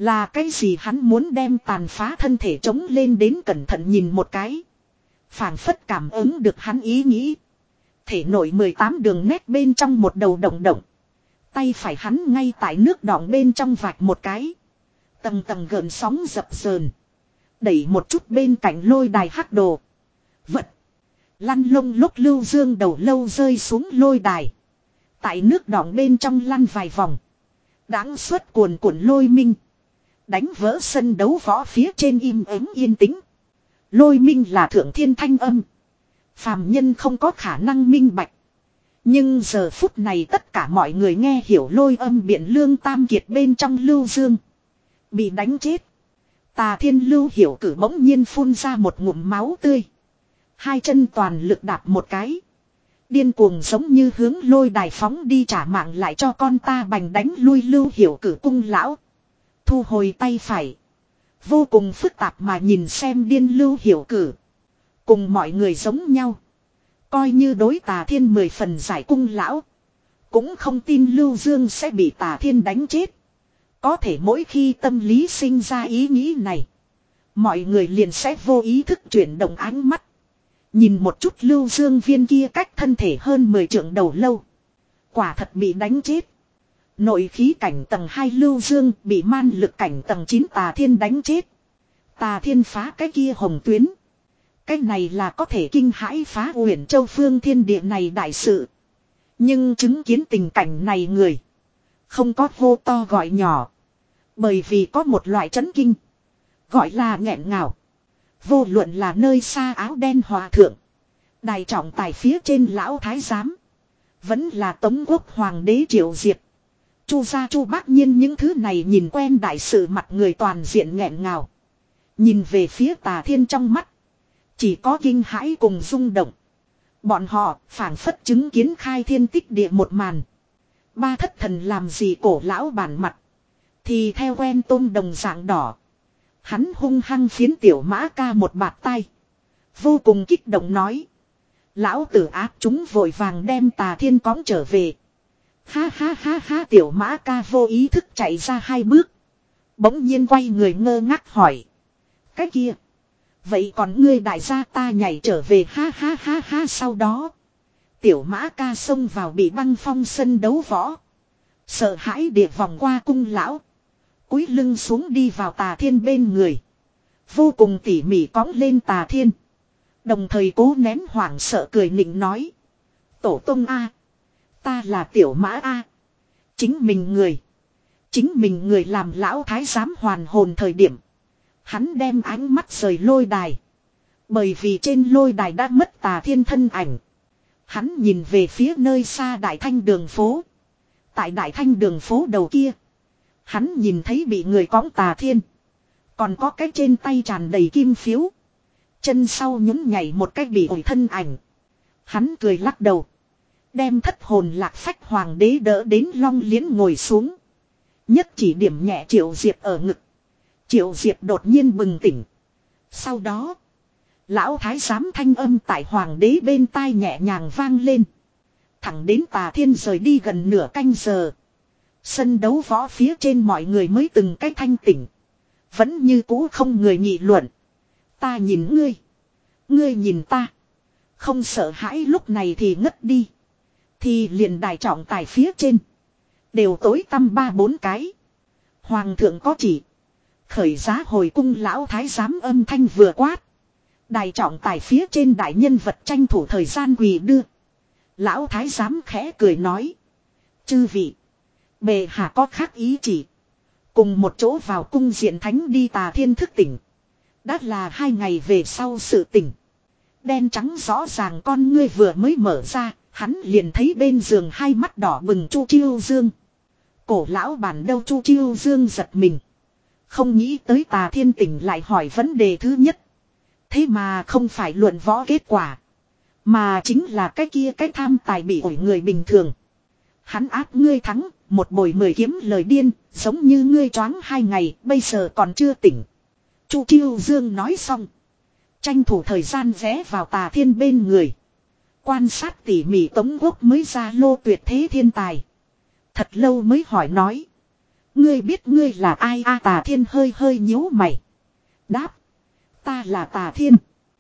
Là cái gì hắn muốn đem tàn phá thân thể chống lên đến cẩn thận nhìn một cái. Phảng phất cảm ứng được hắn ý nghĩ. Thể nội mười tám đường nét bên trong một đầu động động. Tay phải hắn ngay tại nước đọng bên trong vạch một cái. Tầng tầng gợn sóng dập dờn. Đẩy một chút bên cạnh lôi đài hắc đồ. Vật. Lăn lông lúc lưu dương đầu lâu rơi xuống lôi đài. Tại nước đọng bên trong lăn vài vòng. Đáng suốt cuồn cuộn lôi minh. Đánh vỡ sân đấu võ phía trên im ắng yên tĩnh. Lôi minh là thượng thiên thanh âm. Phàm nhân không có khả năng minh bạch. Nhưng giờ phút này tất cả mọi người nghe hiểu lôi âm biện lương tam kiệt bên trong lưu dương. Bị đánh chết. Tà thiên lưu hiểu cử bỗng nhiên phun ra một ngụm máu tươi. Hai chân toàn lực đạp một cái. Điên cuồng giống như hướng lôi đài phóng đi trả mạng lại cho con ta bành đánh lui lưu hiểu cử cung lão. Thu hồi tay phải. Vô cùng phức tạp mà nhìn xem điên lưu hiểu cử. Cùng mọi người giống nhau. Coi như đối tà thiên mười phần giải cung lão. Cũng không tin lưu dương sẽ bị tà thiên đánh chết. Có thể mỗi khi tâm lý sinh ra ý nghĩ này. Mọi người liền sẽ vô ý thức chuyển động ánh mắt. Nhìn một chút lưu dương viên kia cách thân thể hơn mười trượng đầu lâu. Quả thật bị đánh chết. Nội khí cảnh tầng hai lưu dương bị man lực cảnh tầng chín tà thiên đánh chết. Tà thiên phá cái kia hồng tuyến. Cái này là có thể kinh hãi phá uyển châu phương thiên địa này đại sự. Nhưng chứng kiến tình cảnh này người. Không có hô to gọi nhỏ. Bởi vì có một loại chấn kinh. Gọi là nghẹn ngào. Vô luận là nơi xa áo đen hòa thượng. Đài trọng tài phía trên lão thái giám. Vẫn là Tống Quốc hoàng đế Triệu Diệp. Chu gia Chu bác nhiên những thứ này nhìn quen đại sự mặt người toàn diện nghẹn ngào. Nhìn về phía tà thiên trong mắt. Chỉ có kinh hãi cùng rung động. Bọn họ phảng phất chứng kiến khai thiên tích địa một màn. Ba thất thần làm gì cổ lão bản mặt. Thì theo quen tôm đồng dạng đỏ. Hắn hung hăng phiến tiểu mã ca một bạt tay. Vô cùng kích động nói. Lão tử ác chúng vội vàng đem tà thiên cõng trở về. Ha ha ha ha tiểu mã ca vô ý thức chạy ra hai bước. Bỗng nhiên quay người ngơ ngác hỏi. Cái kia. Vậy còn ngươi đại gia ta nhảy trở về ha ha ha ha sau đó. Tiểu mã ca xông vào bị băng phong sân đấu võ. Sợ hãi địa vòng qua cung lão. Cúi lưng xuống đi vào tà thiên bên người. Vô cùng tỉ mỉ cõng lên tà thiên. Đồng thời cố nén hoảng sợ cười nịnh nói. Tổ tông A. Ta là tiểu mã A. Chính mình người. Chính mình người làm lão thái giám hoàn hồn thời điểm. Hắn đem ánh mắt rời lôi đài. Bởi vì trên lôi đài đã mất tà thiên thân ảnh. Hắn nhìn về phía nơi xa đại thanh đường phố. Tại đại thanh đường phố đầu kia. Hắn nhìn thấy bị người cõng tà thiên. Còn có cái trên tay tràn đầy kim phiếu. Chân sau nhún nhảy một cái bị ổi thân ảnh. Hắn cười lắc đầu. Đem thất hồn lạc phách hoàng đế đỡ đến long liễn ngồi xuống. Nhất chỉ điểm nhẹ Triệu Diệp ở ngực. Triệu Diệp đột nhiên bừng tỉnh. Sau đó. Lão thái giám thanh âm tại hoàng đế bên tai nhẹ nhàng vang lên. Thẳng đến tà thiên rời đi gần nửa canh giờ. Sân đấu võ phía trên mọi người mới từng cái thanh tỉnh. Vẫn như cũ không người nghị luận. Ta nhìn ngươi. Ngươi nhìn ta. Không sợ hãi lúc này thì ngất đi. Thì liền đài trọng tài phía trên. Đều tối tăm ba bốn cái. Hoàng thượng có chỉ. Khởi giá hồi cung lão thái giám âm thanh vừa quát. Đài trọng tài phía trên đại nhân vật tranh thủ thời gian quỳ đưa. Lão thái giám khẽ cười nói. Chư vị. Bề hạ có khác ý chỉ. Cùng một chỗ vào cung diện thánh đi tà thiên thức tỉnh. Đã là hai ngày về sau sự tỉnh. Đen trắng rõ ràng con ngươi vừa mới mở ra. Hắn liền thấy bên giường hai mắt đỏ bừng Chu Chiêu Dương. Cổ lão bản đâu Chu Chiêu Dương giật mình. Không nghĩ tới tà thiên tỉnh lại hỏi vấn đề thứ nhất. Thế mà không phải luận võ kết quả. Mà chính là cái kia cái tham tài bị ổi người bình thường. Hắn áp ngươi thắng, một bồi mười kiếm lời điên, giống như ngươi choáng hai ngày, bây giờ còn chưa tỉnh. Chu Chiêu Dương nói xong. Tranh thủ thời gian ghé vào tà thiên bên người. Quan sát tỉ mỉ Tống Quốc mới ra lô tuyệt thế thiên tài. Thật lâu mới hỏi nói. Ngươi biết ngươi là ai a? Tà Thiên hơi hơi nhíu mày. Đáp. Ta là Tà Thiên.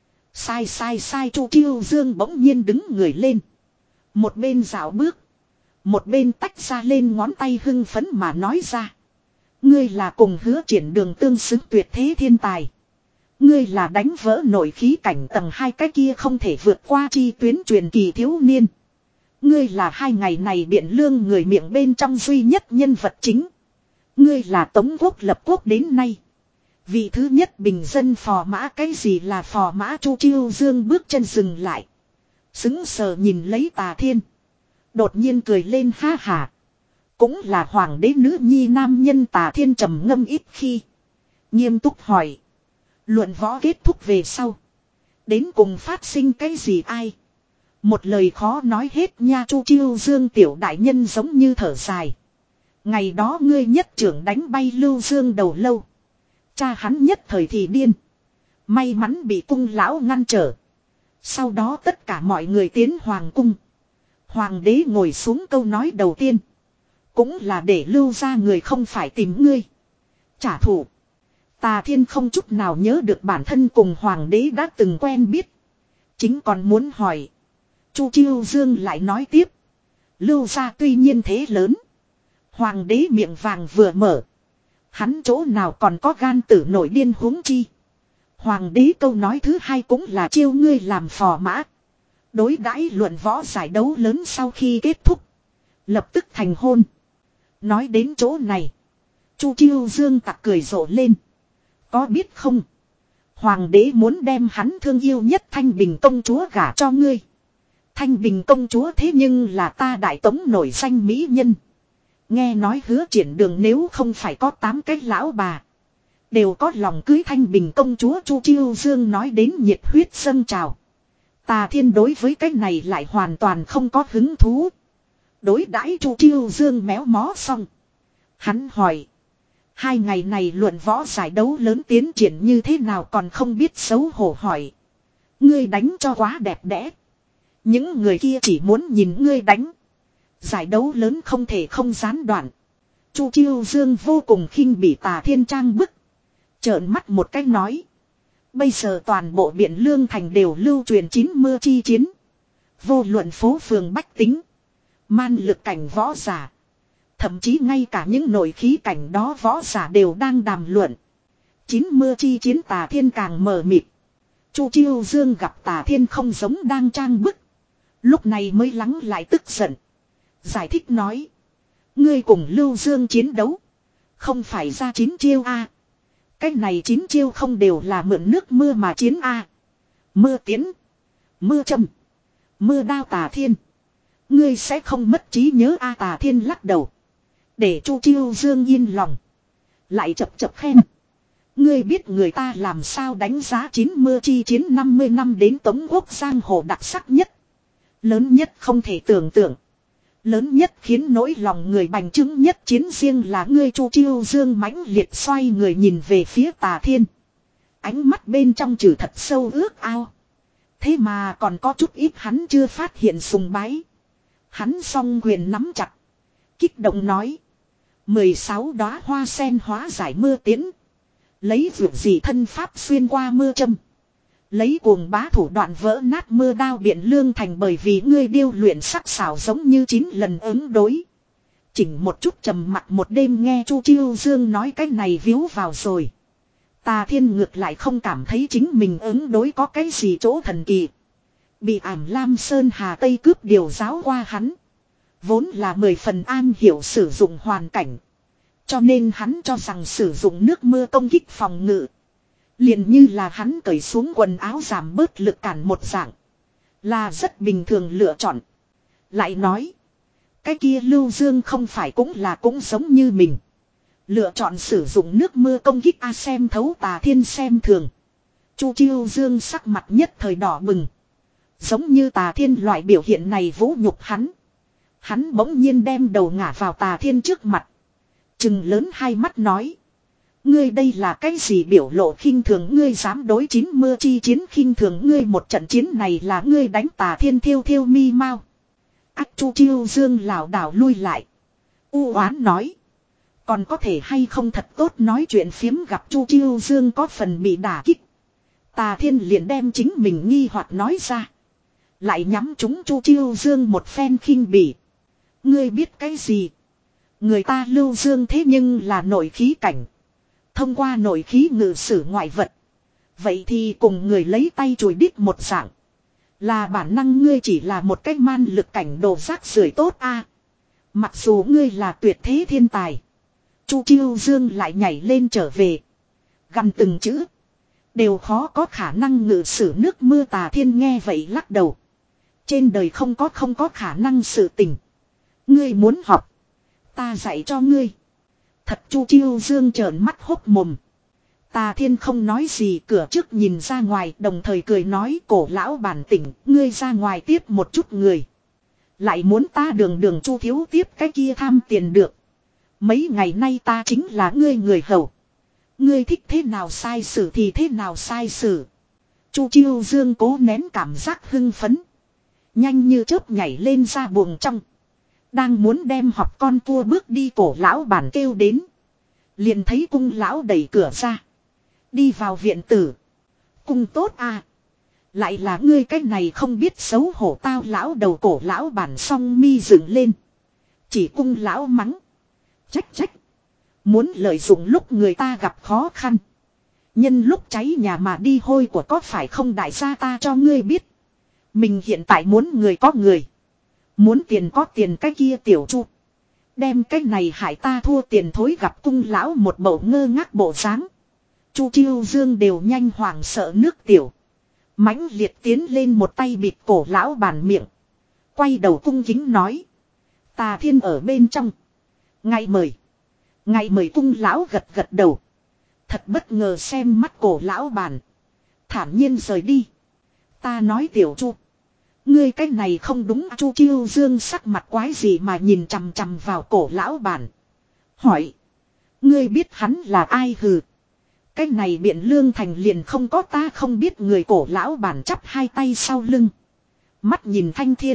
Sai sai sai. Chu Chiêu Dương bỗng nhiên đứng người lên. Một bên dạo bước. Một bên tách ra lên ngón tay hưng phấn mà nói ra. Ngươi là cùng Hứa Triển Đường tương xứng tuyệt thế thiên tài. Ngươi là đánh vỡ nội khí cảnh tầng hai cái kia không thể vượt qua chi tuyến truyền kỳ thiếu niên. Ngươi là hai ngày này Biện Lương người miệng bên trong duy nhất nhân vật chính. Ngươi là Tống Quốc lập quốc đến nay vị thứ nhất bình dân phò mã. Cái gì là phò mã? Chu Chiêu Dương bước chân dừng lại. Sững sờ nhìn lấy Tà Thiên. Đột nhiên cười lên ha hà. Cũng là hoàng đế nữ nhi nam nhân. Tà Thiên trầm ngâm ít khi. Nghiêm túc hỏi. Luận võ kết thúc về sau. Đến cùng phát sinh cái gì ai? Một lời khó nói hết nha. Chu Chiêu Dương tiểu đại nhân giống như thở dài. Ngày đó ngươi nhất trưởng đánh bay Lưu Dương đầu lâu. Cha hắn nhất thời thì điên. May mắn bị cung lão ngăn trở. Sau đó tất cả mọi người tiến hoàng cung. Hoàng đế ngồi xuống câu nói đầu tiên. Cũng là để Lưu ra người không phải tìm ngươi. Trả thù. Tà Thiên không chút nào nhớ được bản thân cùng hoàng đế đã từng quen biết. Chính còn muốn hỏi. Chu Chiêu Dương lại nói tiếp. Lưu ra tuy nhiên thế lớn. Hoàng đế miệng vàng vừa mở. Hắn chỗ nào còn có gan tử nổi điên huống chi. Hoàng đế câu nói thứ hai cũng là chiêu ngươi làm phò mã. Đối đãi luận võ giải đấu lớn sau khi kết thúc. Lập tức thành hôn. Nói đến chỗ này. Chu Chiêu Dương tặc cười rộ lên. Có biết không? Hoàng đế muốn đem hắn thương yêu nhất Thanh Bình công chúa gả cho ngươi. Thanh Bình công chúa thế nhưng là ta Đại Tống nổi danh mỹ nhân. Nghe nói Hứa Triển Đường nếu không phải có tám cái lão bà. Đều có lòng cưới Thanh Bình công chúa. Chu Chiêu Dương nói đến nhiệt huyết dâng trào. Tà Thiên đối với cái này lại hoàn toàn không có hứng thú. Đối đãi Chu Chiêu Dương méo mó xong. Hắn hỏi. Hai ngày này luận võ giải đấu lớn tiến triển như thế nào còn không biết xấu hổ hỏi. Ngươi đánh cho quá đẹp đẽ. Những người kia chỉ muốn nhìn ngươi đánh. Giải đấu lớn không thể không gián đoạn. Chu Chiêu Dương vô cùng khinh bỉ Tà Thiên trang bức. Trợn mắt một cách nói. Bây giờ toàn bộ Biện Lương thành đều lưu truyền chín mưa chi chiến. Vô luận phố phường bách tính. Man lực cảnh võ giả. Thậm chí ngay cả những nội khí cảnh đó võ giả đều đang đàm luận. Chín mưa chi chiến. Tà Thiên càng mờ mịt. Chu Chiêu Dương gặp Tà Thiên không giống đang trang bức. Lúc này mới lắng lại tức giận. Giải thích nói. Ngươi cùng Lưu Dương chiến đấu. Không phải ra chín chiêu a. Cái này chín chiêu không đều là mượn nước mưa mà chiến a. Mưa tiến. Mưa châm. Mưa đao. Tà Thiên. Ngươi sẽ không mất trí nhớ a. Tà Thiên lắc đầu. Để Chu Chiêu Dương yên lòng. Lại chập chập khen. Ngươi biết người ta làm sao đánh giá chín mưa chi chiến năm mươi năm đến Tống Quốc giang hồ đặc sắc nhất. Lớn nhất không thể tưởng tượng. Lớn nhất khiến nỗi lòng người bành trướng nhất chiến riêng là ngươi. Chu Chiêu Dương mãnh liệt xoay người nhìn về phía Tà Thiên. Ánh mắt bên trong trừ thật sâu ước ao. Thế mà còn có chút ít hắn chưa phát hiện sùng bái. Hắn song quyền nắm chặt. Kích động nói. mười sáu đóa hoa sen hóa giải mưa tiến. Lấy vượt gì thân pháp xuyên qua mưa châm. Lấy cuồng bá thủ đoạn vỡ nát mưa đao. Biện Lương thành bởi vì ngươi điêu luyện sắc sảo giống như chín lần ứng đối. Chỉnh một chút trầm mặt một đêm nghe Chu Chiêu Dương nói cái này víu vào rồi. Tà Thiên ngược lại không cảm thấy chính mình ứng đối có cái gì chỗ thần kỳ. Bị ảm Lam Sơn Hà Tây cướp điều giáo qua hắn. Vốn là mười phần an hiểu sử dụng hoàn cảnh. Cho nên hắn cho rằng sử dụng nước mưa công kích phòng ngự. Liền như là hắn cởi xuống quần áo giảm bớt lực cản một dạng. Là rất bình thường lựa chọn. Lại nói. Cái kia Lưu Dương không phải cũng là cũng giống như mình. Lựa chọn sử dụng nước mưa công kích a. Xem thấu Tà Thiên xem thường. Chu Chiêu Dương sắc mặt nhất thời đỏ bừng. Giống như Tà Thiên loại biểu hiện này vũ nhục hắn. Hắn bỗng nhiên đem đầu ngả vào Tà Thiên trước mặt. Trừng lớn hai mắt nói. Ngươi đây là cái gì biểu lộ khinh thường. Ngươi dám đối chín mưa chi chiến khinh thường. Ngươi một trận chiến này là ngươi đánh Tà Thiên thiêu thiêu mi mau. Ách. Chu Chiêu Dương lảo đảo lui lại. U oán nói. Còn có thể hay không thật tốt nói chuyện phiếm gặp Chu Chiêu Dương có phần bị đả kích. Tà Thiên liền đem chính mình nghi hoặc nói ra. Lại nhắm chúng Chu Chiêu Dương một phen khinh bỉ. Ngươi biết cái gì? Người ta Lưu Dương thế nhưng là nội khí cảnh. Thông qua nội khí ngự sử ngoại vật. Vậy thì cùng người lấy tay chùi đít một dạng. Là bản năng ngươi chỉ là một cách man lực cảnh đồ rác rưởi tốt a. Mặc dù ngươi là tuyệt thế thiên tài. Chu Chiêu Dương lại nhảy lên trở về. Gằn từng chữ. Đều khó có khả năng ngự sử nước mưa. Tà Thiên nghe vậy lắc đầu. Trên đời không có không có khả năng sự tình. Ngươi muốn học. Ta dạy cho ngươi. Thật Chu Chiêu Dương trợn mắt hốc mồm. Tà Thiên không nói gì, cửa trước nhìn ra ngoài, đồng thời cười nói cổ lão bản tỉnh, ngươi ra ngoài tiếp một chút người. Lại muốn ta đường đường Chu thiếu tiếp cái kia tham tiền được. Mấy ngày nay ta chính là ngươi người hầu. Ngươi thích thế nào sai sử thì thế nào sai sử. Chu Chiêu Dương cố nén cảm giác hưng phấn. Nhanh như chớp nhảy lên ra buồng trong. Đang muốn đem học con cua bước đi, cổ lão bản kêu đến. Liền thấy cung lão đẩy cửa ra. Đi vào viện tử. Cung tốt à. Lại là ngươi cái này không biết xấu hổ. Tao lão đầu, cổ lão bản song mi dựng lên. Chỉ cung lão mắng. Trách trách. Muốn lợi dụng lúc người ta gặp khó khăn. Nhân lúc cháy nhà mà đi hôi của có phải không đại gia, ta cho ngươi biết. Mình hiện tại muốn người có người. Muốn tiền có tiền, cái kia tiểu Chu. Đem cái này hại ta thua tiền thối. Gặp cung lão một bầu ngơ ngác bộ dáng. Chu Chiêu Dương đều nhanh hoảng sợ nước tiểu. Mãnh liệt tiến lên một tay bịt cổ lão bản miệng. Quay đầu cung kính nói. Tà Thiên ở bên trong. Ngài mời. Ngài mời. Cung lão gật gật đầu. Thật bất ngờ xem mắt cổ lão bản. Thản nhiên rời đi. Ta nói tiểu Chu. Ngươi cái này không đúng. Chu Chiêu Dương sắc mặt quái gì mà nhìn chằm chằm vào cổ lão bản. Hỏi. Ngươi biết hắn là ai? Hừ. Cái này Biện Lương Thành liền không có ta không biết người. Cổ lão bản chắp hai tay sau lưng. Mắt nhìn Thanh Thiên.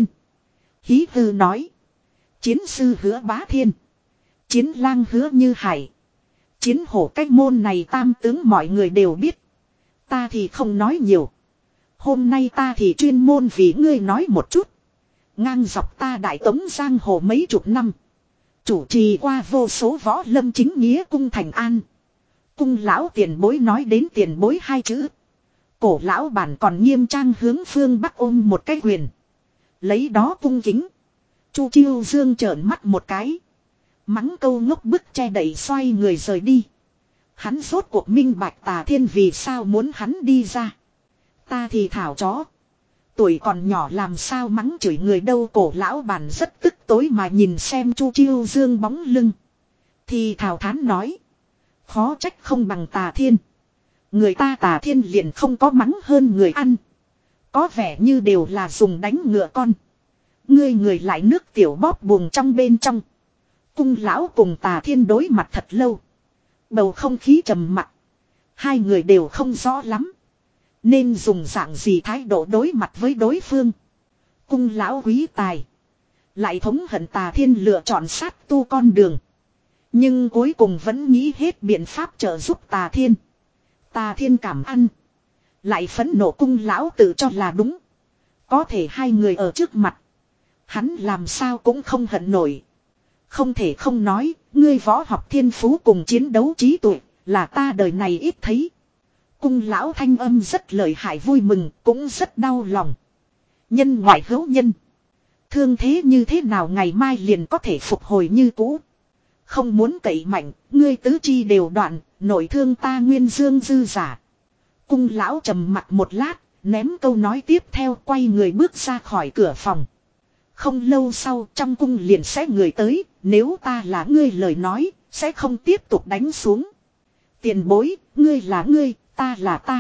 Hí hư nói. Chiến sư Hứa Bá Thiên. Chiến lang Hứa Như Hải. Chiến hổ cách môn này tam tướng mọi người đều biết. Ta thì không nói nhiều. Hôm nay ta thì chuyên môn vì ngươi nói một chút. Ngang dọc ta đại tống giang hồ mấy chục năm. Chủ trì qua vô số võ lâm chính nghĩa cung thành an. Cung lão tiền bối nói đến tiền bối hai chữ. Cổ lão bản còn nghiêm trang hướng phương bắc ôm một cái quyền. Lấy đó cung kính. Chu Chiêu Dương trợn mắt một cái. Mắng câu ngốc bức che đẩy xoay người rời đi. Hắn rốt cuộc minh bạch Tà Thiên vì sao muốn hắn đi ra. Ta thì thảo chó. Tuổi còn nhỏ làm sao mắng chửi người đâu. Cổ lão bản rất tức tối mà nhìn xem Chu Chiêu Dương bóng lưng. Thì thảo thán nói. Khó trách không bằng Tà Thiên. Người ta Tà Thiên liền không có mắng hơn người ăn. Có vẻ như đều là dùng đánh ngựa con. Ngươi người lại nước tiểu bóp buồng trong bên trong. Cung lão cùng Tà Thiên đối mặt thật lâu. Bầu không khí trầm mặc. Hai người đều không rõ lắm. Nên dùng dạng gì thái độ đối mặt với đối phương. Cung lão quý tài. Lại thống hận Tà Thiên lựa chọn sát tu con đường. Nhưng cuối cùng vẫn nghĩ hết biện pháp trợ giúp Tà Thiên. Tà Thiên cảm ăn. Lại phẫn nộ cung lão tự cho là đúng. Có thể hai người ở trước mặt. Hắn làm sao cũng không hận nổi. Không thể không nói, ngươi võ học thiên phú cùng chiến đấu trí tuệ, là ta đời này ít thấy. Cung lão thanh âm rất lợi hại, vui mừng, cũng rất đau lòng. Nhân ngoại hữu nhân. Thương thế như thế nào ngày mai liền có thể phục hồi như cũ. Không muốn cậy mạnh, ngươi tứ chi đều đoạn, nội thương ta nguyên dương dư giả. Cung lão trầm mặt một lát, ném câu nói tiếp theo, quay người bước ra khỏi cửa phòng. Không lâu sau trong cung liền sẽ người tới, nếu ta là ngươi lời nói, sẽ không tiếp tục đánh xuống. Tiền bối, ngươi là ngươi, ta là ta.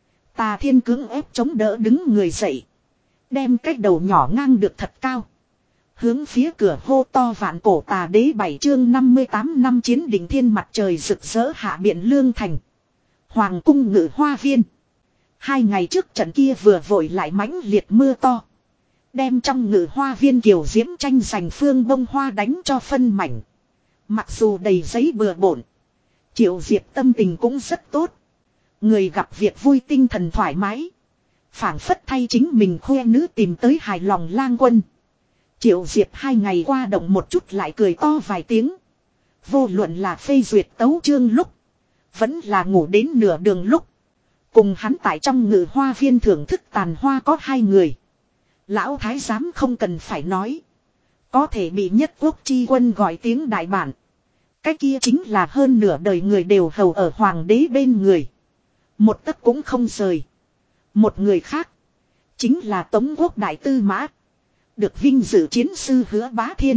Tà Thiên cưỡng ép chống đỡ đứng người dậy. Đem cái đầu nhỏ ngang được thật cao. Hướng phía cửa hô to vạn cổ tà đế. Bảy chương năm mươi tám năm chiến đỉnh thiên. Mặt trời rực rỡ hạ Biện Lương Thành. Hoàng cung ngự hoa viên. Hai ngày trước trận kia vừa vội lại mãnh liệt mưa to. Đem trong ngự hoa viên kiều diễm tranh giành phương bông hoa đánh cho phân mảnh. Mặc dù đầy giấy bừa bộn, Triệu Diệp tâm tình cũng rất tốt. Người gặp việc vui tinh thần thoải mái. Phảng phất thay chính mình khoe nữ tìm tới hài lòng lang quân. Triệu Diệp hai ngày qua động một chút lại cười to vài tiếng. Vô luận là phê duyệt tấu chương lúc, vẫn là ngủ đến nửa đường lúc. Cùng hắn tại trong ngự hoa viên thưởng thức tàn hoa có hai người. Lão thái giám không cần phải nói. Có thể bị nhất quốc chi quân gọi tiếng đại bản. Cái kia chính là hơn nửa đời người đều hầu ở hoàng đế bên người. Một tấc cũng không rời. Một người khác. Chính là Tống quốc đại tư mã. Được vinh dự chiến sư Hứa Bá Thiên.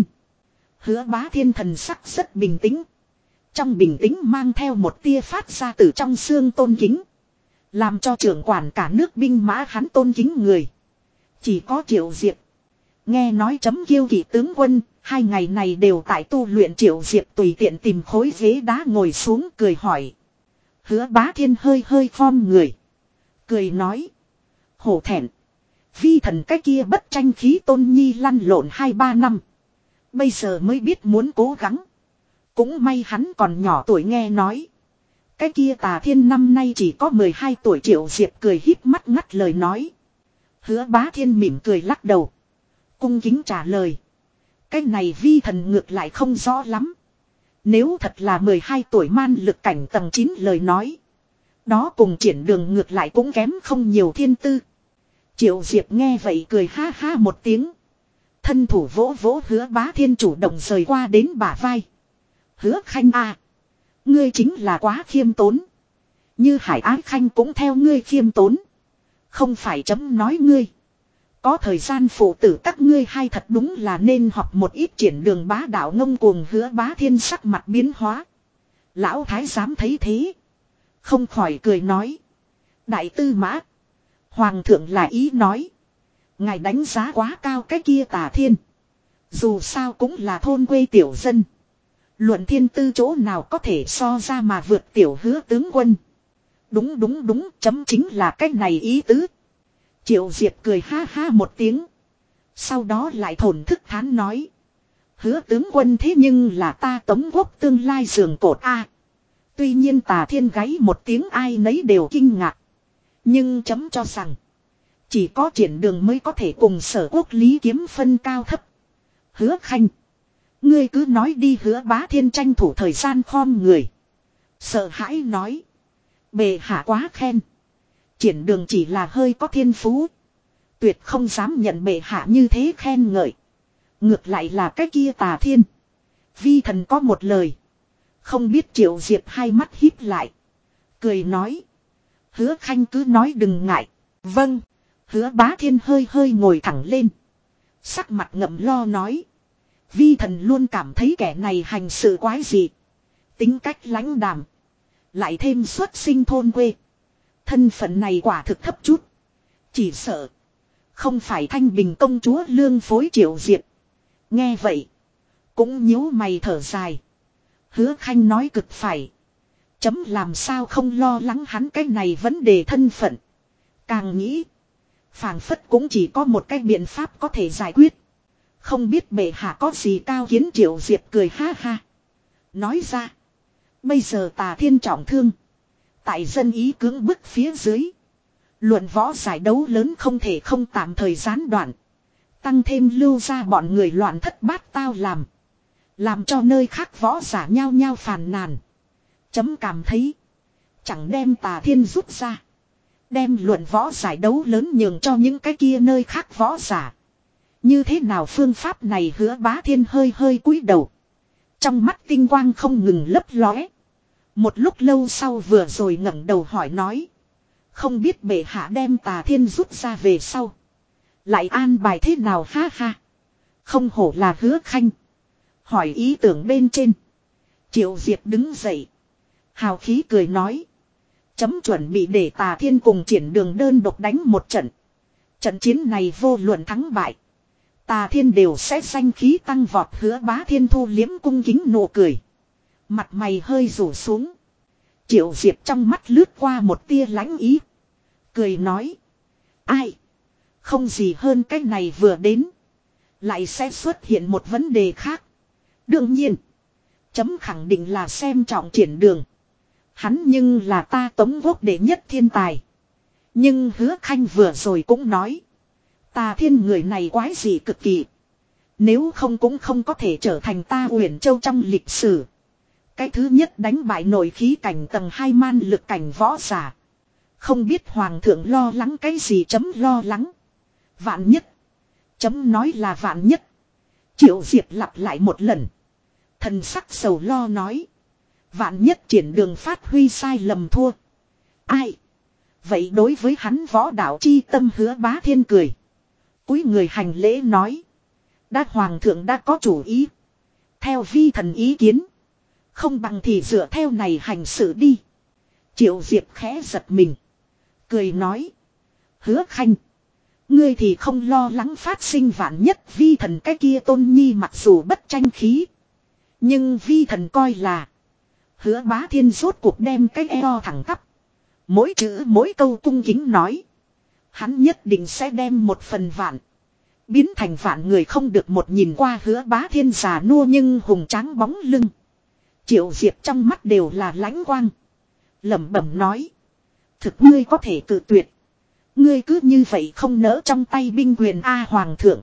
Hứa Bá Thiên thần sắc rất bình tĩnh. Trong bình tĩnh mang theo một tia phát ra từ trong xương tôn kính. Làm cho trưởng quản cả nước binh mã hắn tôn kính người. Chỉ có Triệu Diệp. Nghe nói chấm kiêu kỵ tướng quân. Hai ngày này đều tại tu luyện. Triệu Diệp tùy tiện tìm khối ghế đá ngồi xuống cười hỏi. Hứa Bá Thiên hơi hơi khom người. Cười nói. Hổ thẹn. Vi thần cái kia bất tranh khí tôn nhi lăn lộn hai ba năm. Bây giờ mới biết muốn cố gắng. Cũng may hắn còn nhỏ tuổi nghe nói. Cái kia Tà Thiên năm nay chỉ có mười hai tuổi. Triệu Diệp cười híp mắt ngắt lời nói. Hứa Bá Thiên mỉm cười lắc đầu. Cung kính trả lời. Cái này vi thần ngược lại không rõ lắm. Nếu thật là mười hai tuổi man lực cảnh tầng chín lời nói. Đó cùng triển đường ngược lại cũng kém không nhiều thiên tư. Triệu Diệp nghe vậy cười ha ha một tiếng. Thân thủ vỗ vỗ Hứa Bá Thiên chủ động rời qua đến bả vai. Hứa Khanh à. Ngươi chính là quá khiêm tốn. Như Hải Ái Khanh cũng theo ngươi khiêm tốn. Không phải chấm nói ngươi. Có thời gian phụ tử các ngươi hay thật đúng là nên học một ít triển đường bá đạo ngông cuồng. Hứa Bá Thiên sắc mặt biến hóa. Lão thái giám thấy thế. Không khỏi cười nói. Đại tư mã. Hoàng thượng là ý nói. Ngài đánh giá quá cao cái kia Tà Thiên. Dù sao cũng là thôn quê tiểu dân. Luận thiên tư chỗ nào có thể so ra mà vượt tiểu Hứa tướng quân. Đúng đúng đúng, chấm chính là cái này ý tứ. Triệu Diệp cười ha ha một tiếng. Sau đó lại thổn thức thán nói. Hứa tướng quân thế nhưng là ta Tống quốc tương lai giường cột a. Tuy nhiên Tà Thiên gáy một tiếng ai nấy đều kinh ngạc. Nhưng chấm cho rằng. Chỉ có triển đường mới có thể cùng Sở Quốc lý kiếm phân cao thấp. Hứa Khanh. Ngươi cứ nói đi. Hứa Bá Thiên tranh thủ thời gian khom người. Sợ hãi nói. Bệ hạ quá khen. Triển đường chỉ là hơi có thiên phú. Tuyệt không dám nhận bệ hạ như thế khen ngợi. Ngược lại là cái kia Tà Thiên. Vi thần có một lời. Không biết Triệu Diệp hai mắt híp lại. Cười nói. Hứa Khanh cứ nói đừng ngại. Vâng. Hứa Bá Thiên hơi hơi ngồi thẳng lên. Sắc mặt ngậm lo nói. Vi thần luôn cảm thấy kẻ này hành sự quái dị. Tính cách lãnh đạm. Lại thêm xuất sinh thôn quê. Thân phận này quả thực thấp chút. Chỉ sợ. Không phải Thanh Bình công chúa lương phối Triệu Diệp. Nghe vậy. Cũng nhíu mày thở dài. Hứa Khanh nói cực phải. Chấm làm sao không lo lắng hắn cái này vấn đề thân phận. Càng nghĩ. Phảng phất cũng chỉ có một cái biện pháp có thể giải quyết. Không biết bệ hạ có gì cao kiến. Triệu Diệp cười ha ha. Nói ra. Bây giờ Tà Thiên trọng thương. Tại dân ý cưỡng bức phía dưới. Luận võ giải đấu lớn không thể không tạm thời gián đoạn. Tăng thêm lưu ra bọn người loạn thất bát tao làm. Làm cho nơi khác võ giả nhao nhao phàn nàn. Chấm cảm thấy. Chẳng đem Tà Thiên rút ra. Đem luận võ giải đấu lớn nhường cho những cái kia nơi khác võ giả. Như thế nào phương pháp này? Hứa Bá Thiên hơi hơi cúi đầu. Trong mắt tinh quang không ngừng lấp lóe. Một lúc lâu sau vừa rồi ngẩng đầu hỏi nói. Không biết bệ hạ đem Tà Thiên rút ra về sau. Lại an bài thế nào ha ha. Không hổ là Hứa Khanh. Hỏi ý tưởng bên trên. Triệu Diệp đứng dậy. Hào khí cười nói. Chấm chuẩn bị để Tà Thiên cùng triển đường đơn độc đánh một trận. Trận chiến này vô luận thắng bại. Tà Thiên đều sẽ danh khí tăng vọt. Hứa Bá Thiên thu liếm cung kính nụ cười. Mặt mày hơi rủ xuống. Triệu Diệp trong mắt lướt qua một tia lãnh ý. Cười nói. Ai? Không gì hơn cái này vừa đến. Lại sẽ xuất hiện một vấn đề khác. Đương nhiên. Chấm khẳng định là xem trọng Triển Đường. Hắn nhưng là ta Tống quốc đệ nhất thiên tài. Nhưng Hứa Khanh vừa rồi cũng nói. Tà Thiên người này quái gì cực kỳ. Nếu không cũng không có thể trở thành ta Uyển Châu trong lịch sử. Cái thứ nhất đánh bại nội khí cảnh tầng hai man lực cảnh võ giả. Không biết Hoàng thượng lo lắng cái gì chấm lo lắng. Vạn nhất. Chấm nói là vạn nhất. Triệu Diệp lặp lại một lần. Thần sắc sầu lo nói. Vạn nhất Triển Đường phát huy sai lầm thua. Ai? Vậy đối với hắn võ đạo chi tâm Hứa Bá Thiên cười. Cúi người hành lễ nói. Đã Hoàng thượng đã có chủ ý. Theo vi thần ý kiến. Không bằng thì dựa theo này hành sự đi. Triệu Diệp khẽ giật mình. Cười nói. Hứa Khanh. Ngươi thì không lo lắng phát sinh vạn nhất vi thần cái kia Tôn Nhi mặc dù bất tranh khí. Nhưng vi thần coi là. Hứa Bá Thiên rốt cuộc đem cái eo thẳng tắp. Mỗi chữ mỗi câu cung kính nói. Hắn nhất định sẽ đem một phần vạn. Biến thành vạn người không được một nhìn qua Hứa Bá Thiên già nua nhưng hùng tráng bóng lưng. Triệu Diệp trong mắt đều là lãnh quang. Lẩm bẩm nói. Thực ngươi có thể cự tuyệt. Ngươi cứ như vậy không nỡ trong tay binh quyền A Hoàng thượng.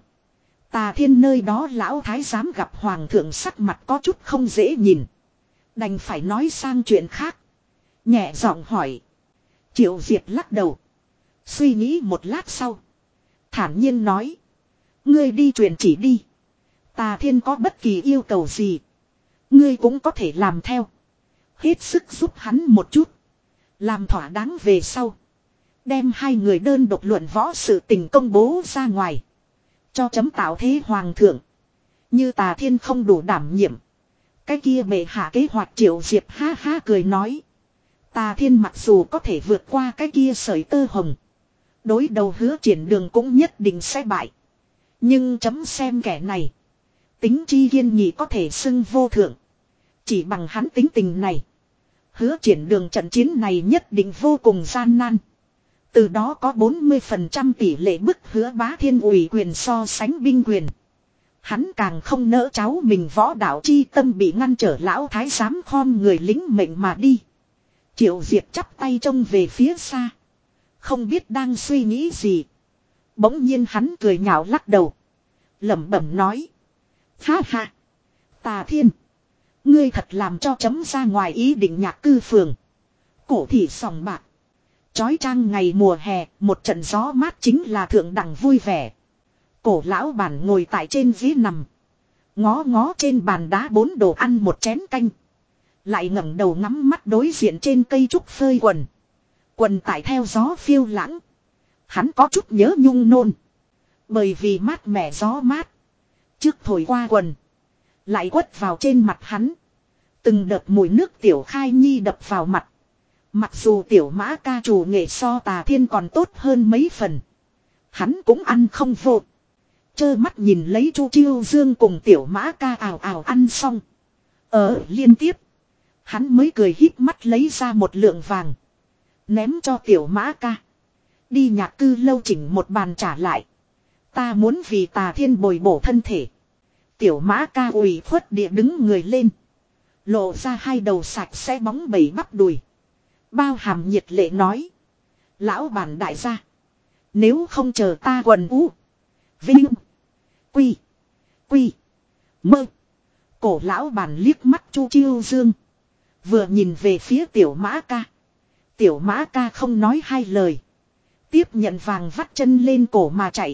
Tà Thiên nơi đó lão thái giám gặp Hoàng thượng sắc mặt có chút không dễ nhìn. Đành phải nói sang chuyện khác. Nhẹ giọng hỏi. Triệu Diệp lắc đầu. Suy nghĩ một lát sau. Thản nhiên nói. Ngươi đi truyền chỉ đi. Tà Thiên có bất kỳ yêu cầu gì. Ngươi cũng có thể làm theo. Hết sức giúp hắn một chút. Làm thỏa đáng về sau. Đem hai người đơn độc luận võ sự tình công bố ra ngoài. Cho chấm tạo thế Hoàng thượng. Như Tà Thiên không đủ đảm nhiệm. Cái kia bệ hạ kế hoạch Triệu Diệp ha ha cười nói. Tà Thiên mặc dù có thể vượt qua cái kia sợi tơ hồng. Đối đầu Hứa Triển Đường cũng nhất định sẽ bại. Nhưng chấm xem kẻ này. Tính chi kiên nhị có thể xưng vô thượng. Chỉ bằng hắn tính tình này. Hứa Triển Đường trận chiến này nhất định vô cùng gian nan. Từ đó có bốn mươi phần trăm tỷ lệ bức Hứa Bá Thiên ủy quyền so sánh binh quyền. Hắn càng không nỡ cháu mình võ đạo chi tâm bị ngăn trở lão thái giám khom người lính mệnh mà đi. Triệu Diệp chắp tay trông về phía xa. Không biết đang suy nghĩ gì. Bỗng nhiên hắn cười nhạo lắc đầu. Lẩm bẩm nói. Ha ha. Tà Thiên. Ngươi thật làm cho chấm ra ngoài ý định nhạc cư phường. Cổ thị sòng bạc. Chói chang ngày mùa hè, một trận gió mát chính là thượng đẳng vui vẻ. Cổ lão bản ngồi tại trên ghế nằm. Ngó ngó trên bàn đá bốn đồ ăn một chén canh. Lại ngẩng đầu ngắm mắt đối diện trên cây trúc phơi quần. Quần tải theo gió phiêu lãng. Hắn có chút nhớ nhung nôn. Bởi vì mát mẻ gió mát. Trước thổi qua quần. Lại quất vào trên mặt hắn. Từng đợt mùi nước tiểu khai nhi đập vào mặt. Mặc dù tiểu mã ca chủ nghệ so Tà Thiên còn tốt hơn mấy phần. Hắn cũng ăn không vô. Chơ mắt nhìn lấy Chu Chiêu Dương cùng tiểu mã ca ào ào ăn xong. Ở liên tiếp. Hắn mới cười híp mắt lấy ra một lượng vàng. Ném cho tiểu mã ca. Đi nhạc cư lâu chỉnh một bàn trả lại. Ta muốn vì Tà Thiên bồi bổ thân thể. Tiểu mã ca ủy khuất địa đứng người lên. Lộ ra hai đầu sạch sẽ bóng bẩy bắp đùi. Bao hàm nhiệt lệ nói. Lão bản đại gia. Nếu không chờ ta quần ú. Vinh. Quy. Quy. Mơ. Cổ lão bản liếc mắt Chu Chiêu Dương. Vừa nhìn về phía tiểu mã ca. Tiểu mã ca không nói hai lời. Tiếp nhận vàng vắt chân lên cổ mà chạy.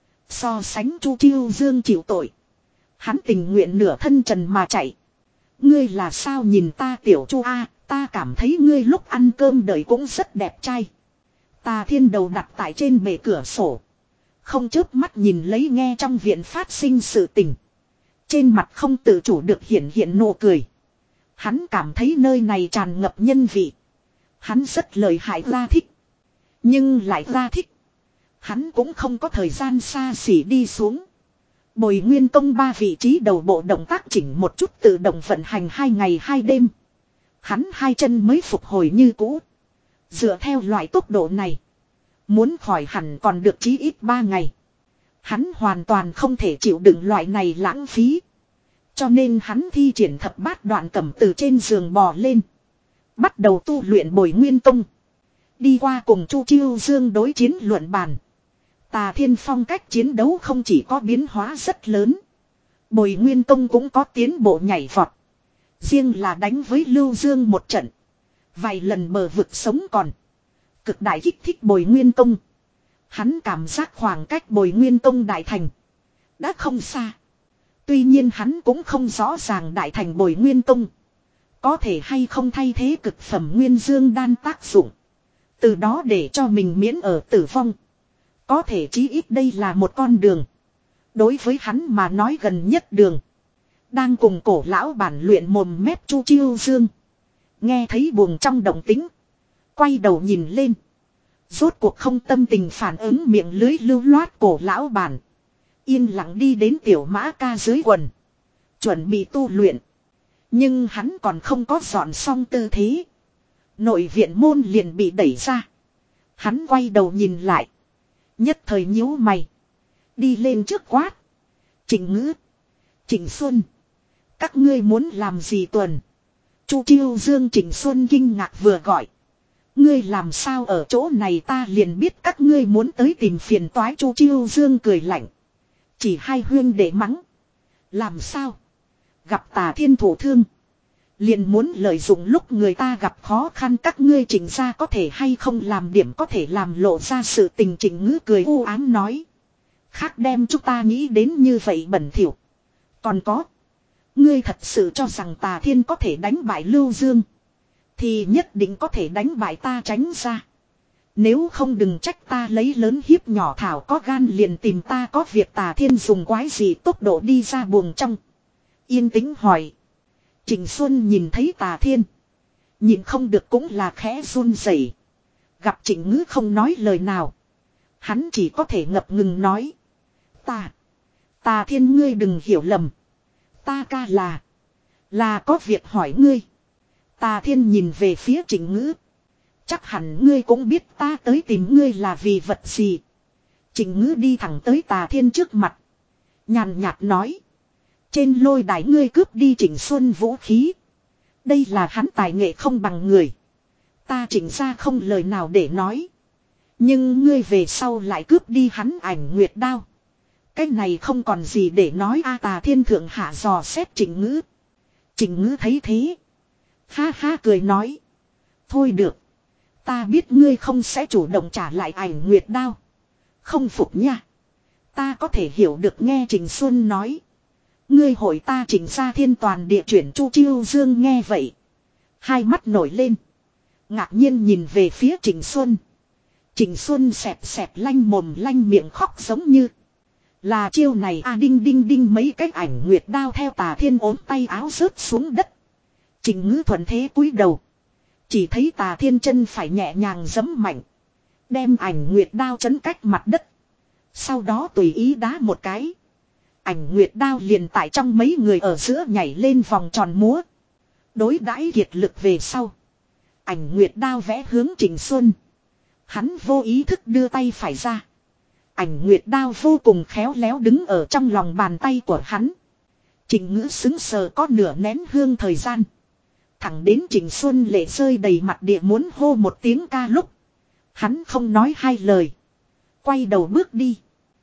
So sánh Chu Chiêu Dương chịu tội. Hắn tình nguyện nửa thân trần mà chạy. Ngươi là sao nhìn ta tiểu Chu A, ta cảm thấy ngươi lúc ăn cơm đời cũng rất đẹp trai. Tà Thiên đầu đặt tại trên bệ cửa sổ. Không chớp mắt nhìn lấy nghe trong viện phát sinh sự tình. Trên mặt không tự chủ được hiện hiện nụ cười. Hắn cảm thấy nơi này tràn ngập nhân vị. Hắn rất lợi hại ra thích. Nhưng lại ra thích. Hắn cũng không có thời gian xa xỉ đi xuống. Bồi nguyên công ba vị trí đầu bộ động tác chỉnh một chút tự động vận hành hai ngày hai đêm. Hắn hai chân mới phục hồi như cũ. Dựa theo loại tốc độ này. Muốn khỏi hẳn còn được chí ít ba ngày. Hắn hoàn toàn không thể chịu đựng loại này lãng phí. Cho nên hắn thi triển thập bát đoạn cẩm từ trên giường bò lên. Bắt đầu tu luyện Bồi Nguyên Tông. Đi qua cùng Chu Chiêu Dương đối chiến luận bàn. Tà Thiên phong cách chiến đấu không chỉ có biến hóa rất lớn. Bồi Nguyên Tông cũng có tiến bộ nhảy vọt. Riêng là đánh với Lưu Dương một trận. Vài lần bờ vực sống còn. Cực đại kích thích Bồi Nguyên Tông. Hắn cảm giác khoảng cách Bồi Nguyên Tông đại thành đã không xa. Tuy nhiên hắn cũng không rõ ràng đại thành Bồi Nguyên Tông có thể hay không thay thế cực phẩm Nguyên Dương đan tác dụng. Từ đó để cho mình miễn ở tử vong. Có thể chí ít đây là một con đường. Đối với hắn mà nói gần nhất đường. Đang cùng cổ lão bản luyện mồm mép Chu Chiêu Dương. Nghe thấy buồng trong động tính. Quay đầu nhìn lên. Rốt cuộc không tâm tình phản ứng miệng lưới lưu loát cổ lão bản. Yên lặng đi đến tiểu mã ca dưới quần. Chuẩn bị tu luyện. Nhưng hắn còn không có dọn xong tư thế. Nội viện môn liền bị đẩy ra. Hắn quay đầu nhìn lại. Nhất thời nhíu mày. Đi lên trước quát. Trịnh Ngữ. Trịnh Xuân. Các ngươi muốn làm gì tuần? Chu Chiêu Dương Trịnh Xuân kinh ngạc vừa gọi. Ngươi làm sao ở chỗ này ta liền biết các ngươi muốn tới tìm phiền toái. Chu Chiêu Dương cười lạnh. Chỉ hai huyên để mắng. Làm sao? Gặp Tà Thiên thổ thương. Liền muốn lợi dụng lúc người ta gặp khó khăn các ngươi Trịnh gia có thể hay không làm điểm có thể làm lộ ra sự tình. Trịnh Ngữ cười u ám nói. Khác đem chúng ta nghĩ đến như vậy bẩn thỉu. Còn có. Ngươi thật sự cho rằng Tà Thiên có thể đánh bại Lưu Dương. Thì nhất định có thể đánh bại ta Tránh ra. Nếu không đừng trách ta lấy lớn hiếp nhỏ thảo có gan liền tìm ta có việc. Tà Thiên dùng quái gì tốc độ đi ra buồng trong. Yên tĩnh hỏi. Trịnh Xuân nhìn thấy Tà Thiên. Nhìn không được cũng là khẽ run rẩy. Gặp Trịnh Ngữ không nói lời nào. Hắn chỉ có thể ngập ngừng nói. Ta. Tà Thiên ngươi đừng hiểu lầm. Ta ca là. Là có việc hỏi ngươi. Tà Thiên nhìn về phía Trịnh Ngữ. Chắc hẳn ngươi cũng biết ta tới tìm ngươi là vì vật gì. Trịnh Ngữ đi thẳng tới Tà Thiên trước mặt. Nhàn nhạt nói. Trên lôi đài ngươi cướp đi Trịnh Xuân vũ khí. Đây là hắn tài nghệ không bằng người. Ta Trịnh ra không lời nào để nói. Nhưng ngươi về sau lại cướp đi hắn ảnh nguyệt đao. Cái này không còn gì để nói a. Tà Thiên thượng hạ dò xét Trịnh Ngữ. Trịnh Ngữ thấy thế. Ha ha cười nói. Thôi được. Ta biết ngươi không sẽ chủ động trả lại ảnh nguyệt đao. Không phục nha. Ta có thể hiểu được nghe Trịnh Xuân nói. Ngươi hội ta Trịnh ra thiên toàn địa chuyển. Chu Chiêu Dương nghe vậy. Hai mắt nổi lên. Ngạc nhiên nhìn về phía Trịnh Xuân. Trịnh Xuân xẹp xẹp lanh mồm lanh miệng khóc giống như. Là chiêu này a. Đinh đinh đinh mấy cái ảnh nguyệt đao theo Tà Thiên ốm tay áo rớt xuống đất. Trịnh Ngữ thuận thế cúi đầu. Chỉ thấy Tà Thiên chân phải nhẹ nhàng giẫm mạnh. Đem ảnh nguyệt đao chấn cách mặt đất. Sau đó tùy ý đá một cái. Ảnh nguyệt đao liền tại trong mấy người ở giữa nhảy lên vòng tròn múa. Đối đãi kiệt lực về sau. Ảnh nguyệt đao vẽ hướng Trịnh Xuân. Hắn vô ý thức đưa tay phải ra. Ảnh nguyệt đao vô cùng khéo léo đứng ở trong lòng bàn tay của hắn. Trịnh Ngữ xứng sờ có nửa nén hương thời gian. Thẳng đến Trịnh Xuân lệ rơi đầy mặt địa muốn hô một tiếng ca lúc. Hắn không nói hai lời. Quay đầu bước đi.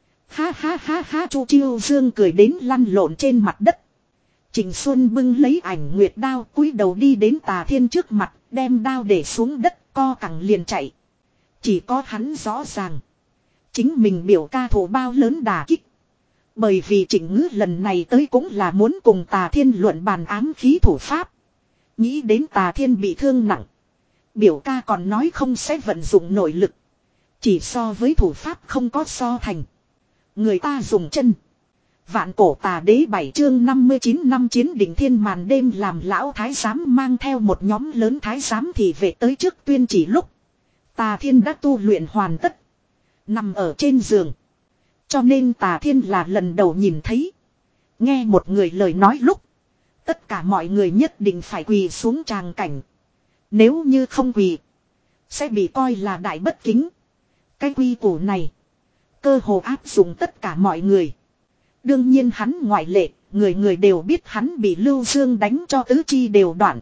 Ha ha ha ha. Chu Chiêu Dương cười đến lăn lộn trên mặt đất. Trịnh Xuân bưng lấy ảnh nguyệt đao cúi đầu đi đến Tà Thiên trước mặt. Đem đao để xuống đất co cẳng liền chạy. Chỉ có hắn rõ ràng. Chính mình biểu ca thổ bao lớn đả kích. Bởi vì Trịnh Ngữ lần này tới cũng là muốn cùng Tà Thiên luận bàn ám khí thủ pháp. Nghĩ đến Tà Thiên bị thương nặng. Biểu ca còn nói không sẽ vận dụng nội lực. Chỉ so với thủ pháp không có so thành. Người ta dùng chân. Vạn cổ tà đế bảy chương năm mươi chín năm chiến đỉnh thiên màn đêm làm lão thái giám mang theo một nhóm lớn thái giám thì về tới trước tuyên chỉ lúc. Tà Thiên đã tu luyện hoàn tất. Nằm ở trên giường. Cho nên Tà Thiên là lần đầu nhìn thấy. Nghe một người lời nói lúc. Tất cả mọi người nhất định phải quỳ xuống tràng cảnh. Nếu như không quỳ. Sẽ bị coi là đại bất kính. Cái quy củ này. Cơ hồ áp dụng tất cả mọi người. Đương nhiên hắn ngoại lệ. người người đều biết hắn bị Lưu Dương đánh cho tứ chi đều đoạn.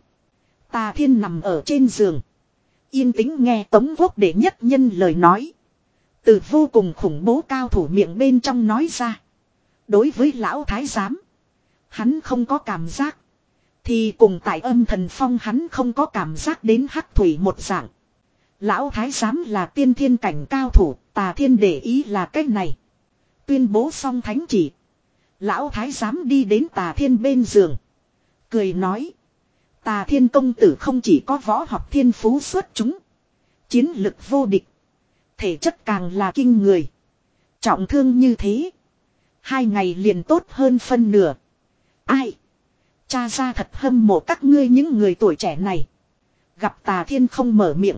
Tà Thiên nằm ở trên giường. Yên tĩnh nghe Tống Quốc đệ nhất nhân lời nói. Từ vô cùng khủng bố cao thủ miệng bên trong nói ra. Đối với lão thái giám, hắn không có cảm giác. Thì cùng tại âm thần phong hắn không có cảm giác đến hắc thủy một dạng. Lão thái giám là tiên thiên cảnh cao thủ, Tà Thiên để ý là cái này. Tuyên bố xong thánh chỉ. Lão thái giám đi đến Tà Thiên bên giường. Cười nói. Tà Thiên công tử không chỉ có võ học thiên phú xuất chúng. Chiến lực vô địch. Thể chất càng là kinh người. Trọng thương như thế. Hai ngày liền tốt hơn phân nửa. Ai? Cha ra thật hâm mộ các ngươi những người tuổi trẻ này. Gặp Tà Thiên không mở miệng.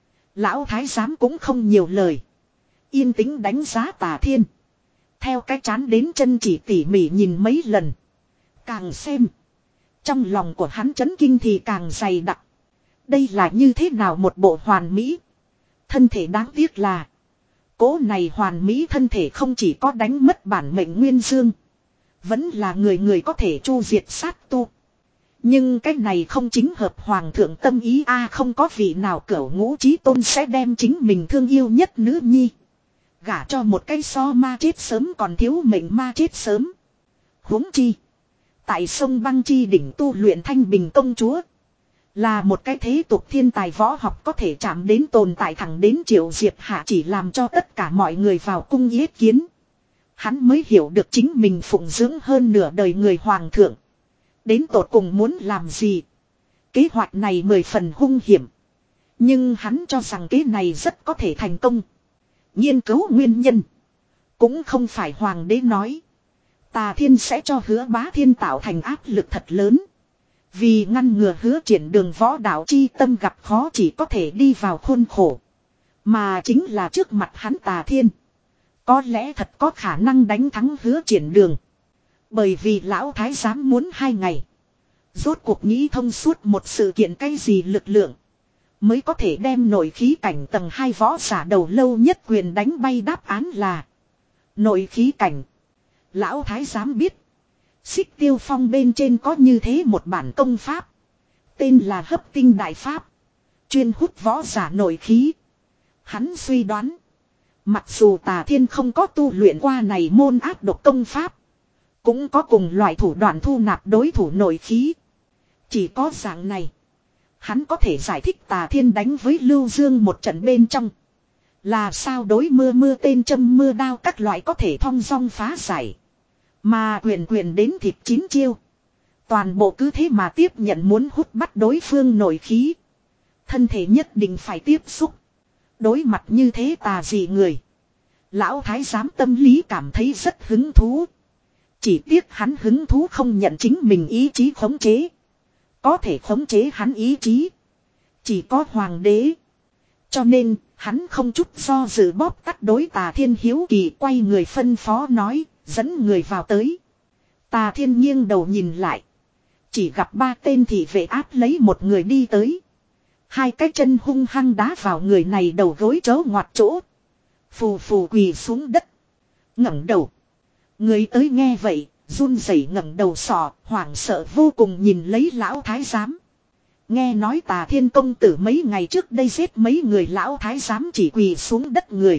Lão thái giám cũng không nhiều lời. Yên tĩnh đánh giá Tà Thiên. Theo cái chán đến chân chỉ tỉ mỉ nhìn mấy lần. Càng xem. Trong lòng của hắn chấn kinh thì càng dày đặc. Đây là như thế nào một bộ hoàn mỹ. Thân thể đáng tiếc là. Cố này hoàn mỹ thân thể không chỉ có đánh mất bản mệnh nguyên dương. Vẫn là người người có thể chu diệt sát tu. Nhưng cái này không chính hợp hoàng thượng tâm ý a, không có vị nào cửu ngũ chí tôn sẽ đem chính mình thương yêu nhất nữ nhi. Gả cho một cái so ma chết sớm còn thiếu mệnh ma chết sớm. Huống chi. Tại sông Băng Chi đỉnh tu luyện Thanh Bình công chúa. Là một cái thế tục thiên tài võ học có thể chạm đến tồn tại thẳng đến Triệu Diệp Hạ chỉ làm cho tất cả mọi người vào cung yết kiến. Hắn mới hiểu được chính mình phụng dưỡng hơn nửa đời người hoàng thượng. Đến tột cùng muốn làm gì. Kế hoạch này mười phần hung hiểm. Nhưng hắn cho rằng kế này rất có thể thành công. Nghiên cứu nguyên nhân. Cũng không phải hoàng đế nói. Tà Thiên sẽ cho Hứa Bá Thiên tạo thành áp lực thật lớn. Vì ngăn ngừa Hứa Triển Đường võ đạo chi tâm gặp khó chỉ có thể đi vào khuôn khổ. Mà chính là trước mặt hắn Tà Thiên. Có lẽ thật có khả năng đánh thắng Hứa Triển Đường. Bởi vì lão thái giám muốn hai ngày. Rốt cuộc nghĩ thông suốt một sự kiện cái gì lực lượng. Mới có thể đem nội khí cảnh tầng hai võ giả đầu lâu nhất quyền đánh bay, đáp án là nội khí cảnh. Lão thái giám biết. Xích Tiêu Phong bên trên có như thế một bản công pháp. Tên là Hấp Tinh Đại Pháp. Chuyên hút võ giả nội khí. Hắn suy đoán. Mặc dù Tà Thiên không có tu luyện qua này môn áp độc công pháp. Cũng có cùng loại thủ đoạn thu nạp đối thủ nội khí. Chỉ có dạng này. Hắn có thể giải thích Tà Thiên đánh với Lưu Dương một trận bên trong. Là sao đối mưa mưa tên châm mưa đao các loại có thể thong dong phá giải. Mà quyền quyền đến thịt chín chiêu. Toàn bộ cứ thế mà tiếp nhận muốn hút bắt đối phương nội khí. Thân thể nhất định phải tiếp xúc. Đối mặt như thế tà dị người. Lão thái giám tâm lý cảm thấy rất hứng thú. Chỉ tiếc hắn hứng thú không nhận chính mình ý chí khống chế. Có thể khống chế hắn ý chí. Chỉ có hoàng đế. Cho nên hắn không chút do dự bóp tắt đối Tà Thiên hiếu kỳ, quay người phân phó nói. Dẫn người vào tới. Tà Thiên nghiêng đầu nhìn lại. Chỉ gặp ba tên thị vệ áp lấy một người đi tới. Hai cái chân hung hăng đá vào người này đầu gối chớ ngoặt chỗ. Phù phù quỳ xuống đất. Ngẩng đầu. Người tới nghe vậy, run rẩy ngẩng đầu sọ, hoảng sợ vô cùng nhìn lấy lão thái giám. Nghe nói Tà Thiên công tử mấy ngày trước đây giết mấy người, lão thái giám chỉ quỳ xuống đất người.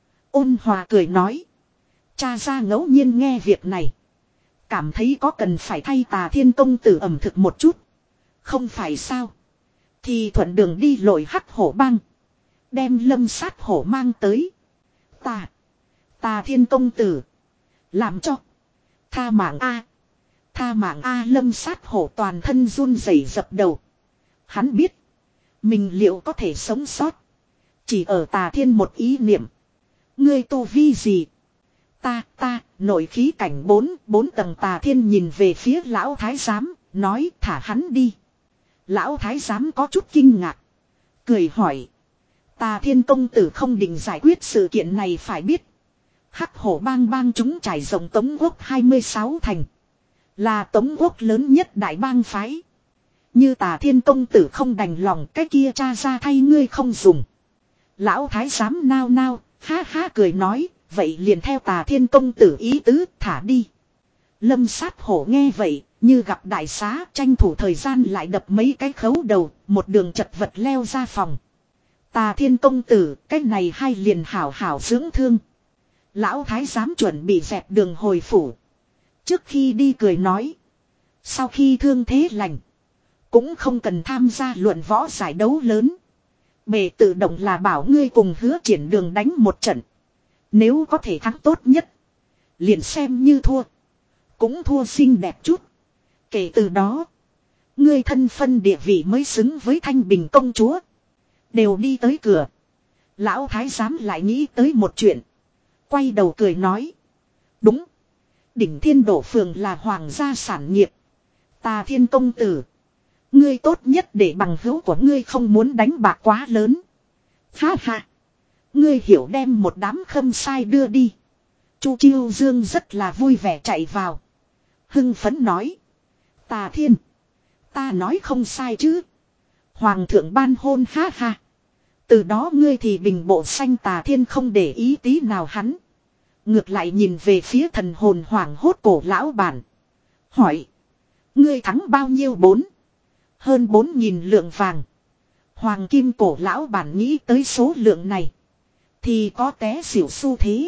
Ôn hòa cười nói. Cha ra ngẫu nhiên nghe việc này. Cảm thấy có cần phải thay Tà Thiên công tử ẩm thực một chút. Không phải sao. Thì thuận đường đi lội hắc hổ bang. Đem Lâm Sát Hổ mang tới. Tà. Tà Thiên công tử. Làm cho. Tha mạng A. Tha mạng A. Lâm Sát Hổ toàn thân run rẩy dập đầu. Hắn biết. Mình liệu có thể sống sót. Chỉ ở Tà Thiên một ý niệm. Ngươi tu vi gì? Ta, ta, nội khí cảnh bốn, bốn tầng. Tà Thiên nhìn về phía lão thái giám, nói thả hắn đi. Lão thái giám có chút kinh ngạc. Cười hỏi. Tà Thiên công tử không định giải quyết sự kiện này phải biết. Hắc hổ bang bang chúng trải rộng Tống Quốc hai mươi sáu thành. Là Tống Quốc lớn nhất đại bang phái. Như Tà Thiên công tử không đành lòng, cái kia cha ra thay ngươi không dùng. Lão thái giám nao nao, ha ha cười nói. Vậy liền theo Tà Thiên công tử ý tứ, thả đi. Lâm sát hổ nghe vậy, như gặp đại xá, tranh thủ thời gian lại đập mấy cái khấu đầu, một đường chật vật leo ra phòng. Tà Thiên công tử, cái này hai liền hảo hảo dưỡng thương. Lão thái giám chuẩn bị dẹp đường hồi phủ. Trước khi đi cười nói. Sau khi thương thế lành, cũng không cần tham gia luận võ giải đấu lớn. Bề tự động là bảo ngươi cùng Hứa Triển Đường đánh một trận. Nếu có thể thắng tốt nhất, liền xem như thua. Cũng thua xinh đẹp chút. Kể từ đó, ngươi thân phân địa vị mới xứng với Thanh Bình công chúa. Đều đi tới cửa. Lão thái giám lại nghĩ tới một chuyện. Quay đầu cười nói. Đúng. Đỉnh Thiên Đổ Phường là hoàng gia sản nghiệp. Tà Thiên công tử, ngươi tốt nhất để bằng hữu của ngươi không muốn đánh bạc quá lớn. Ha ha. Ngươi hiểu đem một đám khâm sai đưa đi. Chu Chiêu Dương rất là vui vẻ chạy vào. Hưng phấn nói. Tà Thiên, ta nói không sai chứ. Hoàng thượng ban hôn, ha ha. Từ đó ngươi thì bình bộ xanh. Tà Thiên không để ý tí nào hắn. Ngược lại nhìn về phía thần hồn hoảng hốt cổ lão bản. Hỏi. Ngươi thắng bao nhiêu? Bốn. Hơn bốn nghìn lượng vàng. Hoàng kim cổ lão bản nghĩ tới số lượng này, thì có té xỉu xu thế.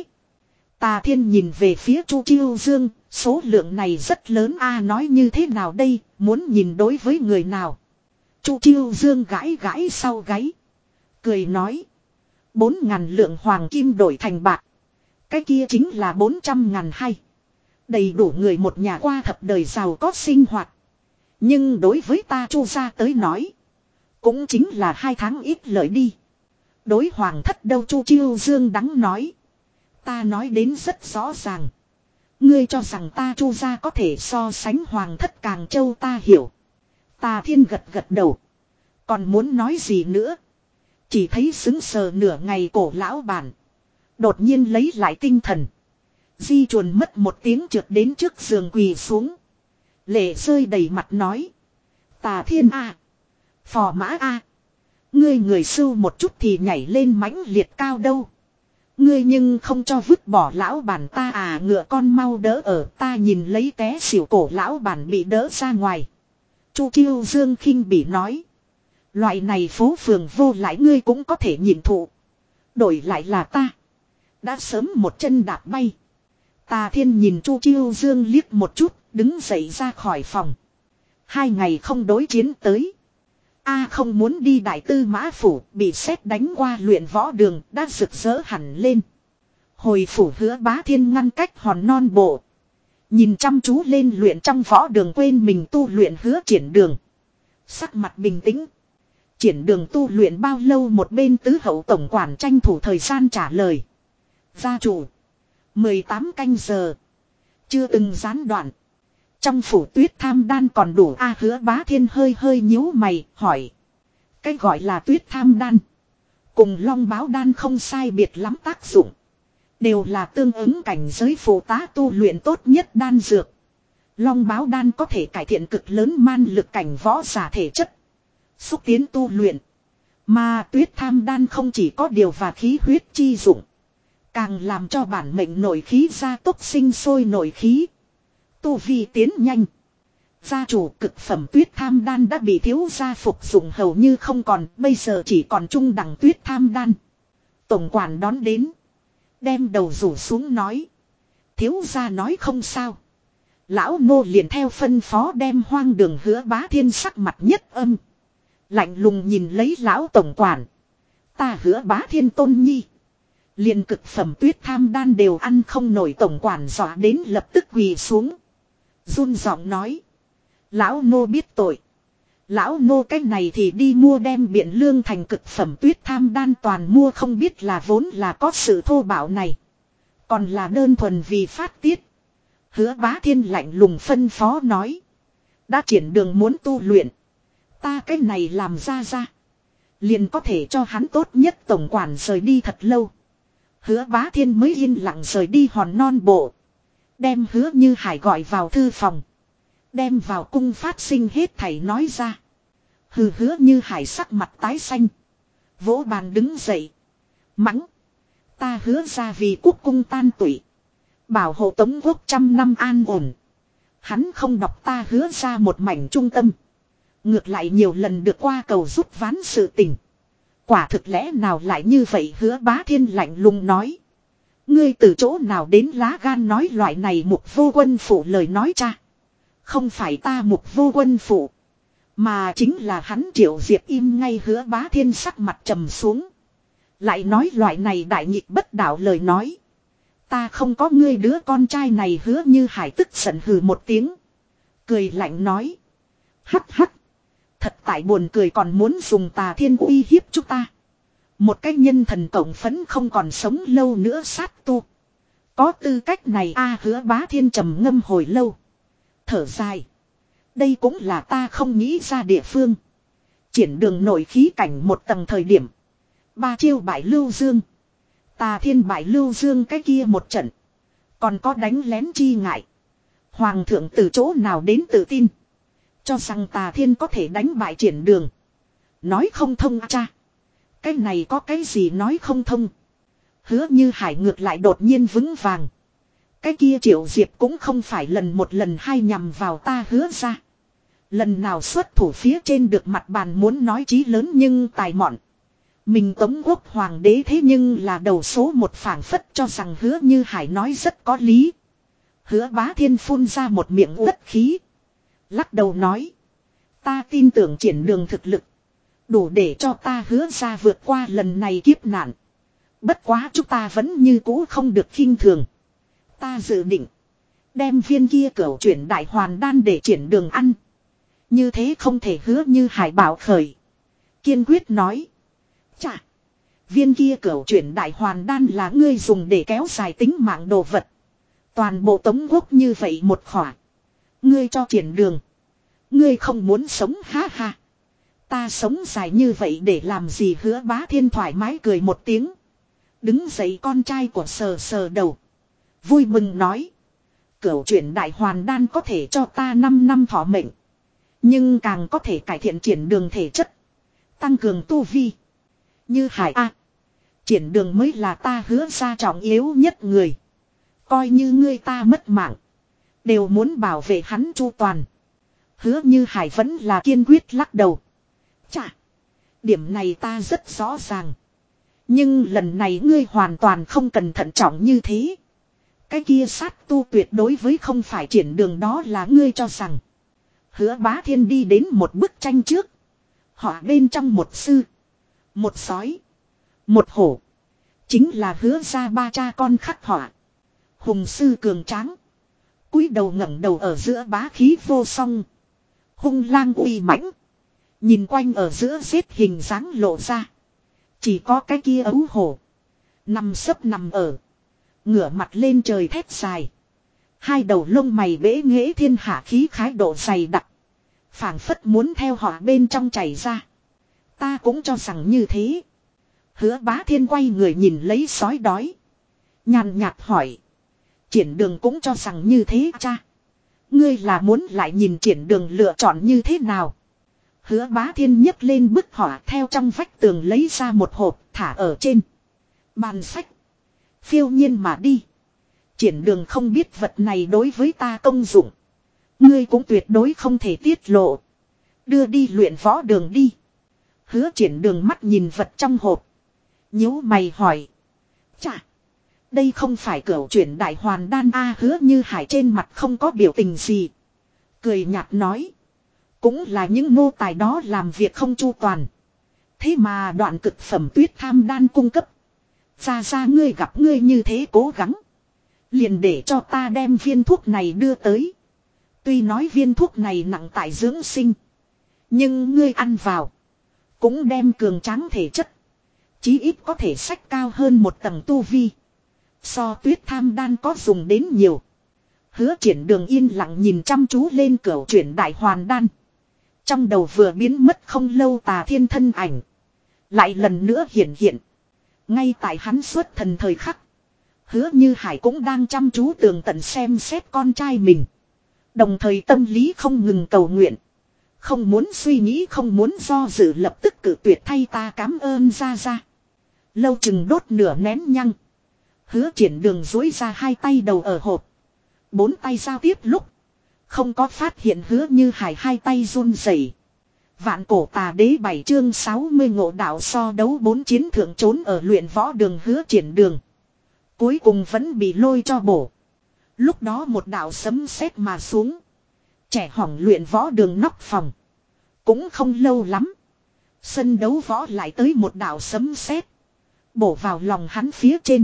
Tà Thiên nhìn về phía Chu Chiêu Dương. Số lượng này rất lớn a, nói như thế nào đây, muốn nhìn đối với người nào. Chu Chiêu Dương gãi gãi sau gáy, cười nói. Bốn ngàn lượng hoàng kim đổi thành bạc, cái kia chính là bốn trăm ngàn hay. Đầy đủ người một nhà qua thập đời giàu có sinh hoạt. Nhưng đối với ta Chu gia tới nói, cũng chính là hai tháng ít lợi đi. Đối hoàng thất đâu? Chu Chiêu Dương đắng nói. Ta nói đến rất rõ ràng. Ngươi cho rằng ta Chu gia có thể so sánh hoàng thất Càng Châu? Ta hiểu. Tà Thiên gật gật đầu. Còn muốn nói gì nữa? Chỉ thấy sững sờ nửa ngày cổ lão bản đột nhiên lấy lại tinh thần. Di chuồn mất một tiếng trượt đến trước giường quỳ xuống. Lệ rơi đầy mặt nói. Tà Thiên a, à, phò mã a, à, ngươi người sưu một chút thì nhảy lên mãnh liệt cao đâu. Ngươi nhưng không cho vứt bỏ lão bản ta à? Ngựa con mau đỡ ở. Ta nhìn lấy té xỉu cổ lão bản bị đỡ ra ngoài. Chu Chiêu Dương khinh bỉ nói. Loại này phố phường vô lại ngươi cũng có thể nhìn thụ. Đổi lại là ta, đã sớm một chân đạp bay. Tà Thiên nhìn Chu Chiêu Dương liếc một chút, đứng dậy ra khỏi phòng. Hai ngày không đối chiến tới. A không muốn đi Đại Tư Mã Phủ, bị sét đánh qua luyện võ đường, đã rực rỡ hẳn lên. Hồi phủ Hứa Bá Thiên ngăn cách Hòn Non Bộ, nhìn chăm chú lên luyện trong võ đường quên mình tu luyện Hứa Triển Đường. Sắc mặt bình tĩnh. Triển Đường tu luyện bao lâu? Một bên tứ hậu tổng quản tranh thủ thời gian trả lời. Gia chủ, mười tám canh giờ. Chưa từng gián đoạn. Trong phủ Tuyết Tham Đan còn đủ a? Hứa Bá Thiên hơi hơi nhíu mày, hỏi. Cái gọi là Tuyết Tham Đan cùng Long Báo Đan không sai biệt lắm tác dụng. Đều là tương ứng cảnh giới phụ tá tu luyện tốt nhất đan dược. Long Báo Đan có thể cải thiện cực lớn man lực cảnh võ giả thể chất, xúc tiến tu luyện. Mà Tuyết Tham Đan không chỉ có điều và khí huyết chi dụng, càng làm cho bản mệnh nội khí gia tốc sinh sôi nội khí, tu vi tiến nhanh. Gia chủ, cực phẩm Tuyết Tham Đan đã bị thiếu gia phục dụng hầu như không còn, bây giờ chỉ còn trung đẳng Tuyết Tham Đan. Tổng quản đón đến, đem đầu rủ xuống nói. Thiếu gia nói không sao. Lão nô liền theo phân phó đem hoang đường. Hứa Bá Thiên sắc mặt nhất âm, lạnh lùng nhìn lấy lão tổng quản. Ta Hứa Bá Thiên tôn nhi, liền cực phẩm Tuyết Tham Đan đều ăn không nổi. Tổng quản dọa đến lập tức quỳ xuống, run giọng nói. Lão nô biết tội. Lão nô cái này thì đi mua đem Biện Lương thành cực phẩm Tuyết Tham Đan toàn mua, không biết là vốn là có sự thô bạo này, còn là đơn thuần vì phát tiết. Hứa Bá Thiên lạnh lùng phân phó nói. Đã Triển Đường muốn tu luyện, ta cái này làm ra ra, liền có thể cho hắn tốt nhất. Tổng quản rời đi thật lâu, Hứa Bá Thiên mới yên lặng rời đi Hòn Non Bộ. Đem Hứa Như Hải gọi vào thư phòng, đem vào cung phát sinh hết thảy nói ra. Hừ. Hứa Như Hải sắc mặt tái xanh, vỗ bàn đứng dậy, mắng. Ta Hứa ra vì quốc cung tan tụy, bảo hộ Tống quốc trăm năm an ổn, Hắn không đọc ta hứa ra một mảnh trung tâm. Ngược lại nhiều lần được qua cầu giúp ván sự tình. Quả thực lẽ nào lại như vậy, Hứa Bá Thiên lạnh lùng nói. Ngươi từ chỗ nào đến lá gan nói loại này Mục Vô Quân Phụ lời nói cha. Không phải ta Mục Vô Quân Phụ. Mà chính là hắn Triệu Diệp. Im ngay. Hứa Bá Thiên sắc mặt trầm xuống. Lại nói loại này đại nghịch bất đạo lời nói. Ta không có ngươi đứa con trai này. Hứa Như Hải tức giận hừ một tiếng. Cười lạnh nói. Hắc hắc. Thật tại buồn cười, còn muốn dùng Tà Thiên uy hiếp chúng ta. Một cái nhân thần cộng phấn không còn sống lâu nữa sát tu. Có tư cách này a à, Hứa Bá Thiên trầm ngâm hồi lâu. Thở dài. Đây cũng là ta không nghĩ ra địa phương. Triển đường nội khí cảnh một tầng thời điểm. Ba chiêu bại Lưu Dương. Tà Thiên bại Lưu Dương cái kia một trận. Còn có đánh lén chi ngại. Hoàng thượng từ chỗ nào đến tự tin. Cho rằng Tà Thiên có thể đánh bại triển đường. Nói không thông à cha. Cái này có cái gì nói không thông. Hứa Như Hải ngược lại đột nhiên vững vàng. Cái kia Triệu Diệp cũng không phải lần một lần hai nhằm vào ta Hứa ra. Lần nào xuất thủ phía trên được mặt bàn muốn nói chí lớn nhưng tài mọn. Mình Tống Quốc Hoàng đế thế nhưng là đầu số một, phảng phất cho rằng Hứa Như Hải nói rất có lý. Hứa Bá Thiên phun ra một miệng uất khí. Lắc đầu nói. Ta tin tưởng triển đường thực lực. Đủ để cho ta Hứa ra vượt qua lần này kiếp nạn. Bất quá chúng ta vẫn như cũ không được khinh thường. Ta dự định. Đem viên kia cửu chuyển đại hoàn đan để triển đường ăn. Như thế không thể. Hứa Như Hải bảo khởi. Kiên quyết nói. Chà. Viên kia cửu chuyển đại hoàn đan là ngươi dùng để kéo dài tính mạng đồ vật. Toàn bộ Tống Quốc như vậy một khỏa. Ngươi cho triển đường. Ngươi không muốn sống ha ha. Ta sống dài như vậy để làm gì? Hứa Bá Thiên thoải mái cười một tiếng. Đứng dậy con trai của sờ sờ đầu. Vui mừng nói. Cửu chuyển đại hoàn đan có thể cho ta năm năm thọ mệnh. Nhưng càng có thể cải thiện triển đường thể chất. Tăng cường tu vi. Như Hải a, triển đường mới là ta Hứa ra trọng yếu nhất người. Coi như ngươi ta mất mạng. Đều muốn bảo vệ hắn chu toàn. Hứa Như Hải vẫn là kiên quyết lắc đầu. Chà. Điểm này ta rất rõ ràng. Nhưng lần này ngươi hoàn toàn không cần thận trọng như thế. Cái kia sát tu tuyệt đối với không phải triển đường, đó là ngươi cho rằng. Hứa Bá Thiên đi đến một bức tranh trước. Họ bên trong một sư. Một sói. Một hổ. Chính là Hứa ra ba cha con khắc họa. Hùng sư cường tráng. Cúi đầu ngẩng đầu ở giữa bá khí vô song. Hung lang uy mãnh. Nhìn quanh ở giữa xếp hình dáng lộ ra. Chỉ có cái kia ấu hổ. Nằm sấp nằm ở. Ngửa mặt lên trời thét dài. Hai đầu lông mày bẽ nghễ thiên hạ khí khái độ dày đặc. Phảng phất muốn theo họ bên trong chảy ra. Ta cũng cho rằng như thế. Hứa Bá Thiên quay người nhìn lấy sói đói. Nhàn nhạt hỏi. Triển đường cũng cho rằng như thế cha. Ngươi là muốn lại nhìn triển đường lựa chọn như thế nào? Hứa Bá Thiên nhấc lên bức họa theo trong vách tường lấy ra một hộp thả ở trên bàn sách. Phiêu nhiên mà đi. Triển đường không biết vật này đối với ta công dụng. Ngươi cũng tuyệt đối không thể tiết lộ. Đưa đi luyện võ đường đi. Hứa triển đường mắt nhìn vật trong hộp. Nhíu mày hỏi. Chà. Đây không phải cửu chuyển đại hoàn đan a? Hứa Như Hải trên mặt không có biểu tình gì. Cười nhạt nói. Cũng là những nô tài đó làm việc không chu toàn. Thế mà đoạn cực phẩm tuyết tham đan cung cấp. Ra ra ngươi gặp ngươi như thế cố gắng. Liền để cho ta đem viên thuốc này đưa tới. Tuy nói viên thuốc này nặng tại dưỡng sinh. Nhưng ngươi ăn vào. Cũng đem cường tráng thể chất. Chí ít có thể sách cao hơn một tầng tu vi. So tuyết tham đan có dùng đến nhiều. Hứa triển đường yên lặng nhìn chăm chú lên cửu chuyển đại hoàn đan. Trong đầu vừa biến mất không lâu Tà Thiên thân ảnh. Lại lần nữa hiện hiện. Ngay tại hắn xuất thần thời khắc. Hứa Như Hải cũng đang chăm chú tường tận xem xét con trai mình. Đồng thời tâm lý không ngừng cầu nguyện. Không muốn suy nghĩ, không muốn do dự, lập tức cử tuyệt thay ta cảm ơn ra ra. Lâu chừng đốt nửa nén nhăng. Hứa triển đường duỗi ra hai tay đầu ở hộp. Bốn tay giao tiếp lúc. Không có phát hiện Hứa Như Hải hai tay run rẩy. Vạn cổ tà đế bảy chương sáu mươi ngộ đạo so đấu bốn chiến thượng trốn ở luyện võ đường Hứa Triển Đường. Cuối cùng vẫn bị lôi cho bổ. Lúc đó một đạo sấm sét mà xuống. Trẻ hỏng luyện võ đường nóc phòng. Cũng không lâu lắm. Sân đấu võ lại tới một đạo sấm sét. Bổ vào lòng hắn phía trên.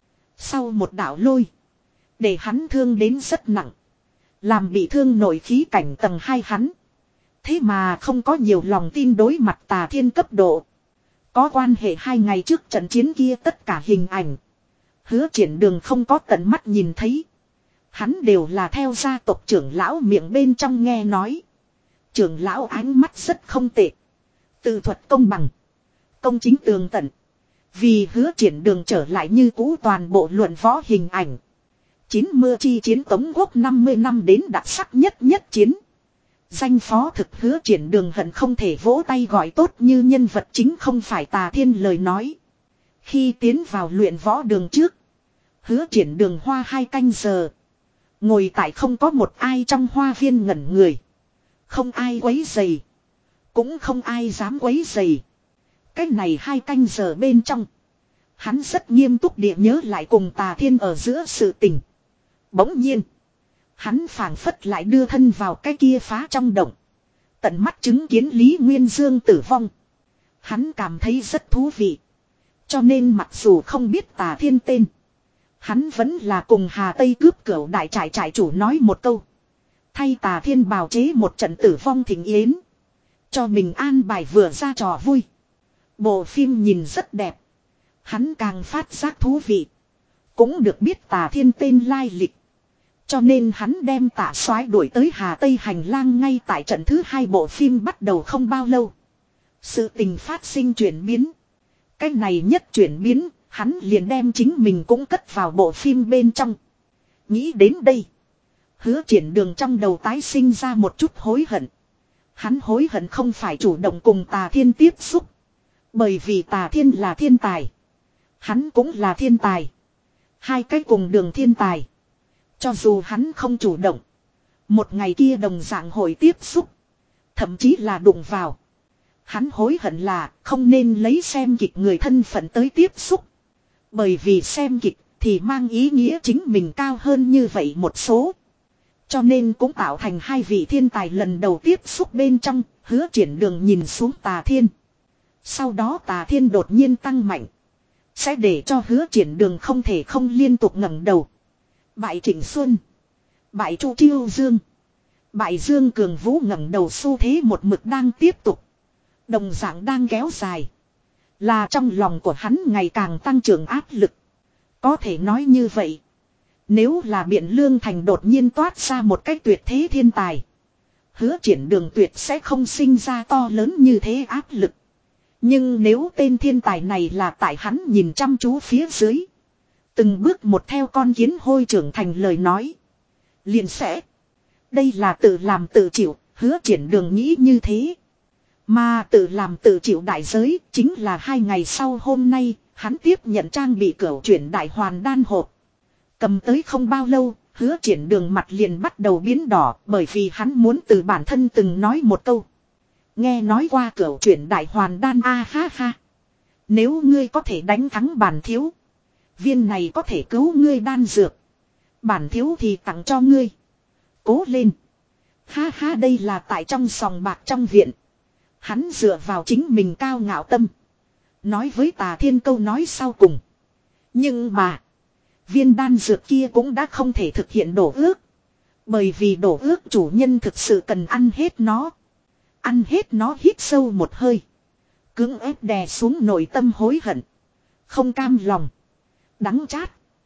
Sau một đạo lôi. Để hắn thương đến rất nặng. Làm bị thương nội khí cảnh tầng hai hắn. Thế mà không có nhiều lòng tin đối mặt Tà Thiên cấp độ. Có quan hệ hai ngày trước trận chiến kia tất cả hình ảnh. Hứa Triển Đường không có tận mắt nhìn thấy. Hắn đều là theo gia tộc trưởng lão miệng bên trong nghe nói. Trưởng lão ánh mắt rất không tệ. Tự thuật công bằng. Công chính tường tận. Vì Hứa Triển Đường trở lại như cũ toàn bộ luận võ hình ảnh. Chín mưa chi chiến Tống Quốc năm mươi năm đến đặc sắc nhất nhất chiến. Danh phó thực Hứa Triển Đường hận không thể vỗ tay gọi tốt như nhân vật chính không phải Tà Thiên lời nói. Khi tiến vào luyện võ đường trước. Hứa Triển Đường hoa hai canh giờ. Ngồi tại không có một ai trong hoa viên ngẩn người. Không ai quấy rầy. Cũng không ai dám quấy rầy. Cái này hai canh giờ bên trong. Hắn rất nghiêm túc địa nhớ lại cùng Tà Thiên ở giữa sự tình. Bỗng nhiên. Hắn phảng phất lại đưa thân vào cái kia phá trong động. Tận mắt chứng kiến Lý Nguyên Dương tử vong. Hắn cảm thấy rất thú vị. Cho nên mặc dù không biết Tà Thiên tên. Hắn vẫn là cùng Hà Tây cướp cửu đại trại trại chủ nói một câu. Thay Tà Thiên bào chế một trận tử vong thịnh yến. Cho mình an bài vừa ra trò vui. Bộ phim nhìn rất đẹp. Hắn càng phát giác thú vị. Cũng được biết Tà Thiên tên lai lịch. Cho nên hắn đem Tạ Soái đuổi tới Hà Tây hành lang ngay tại trận thứ hai bộ phim bắt đầu không bao lâu. Sự tình phát sinh chuyển biến. Cái này nhất chuyển biến, hắn liền đem chính mình cũng cất vào bộ phim bên trong. Nghĩ đến đây. Hứa Triển Đường trong đầu tái sinh ra một chút hối hận. Hắn hối hận không phải chủ động cùng Tà Thiên tiếp xúc. Bởi vì Tà Thiên là thiên tài. Hắn cũng là thiên tài. Hai cái cùng đường thiên tài. Cho dù hắn không chủ động. Một ngày kia đồng dạng hội tiếp xúc. Thậm chí là đụng vào. Hắn hối hận là không nên lấy xem kịch người thân phận tới tiếp xúc. Bởi vì xem kịch thì mang ý nghĩa chính mình cao hơn như vậy một số. Cho nên cũng tạo thành hai vị thiên tài lần đầu tiếp xúc bên trong. Hứa Triển Đường nhìn xuống Tà Thiên. Sau đó Tà Thiên đột nhiên tăng mạnh. Sẽ để cho Hứa Triển Đường không thể không liên tục ngẩng đầu. Bại Trịnh Xuân. Bại Chu Chiêu Dương. Bại Dương Cường Vũ ngẩng đầu xu thế một mực đang tiếp tục. Đồng dạng đang kéo dài. Là trong lòng của hắn ngày càng tăng trưởng áp lực. Có thể nói như vậy. Nếu là Biện Lương Thành đột nhiên toát ra một cách tuyệt thế thiên tài. Hứa Triển Đường tuyệt sẽ không sinh ra to lớn như thế áp lực. Nhưng nếu tên thiên tài này là tại hắn nhìn chăm chú phía dưới. Từng bước một theo con kiến hôi trưởng thành lời nói. Liền sẽ. Đây là tự làm tự chịu, Hứa Triển Đường nghĩ như thế. Mà tự làm tự chịu đại giới chính là hai ngày sau hôm nay, hắn tiếp nhận trang bị cửu chuyển đại hoàn đan hộp. Cầm tới không bao lâu, Hứa Triển Đường mặt liền bắt đầu biến đỏ bởi vì hắn muốn từ bản thân từng nói một câu. Nghe nói qua cửu chuyển đại hoàn đan a ha ha. Nếu ngươi có thể đánh thắng bản thiếu. Viên này có thể cứu ngươi đan dược. Bản thiếu thì tặng cho ngươi. Cố lên. Ha ha đây là tại trong sòng bạc trong viện. Hắn dựa vào chính mình cao ngạo tâm. Nói với Tà Thiên câu nói sau cùng. Nhưng mà. Viên đan dược kia cũng đã không thể thực hiện đổ ước. Bởi vì đổ ước chủ nhân thực sự cần ăn hết nó. Ăn hết nó hít sâu một hơi. Cưỡng ép đè xuống nội tâm hối hận. Không cam lòng. Đắng chát.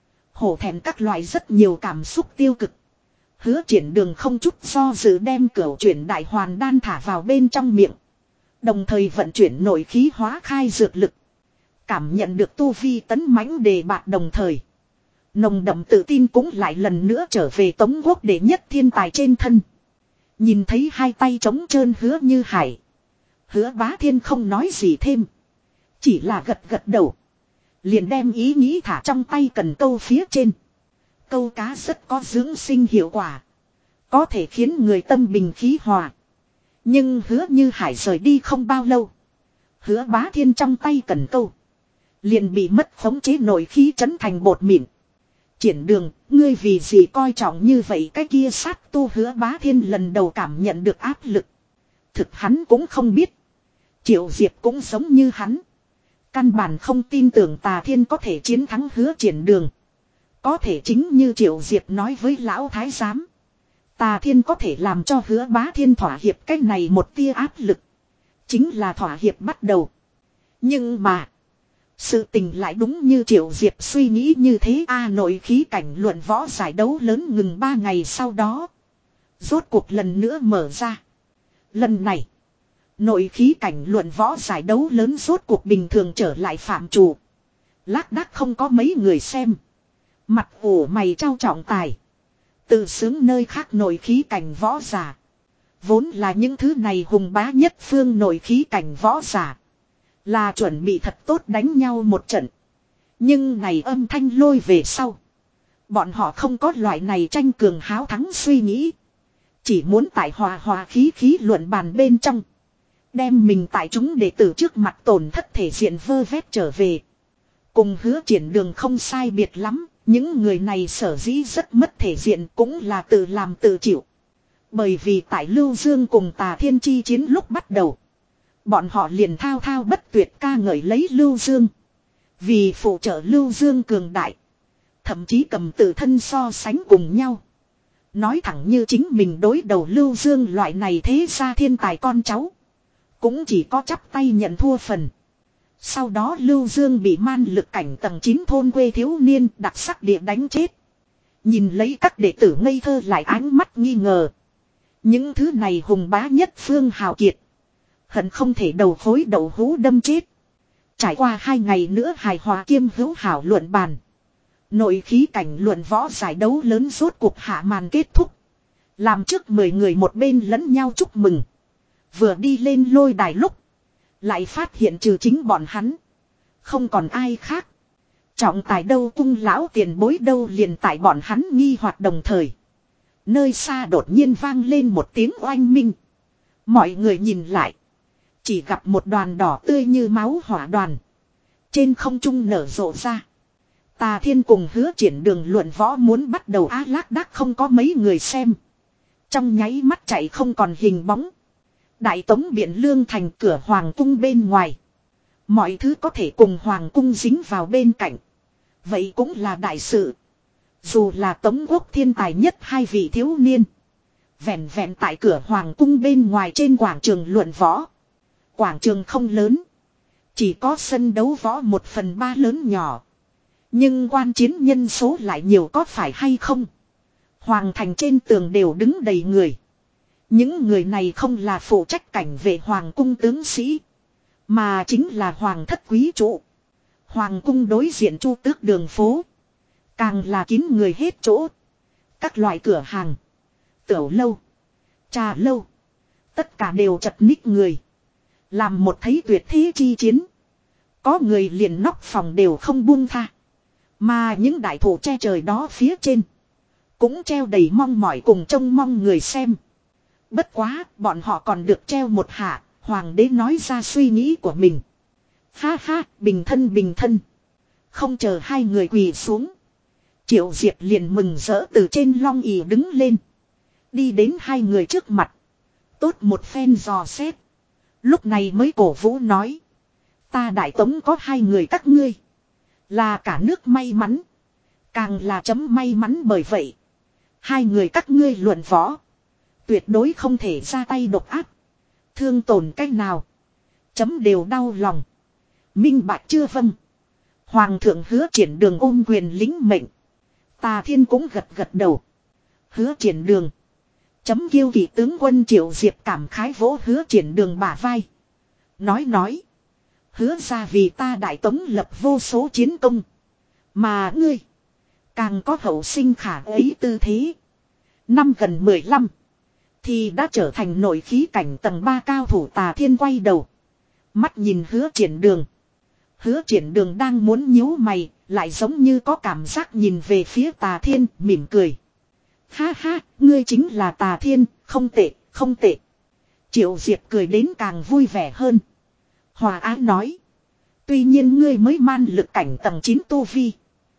Hổ thẹn các loại rất nhiều cảm xúc tiêu cực. Hứa Triển Đường không chút do dự đem cửu chuyển đại hoàn đan thả vào bên trong miệng. Đồng thời vận chuyển nội khí hóa khai dược lực. Cảm nhận được tu vi tấn mãnh đề bạt đồng thời. Nồng đậm tự tin cũng lại lần nữa trở về Tống Quốc đệ nhất thiên tài trên thân. Nhìn thấy hai tay trống trơn Hứa Như Hải. Hứa Bá Thiên không nói gì thêm. Chỉ là gật gật đầu. Liền đem ý nghĩ thả trong tay cần câu phía trên. Câu cá rất có dưỡng sinh hiệu quả. Có thể khiến người tâm bình khí hòa. Nhưng Hứa Như Hải rời đi không bao lâu. Hứa Bá Thiên trong tay cần câu. Liền bị mất khống chế nội khí trấn thành bột mịn. Triển Đường, ngươi vì gì coi trọng như vậy cái kia sát tu? Hứa Bá Thiên lần đầu cảm nhận được áp lực. Thực hắn cũng không biết. Triệu Diệp cũng giống như hắn. Căn bản không tin tưởng Tà Thiên có thể chiến thắng Hứa Triển Đường. Có thể chính như Triệu Diệp nói với Lão Thái Giám. Tà Thiên có thể làm cho Hứa Bá Thiên thỏa hiệp cách này một tia áp lực. Chính là thỏa hiệp bắt đầu. Nhưng mà. Sự tình lại đúng như Triệu Diệp suy nghĩ như thế. A nội khí cảnh luận võ giải đấu lớn ngừng ba ngày sau đó. Rốt cuộc lần nữa mở ra. Lần này. Nội khí cảnh luận võ giải đấu lớn rốt cuộc bình thường trở lại phạm trù. Lác đác không có mấy người xem. Mặt ủ mày trao trọng tài. Tự xướng nơi khác nội khí cảnh võ giả. Vốn là những thứ này hùng bá nhất phương nội khí cảnh võ giả. Là chuẩn bị thật tốt đánh nhau một trận. Nhưng này âm thanh lôi về sau. Bọn họ không có loại này tranh cường háo thắng suy nghĩ. Chỉ muốn tại hòa hòa khí khí luận bàn bên trong. Đem mình tại chúng đệ tử trước mặt tổn thất thể diện vơ vét trở về. Cùng Hứa Triển Đường không sai biệt lắm. Những người này sở dĩ rất mất thể diện cũng là tự làm tự chịu. Bởi vì tại Lưu Dương cùng Tà Thiên chi chiến lúc bắt đầu. Bọn họ liền thao thao bất tuyệt ca ngợi lấy Lưu Dương. Vì phụ trợ Lưu Dương cường đại. Thậm chí cầm tự thân so sánh cùng nhau. Nói thẳng như chính mình đối đầu Lưu Dương loại này thế ra thiên tài con cháu. Cũng chỉ có chắp tay nhận thua phần. Sau đó Lưu Dương bị man lực cảnh tầng chín thôn quê thiếu niên đặc sắc địa đánh chết. Nhìn lấy các đệ tử ngây thơ lại ánh mắt nghi ngờ. Những thứ này hùng bá nhất phương hào kiệt. Hận không thể đầu khối đậu hũ đâm chết. Trải qua hai ngày nữa hài hòa kiêm hữu hảo luận bàn. Nội khí cảnh luận võ giải đấu lớn rốt cuộc hạ màn kết thúc. Làm trước mười người một bên lẫn nhau chúc mừng. Vừa đi lên lôi đài lúc. Lại phát hiện trừ chính bọn hắn. Không còn ai khác. Trọng tài đâu cung lão tiền bối đâu liền tại bọn hắn nghi hoặc đồng thời. Nơi xa đột nhiên vang lên một tiếng oanh minh. Mọi người nhìn lại. Chỉ gặp một đoàn đỏ tươi như máu hỏa đoàn. Trên không trung nở rộ ra. Tà Thiên cùng Hứa Triển Đường luận võ muốn bắt đầu á lác đác không có mấy người xem. Trong nháy mắt chạy không còn hình bóng. Đại tống Biện Lương thành cửa hoàng cung bên ngoài. Mọi thứ có thể cùng hoàng cung dính vào bên cạnh. Vậy cũng là đại sự. Dù là Tống Quốc thiên tài nhất hai vị thiếu niên. Vẹn vẹn tại cửa hoàng cung bên ngoài trên quảng trường luận võ. Quảng trường không lớn. Chỉ có sân đấu võ một phần ba lớn nhỏ. Nhưng quan chiến nhân số lại nhiều có phải hay không? Hoàng thành trên tường đều đứng đầy người. Những người này không là phụ trách cảnh vệ hoàng cung tướng sĩ. Mà chính là hoàng thất quý trụ. Hoàng cung đối diện chu tước đường phố. Càng là kín người hết chỗ. Các loại cửa hàng. Tiểu lâu. Trà lâu. Tất cả đều chật ních người. Làm một thấy tuyệt thế chi chiến. Có người liền nóc phòng đều không buông tha. Mà những đại thủ che trời đó phía trên. Cũng treo đầy mong mỏi cùng trông mong người xem. Bất quá bọn họ còn được treo một hạ. Hoàng đế nói ra suy nghĩ của mình. Ha ha, bình thân bình thân. Không chờ hai người quỳ xuống. Triệu Diệp liền mừng rỡ từ trên long ỷ đứng lên. Đi đến hai người trước mặt. Tốt một phen dò xét. Lúc này mới cổ vũ nói. Ta đại tống có hai người các ngươi. Là cả nước may mắn. Càng là chấm may mắn bởi vậy. Hai người các ngươi luận võ. Tuyệt đối không thể ra tay độc ác. Thương tổn cách nào. Chấm đều đau lòng. Minh bạch chưa vâng. Hoàng thượng Hứa Triển Đường ôm quyền lính mệnh. Tà Thiên cũng gật gật đầu. Hứa Triển Đường. Chấm kiêu kỵ tướng quân Triệu Diệp cảm khái vỗ Hứa Triển Đường bả vai. Nói nói. Hứa ra vì ta đại tống lập vô số chiến công. Mà ngươi. Càng có hậu sinh khả ấy tư thế. Năm gần mười lăm. Thì đã trở thành nội khí cảnh tầng ba cao thủ. Tà Thiên quay đầu. Mắt nhìn Hứa Triển Đường. Hứa Triển Đường đang muốn nhíu mày. Lại giống như có cảm giác nhìn về phía Tà Thiên mỉm cười. Ha ha, ngươi chính là Tà Thiên, không tệ, không tệ. Triệu Diệp cười đến càng vui vẻ hơn. Hòa ái nói. Tuy nhiên ngươi mới man lực cảnh tầng chín tu vi.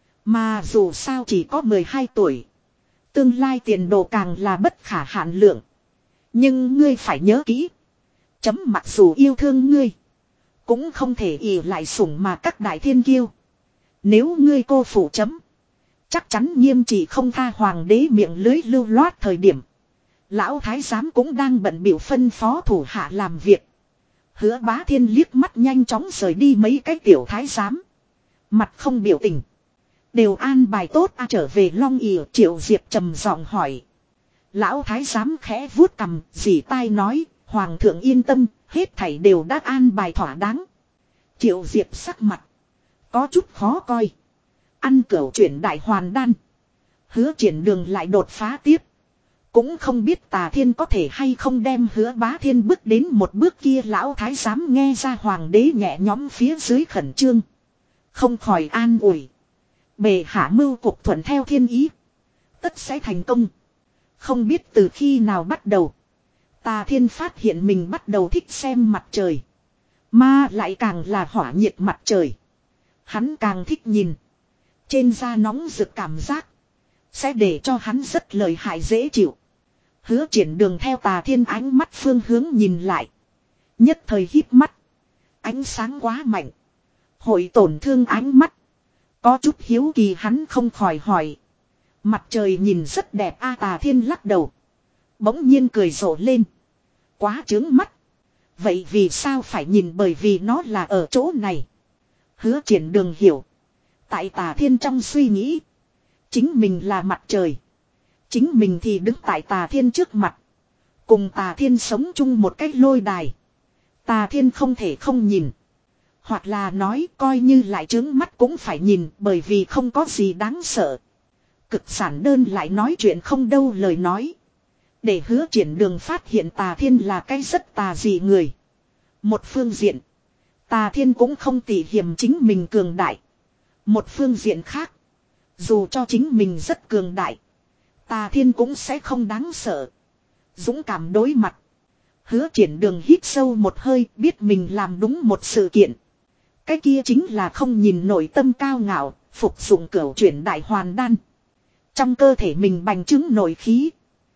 Mà dù sao chỉ có mười hai tuổi. Tương lai tiền đồ càng là bất khả hạn lượng. Nhưng ngươi phải nhớ kỹ. Chấm mặc dù yêu thương ngươi. Cũng không thể ỷ lại sủng mà các đại thiên kiêu. Nếu ngươi cô phụ chấm. Chắc chắn nghiêm trị không tha. Hoàng đế miệng lưới lưu loát thời điểm. Lão thái giám cũng đang bận biểu phân phó thủ hạ làm việc. Hứa Bá Thiên liếc mắt nhanh chóng rời đi mấy cái tiểu thái giám. Mặt không biểu tình. Đều an bài tốt à, trở về Long ỉ. Triệu Diệp trầm giọng hỏi. Lão thái giám khẽ vuốt cằm, dì tai nói. Hoàng thượng yên tâm, hết thảy đều đã an bài thỏa đáng. Triệu Diệp sắc mặt có chút khó coi. Ăn cửu chuyển đại hoàn đan. Hứa Triển Đường lại đột phá tiếp. Cũng không biết Tà Thiên có thể hay không đem Hứa Bá Thiên bước đến một bước kia. Lão thái giám nghe ra hoàng đế nhẹ nhõm phía dưới khẩn trương. Không khỏi an ủi. Bề hạ mưu cuộc thuận theo thiên ý. Tất sẽ thành công. Không biết từ khi nào bắt đầu. Tà Thiên phát hiện mình bắt đầu thích xem mặt trời. Mà lại càng là hỏa nhiệt mặt trời. Hắn càng thích nhìn. Trên da nóng rực cảm giác. Sẽ để cho hắn rất lợi hại dễ chịu. Hứa Triển Đường theo Tà Thiên ánh mắt phương hướng nhìn lại. Nhất thời híp mắt. Ánh sáng quá mạnh. Hội tổn thương ánh mắt. Có chút hiếu kỳ hắn không khỏi hỏi. Mặt trời nhìn rất đẹp a. Tà Thiên lắc đầu. Bỗng nhiên cười rộ lên. Quá trướng mắt. Vậy vì sao phải nhìn, bởi vì nó là ở chỗ này. Hứa Triển Đường hiểu. Tại Tà Thiên trong suy nghĩ. Chính mình là mặt trời. Chính mình thì đứng tại Tà Thiên trước mặt. Cùng Tà Thiên sống chung một cách lôi đài. Tà Thiên không thể không nhìn. Hoặc là nói coi như lại trướng mắt cũng phải nhìn, bởi vì không có gì đáng sợ. Cực giản đơn lại nói chuyện không đâu lời nói. Để Hứa Triển Đường phát hiện Tà Thiên là cái rất tà dị người. Một phương diện, Tà Thiên cũng không tỉ hiểm chính mình cường đại. Một phương diện khác, dù cho chính mình rất cường đại, Tà Thiên cũng sẽ không đáng sợ. Dũng cảm đối mặt. Hứa Triển Đường hít sâu một hơi, biết mình làm đúng một sự kiện. Cái kia chính là không nhìn nội tâm cao ngạo, phục dụng cửu chuyển đại hoàn đan. Trong cơ thể mình bành trướng nội khí.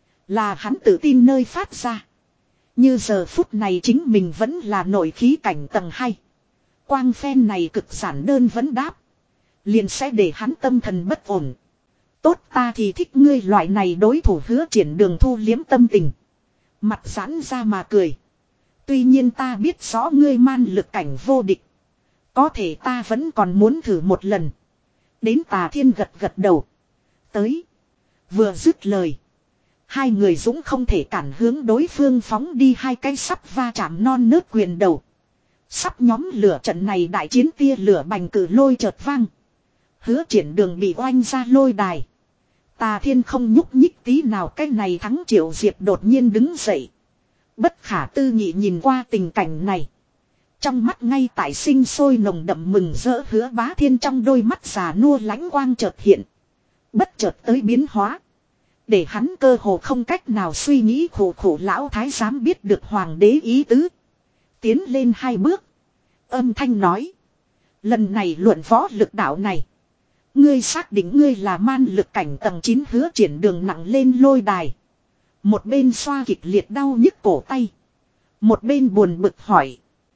Là hắn tự tin nơi phát ra. Như giờ phút này chính mình vẫn là nội khí cảnh tầng hai. Quang phen này cực giản đơn vấn đáp. Liền sẽ để hắn tâm thần bất ổn. Tốt, ta thì thích ngươi loại này đối thủ. Hứa Triển Đường thu liếm tâm tình. Mặt giãn ra mà cười. Tuy nhiên ta biết rõ ngươi man lực cảnh vô địch. Có thể ta vẫn còn muốn thử một lần. Đến Tà Thiên gật gật đầu. Tới. Vừa dứt lời. Hai người dũng không thể cản hướng đối phương phóng đi hai cái sắp va chạm non nớt quyền đầu. Sắp nhóm lửa trận này đại chiến tia lửa bành cử lôi chợt vang. Hứa Triển Đường bị oanh ra lôi đài. Tà Thiên không nhúc nhích tí nào, cái này thắng. Triệu Diệp đột nhiên đứng dậy. Bất khả tư nghị nhìn qua tình cảnh này. Trong mắt ngay tại sinh sôi nồng đậm mừng rỡ. Hứa Bá Thiên trong đôi mắt già nua lãnh quang chợt hiện. Bất chợt tới biến hóa. Để hắn cơ hồ không cách nào suy nghĩ. Khổ khổ lão thái giám biết được hoàng đế ý tứ. Tiến lên hai bước. Âm thanh nói. Lần này luận võ lực đạo này. Ngươi xác định ngươi là man lực cảnh tầng chín. Hứa Triển Đường nặng lên lôi đài. Một bên xoa kịch liệt đau nhức cổ tay. Một bên buồn bực hỏi.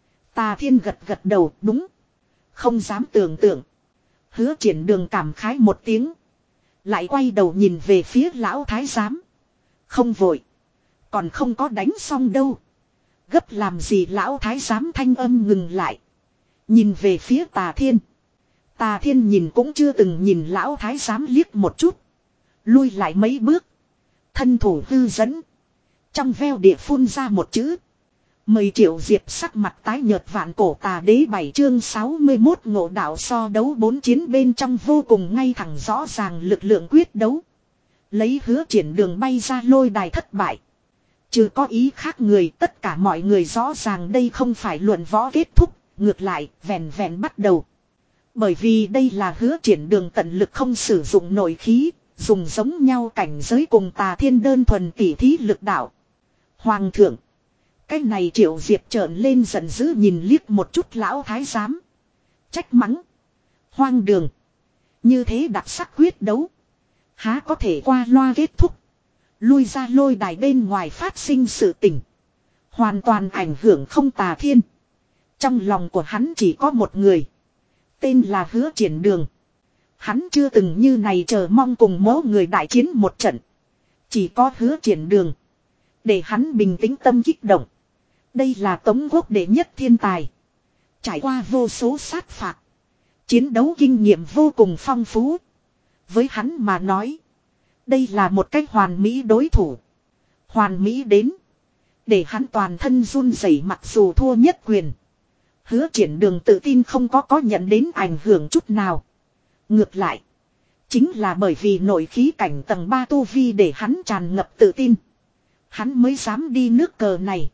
Tà Thiên gật gật đầu, đúng. Không dám tưởng tượng. Hứa Triển Đường cảm khái một tiếng. Lại quay đầu nhìn về phía lão thái giám. Không vội. Còn không có đánh xong đâu. Gấp làm gì? Lão thái giám thanh âm ngừng lại. Nhìn về phía Tà Thiên. Tà Thiên nhìn cũng chưa từng nhìn lão thái giám liếc một chút. Lui lại mấy bước. Thân thủ hư dẫn. Trong veo địa phun ra một chữ. Mời. Triệu Diệp sắc mặt tái nhợt. Vạn Cổ Tà Đế bảy chương sáu mươi mốt ngộ đạo so đấu bốn chiến bên trong vô cùng ngay thẳng rõ ràng lực lượng quyết đấu. Lấy Hứa Triển Đường bay ra lôi đài thất bại. Trừ có ý khác người, tất cả mọi người rõ ràng đây không phải luận võ kết thúc, ngược lại vẹn vẹn bắt đầu. Bởi vì đây là Hứa Triển Đường tận lực không sử dụng nội khí, Dùng giống nhau cảnh giới cùng Tà Thiên đơn thuần tỉ thí lực đạo. Hoàng thượng. Cái này Triệu Diệp trợn lên giận dữ nhìn liếc một chút lão thái giám. Trách mắng. Hoang đường. Như thế đặc sắc quyết đấu. Há có thể qua loa kết thúc. Lui ra lôi đài bên ngoài phát sinh sự tình. Hoàn toàn ảnh hưởng không Tà Thiên. Trong lòng của hắn chỉ có một người. Tên là Hứa Triển Đường. Hắn chưa từng như này chờ mong cùng mỗi người đại chiến một trận. Chỉ có Hứa Triển Đường. Để hắn bình tĩnh tâm kích động. Đây là Tống quốc đệ nhất thiên tài. Trải qua vô số sát phạt. Chiến đấu kinh nghiệm vô cùng phong phú. Với hắn mà nói. Đây là một cách hoàn mỹ đối thủ. Hoàn mỹ đến. Để hắn toàn thân run rẩy mặc dù thua nhất quyền. Hứa Triển Đường tự tin không có có nhận đến ảnh hưởng chút nào. Ngược lại. Chính là bởi vì nội khí cảnh tầng ba tu vi để hắn tràn ngập tự tin. Hắn mới dám đi nước cờ này.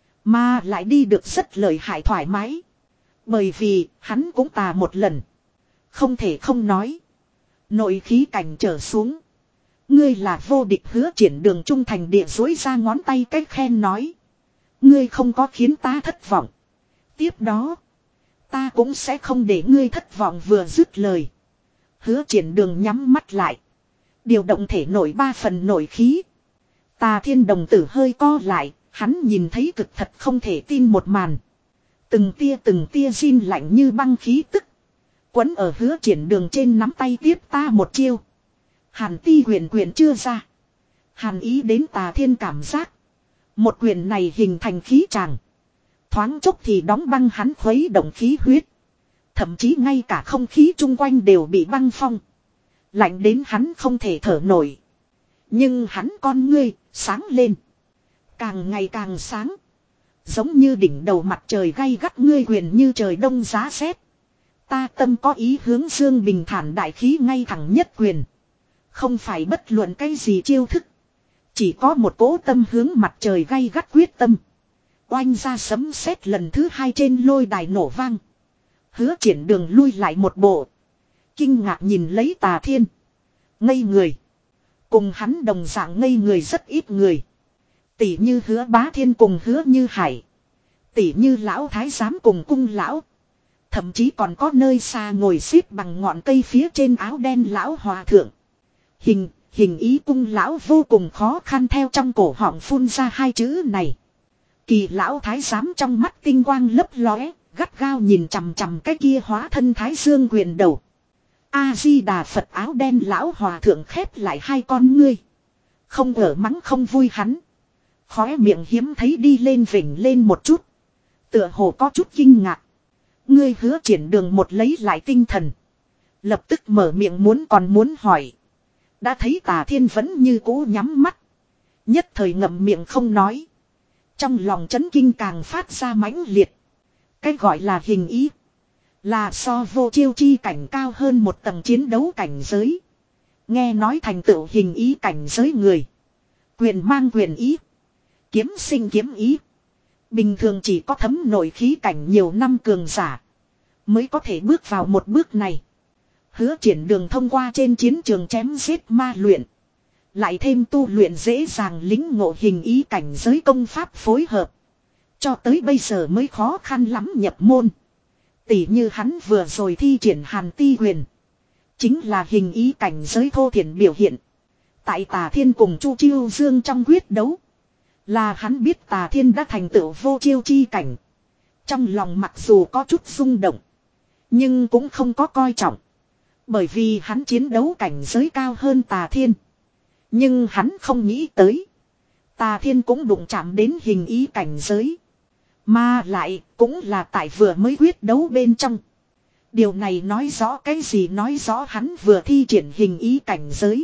Mà lại đi được rất lợi hại thoải mái. Bởi vì hắn cũng tà một lần. Không thể không nói. Nội khí cảnh trở xuống. Ngươi là vô địch. Hứa Triển Đường trung thành địa dối ra ngón tay cách khen nói. Ngươi không có khiến ta thất vọng. Tiếp đó. Ta cũng sẽ không để ngươi thất vọng vừa dứt lời. Hứa Triển Đường nhắm mắt lại. Điều động thể nổi ba phần nội khí. Tà Thiên đồng tử hơi co lại. Hắn nhìn thấy cực thật không thể tin một màn. Từng tia từng tia zin lạnh như băng khí tức. Quấn ở Hứa Triển Đường trên nắm tay tiếp ta một chiêu. Hàn ti huyền quyền chưa ra. Hàn ý đến Tà Thiên cảm giác. Một quyền này hình thành khí tràng. Thoáng chốc thì đóng băng hắn khuấy động khí huyết. Thậm chí ngay cả không khí chung quanh đều bị băng phong. Lạnh đến hắn không thể thở nổi. Nhưng hắn con ngươi sáng lên. Càng ngày càng sáng. Giống như đỉnh đầu mặt trời gay gắt ngươi quyền như trời đông giá rét. Ta tâm có ý hướng dương bình thản đại khí ngay thẳng nhất quyền. Không phải bất luận cái gì chiêu thức. Chỉ có một cỗ tâm hướng mặt trời gay gắt quyết tâm. Oanh ra sấm sét lần thứ hai trên lôi đài nổ vang. Hứa Triển Đường lui lại một bộ. Kinh ngạc nhìn lấy Tà Thiên. Ngây người. Cùng hắn đồng dạng ngây người rất ít người. Tỷ như Hứa Bá Thiên cùng Hứa Như Hải. Tỷ như lão thái giám cùng cung lão. Thậm chí còn có nơi xa ngồi xếp bằng ngọn cây phía trên áo đen lão hòa thượng. Hình, hình ý cung lão vô cùng khó khăn theo trong cổ họng phun ra hai chữ này. Kỳ lão thái giám trong mắt tinh quang lấp lóe, gắt gao nhìn chằm chằm cái kia hóa thân thái dương quyền đầu. A-di-đà Phật áo đen lão hòa thượng khép lại hai con ngươi. Không ở mắng không vui hắn. Khóe miệng hiếm thấy đi lên vỉnh lên một chút. Tựa hồ có chút kinh ngạc. Ngươi Hứa Triển Đường một lấy lại tinh thần. Lập tức mở miệng muốn còn muốn hỏi. Đã thấy Tà Thiên vẫn như cũ nhắm mắt. Nhất thời ngậm miệng không nói. Trong lòng chấn kinh càng phát ra mãnh liệt. Cái gọi là hình ý. Là so vô chiêu chi cảnh cao hơn một tầng chiến đấu cảnh giới. Nghe nói thành tựu hình ý cảnh giới người. Quyền mang quyền ý. Kiếm sinh kiếm ý. Bình thường chỉ có thấm nội khí cảnh nhiều năm cường giả. Mới có thể bước vào một bước này. Hứa Triển Đường thông qua trên chiến trường chém giết ma luyện. Lại thêm tu luyện dễ dàng lính ngộ hình ý cảnh giới công pháp phối hợp. Cho tới bây giờ mới khó khăn lắm nhập môn. Tỉ như hắn vừa rồi thi triển Hàn Ti Huyền. Chính là hình ý cảnh giới thô thiển biểu hiện. Tại Tà Thiên cùng Chu Chiêu Dương trong quyết đấu. Là hắn biết Tà Thiên đã thành tựu vô chiêu chi cảnh. Trong lòng mặc dù có chút rung động. Nhưng cũng không có coi trọng. Bởi vì hắn chiến đấu cảnh giới cao hơn Tà Thiên. Nhưng hắn không nghĩ tới. Tà Thiên cũng đụng chạm đến hình ý cảnh giới. Mà lại cũng là tại vừa mới quyết đấu bên trong. Điều này nói rõ cái gì? Nói rõ hắn vừa thi triển hình ý cảnh giới.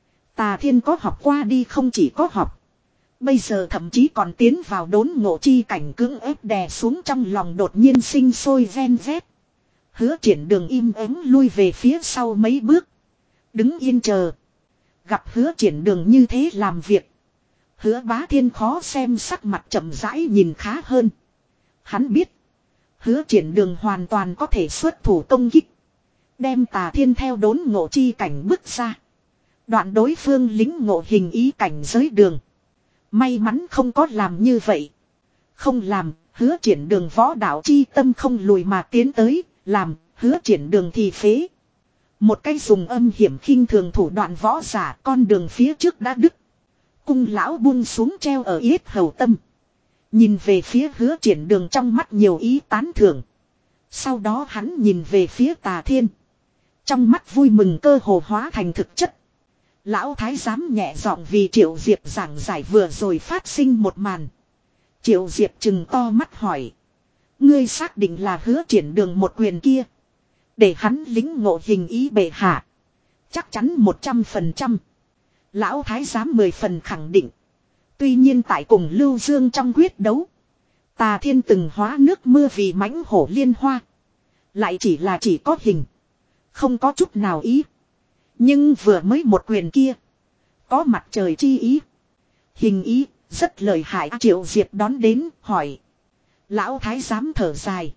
Tà Thiên có học qua đi không chỉ có học. Bây giờ thậm chí còn tiến vào đốn ngộ chi cảnh cưỡng ép đè xuống trong lòng đột nhiên sinh sôi ven vét. Hứa Triển Đường im ắng lui về phía sau mấy bước. Đứng yên chờ. Gặp Hứa Triển Đường như thế làm việc. Hứa Bá Thiên khó xem sắc mặt chậm rãi nhìn khá hơn. Hắn biết. Hứa Triển Đường hoàn toàn có thể xuất thủ công kích. Đem Tà Thiên theo đốn ngộ chi cảnh bước ra. Đoạn đối phương lính ngộ hình ý cảnh giới đường. May mắn không có làm như vậy. Không làm, hứa triển đường võ đạo chi tâm không lùi mà tiến tới, làm, hứa triển đường thì phế. Một cái dùng âm hiểm khinh thường thủ đoạn võ giả, con đường phía trước đã đứt. Cung lão buông xuống treo ở yết hầu tâm. Nhìn về phía hứa triển đường trong mắt nhiều ý tán thưởng. Sau đó hắn nhìn về phía Tà Thiên. Trong mắt vui mừng cơ hồ hóa thành thực chất. Lão thái giám nhẹ giọng vì Triệu Diệp giảng giải vừa rồi phát sinh một màn. Triệu Diệp trừng to mắt hỏi. Ngươi xác định là hứa triển đường một quyền kia. Để hắn lính ngộ hình ý bệ hạ. Chắc chắn một trăm phần trăm. Lão thái giám mười phần khẳng định. Tuy nhiên tại cùng Lưu Dương trong quyết đấu. Tà Thiên từng hóa nước mưa vì mãnh hổ liên hoa. Lại chỉ là chỉ có hình. Không có chút nào ý. Nhưng vừa mới một quyền kia. Có mặt trời chi ý. Hình ý rất lợi hại. Triệu Diệp đón đến hỏi. Lão thái giám thở dài.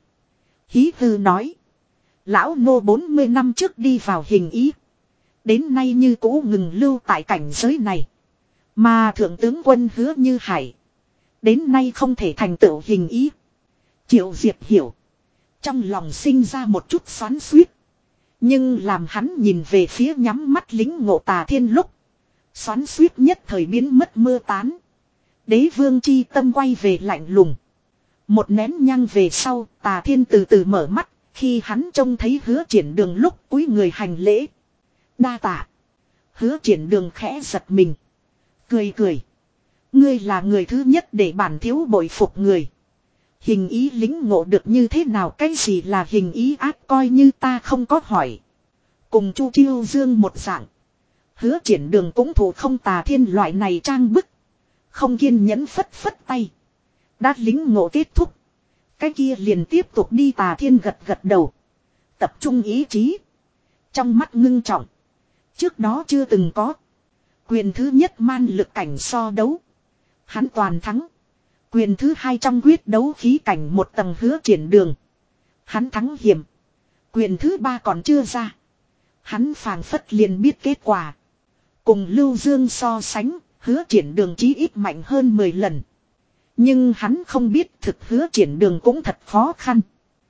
Hí hư nói. Lão nô bốn mươi năm trước đi vào hình ý. Đến nay như cũ ngừng lưu tại cảnh giới này. Mà thượng tướng quân Hứa Như Hải. Đến nay không thể thành tựu hình ý. Triệu Diệp hiểu. Trong lòng sinh ra một chút xoắn xuýt. Nhưng làm hắn nhìn về phía nhắm mắt lính ngộ Tà Thiên lúc. Xoắn xuýt nhất thời biến mất mưa tán. Đế vương chi tâm quay về lạnh lùng. Một nén nhang về sau, Tà Thiên từ từ mở mắt. Khi hắn trông thấy hứa triển đường lúc cúi người hành lễ. Đa tạ. Hứa triển đường khẽ giật mình. Cười cười. Ngươi là người thứ nhất để bản thiếu bội phục người. Hình ý lính ngộ được như thế nào, cái gì là hình ý ác coi như ta không có hỏi. Cùng Chu Chiêu Dương một dạng. Hứa triển đường cũng thủ không Tà Thiên loại này trang bức. Không kiên nhẫn phất phất tay. Đã lính ngộ kết thúc. Cái kia liền tiếp tục đi. Tà Thiên gật gật đầu. Tập trung ý chí. Trong mắt ngưng trọng. Trước đó chưa từng có. Quyền thứ nhất man lực cảnh so đấu. Hắn toàn thắng. Quyền thứ hai trong quyết đấu khí cảnh một tầng hứa triển đường. Hắn thắng hiểm. Quyền thứ ba còn chưa ra. Hắn phàng phất liền biết kết quả. Cùng Lưu Dương so sánh, hứa triển đường chí ít mạnh hơn mười lần. Nhưng hắn không biết thực hứa triển đường cũng thật khó khăn.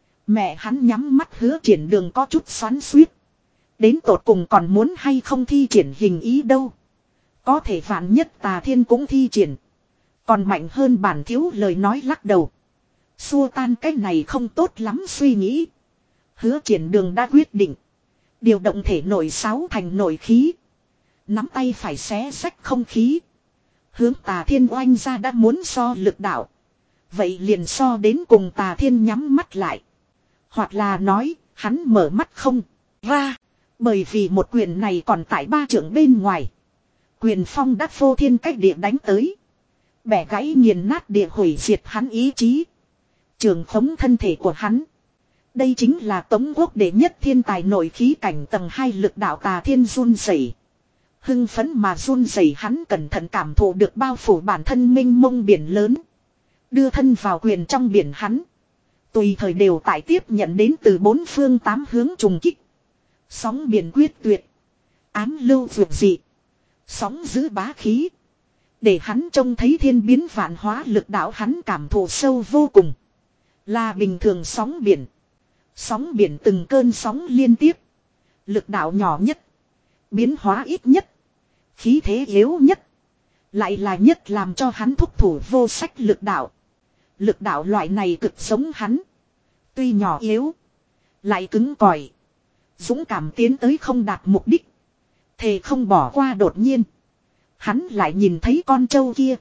Mẹ hắn nhắm mắt hứa triển đường có chút xoắn xuýt. Đến tột cùng còn muốn hay không thi triển hình ý đâu. Có thể vạn nhất Tà Thiên cũng thi triển. Còn mạnh hơn bản thiếu lời nói lắc đầu. Xua tan cái này không tốt lắm suy nghĩ. Hứa triển đường đã quyết định. Điều động thể nội sáu thành nội khí. Nắm tay phải xé xách không khí. Hướng Tà Thiên oanh ra đã muốn so lực đạo. Vậy liền so đến cùng Tà Thiên nhắm mắt lại. Hoặc là nói, hắn mở mắt không ra. Bởi vì một quyền này còn tại ba trượng bên ngoài. Quyền phong đã phô thiên cách địa đánh tới. Bẻ gãy nghiền nát địa hủy diệt hắn ý chí. Trường khống thân thể của hắn. Đây chính là Tống Quốc đệ nhất thiên tài nội khí cảnh tầng hai lực đạo. Tà Thiên run rẩy. Hưng phấn mà run rẩy, hắn cẩn thận cảm thụ được bao phủ bản thân mênh mông biển lớn. Đưa thân vào quyền trong biển hắn. Tùy thời đều tại tiếp nhận đến từ bốn phương tám hướng trùng kích. Sóng biển quyết tuyệt. Ám lưu vượt dị. Sóng giữ bá khí. Để hắn trông thấy thiên biến vạn hóa lực đạo, hắn cảm thụ sâu vô cùng. Là bình thường sóng biển. Sóng biển từng cơn sóng liên tiếp. Lực đạo nhỏ nhất. Biến hóa ít nhất. Khí thế yếu nhất. Lại là nhất làm cho hắn thúc thủ vô sách lực đạo. Lực đạo loại này cực giống hắn. Tuy nhỏ yếu. Lại cứng cỏi. Dũng cảm tiến tới không đạt mục đích. Thề không bỏ qua. Đột nhiên. Hắn lại nhìn thấy con trâu kia.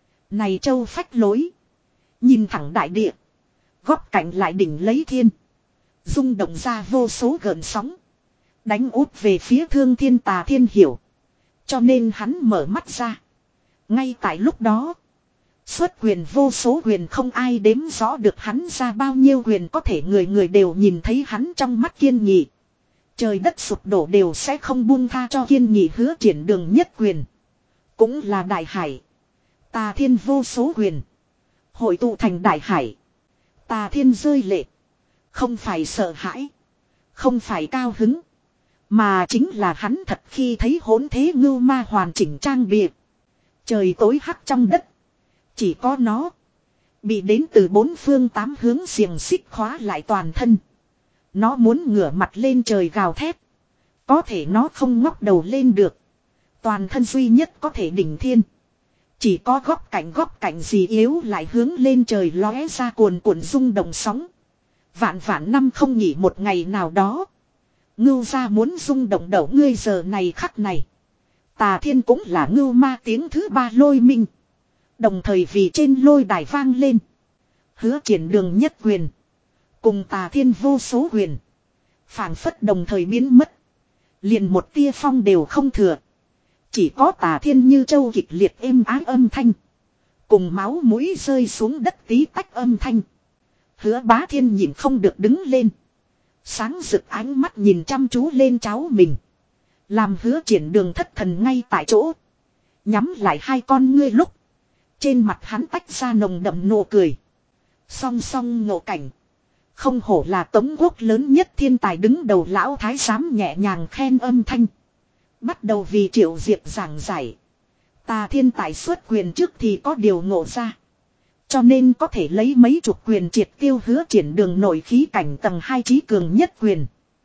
Này trâu phách lối. Nhìn thẳng đại địa. Góc cạnh lại đỉnh lấy thiên. Rung động ra vô số gợn sóng. Đánh úp về phía Thương Thiên. Tà Thiên hiểu. Cho nên hắn mở mắt ra. Ngay tại lúc đó. Xuất quyền vô số quyền, không ai đếm rõ được hắn ra bao nhiêu quyền, có thể người người đều nhìn thấy hắn trong mắt kiên nghị. Trời đất sụp đổ đều sẽ không buông tha cho kiên nghị hứa triển đường nhất quyền. Cũng là đại hải. Tà Thiên vô số quyền. Hội tụ thành đại hải. Tà Thiên rơi lệ. Không phải sợ hãi. Không phải cao hứng. Mà chính là hắn thật khi thấy hỗn thế ngưu ma hoàn chỉnh trang bìa. Trời tối hắc trong đất. Chỉ có nó. Bị đến từ bốn phương tám hướng xiềng xích khóa lại toàn thân. Nó muốn ngửa mặt lên trời gào thét. Có thể nó không ngóc đầu lên được. Toàn thân duy nhất có thể đỉnh thiên. Chỉ có góc cạnh góc cạnh gì yếu lại hướng lên trời lóe ra cuồn cuộn rung động sóng. Vạn vạn năm không nghỉ một ngày nào đó. Ngưu gia muốn rung động đầu ngươi giờ này khắc này. Tà thiên cũng là ngưu ma tiếng thứ ba lôi minh. Đồng thời vì trên lôi đài vang lên. Hứa triển đường nhất quyền. Cùng tà thiên vô số quyền. Phảng phất đồng thời biến mất. Liền một tia phong đều không thừa. Chỉ có tà thiên như châu kịch liệt êm ái âm thanh. Cùng máu mũi rơi xuống đất tí tách âm thanh. Hứa bá thiên nhìn không được đứng lên. Sáng rực ánh mắt nhìn chăm chú lên cháu mình. Làm hứa triển đường thất thần ngay tại chỗ. Nhắm lại hai con ngươi lúc. Trên mặt hắn tách ra nồng đậm nụ cười. Song song ngộ cảnh. Không hổ là tống quốc lớn nhất thiên tài đứng đầu lão thái giám nhẹ nhàng khen âm thanh. Bắt đầu vì Triệu Diệp giảng giải. Tà thiên tài xuất quyền trước thì có điều ngộ ra. Cho nên có thể lấy mấy chục quyền triệt tiêu hứa triển đường nổi khí cảnh tầng hai trí cường nhất quyền.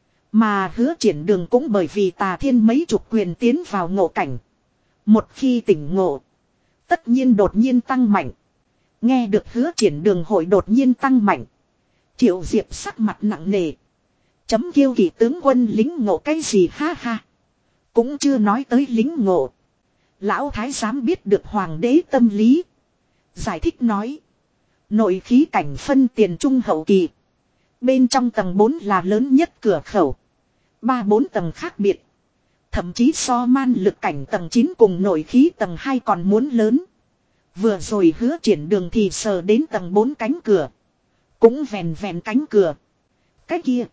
Mà hứa triển đường cũng bởi vì tà thiên mấy chục quyền tiến vào ngộ cảnh. Một khi tỉnh ngộ. Tất nhiên đột nhiên tăng mạnh. Nghe được hứa triển đường hội đột nhiên tăng mạnh. Triệu Diệp sắc mặt nặng nề. Chấm kêu kỳ tướng quân lính ngộ cái gì ha ha. Cũng chưa nói tới lính ngộ. Lão thái giám biết được hoàng đế tâm lý. Giải thích nói. Nội khí cảnh phân tiền trung hậu kỳ. Bên trong tầng bốn là lớn nhất cửa khẩu. Ba bốn tầng khác biệt. Thậm chí so man lực cảnh tầng chín cùng nội khí tầng hai còn muốn lớn. Vừa rồi hứa triển đường thì sờ đến tầng bốn cánh cửa. Cũng vèn vèn cánh cửa. Cái kia.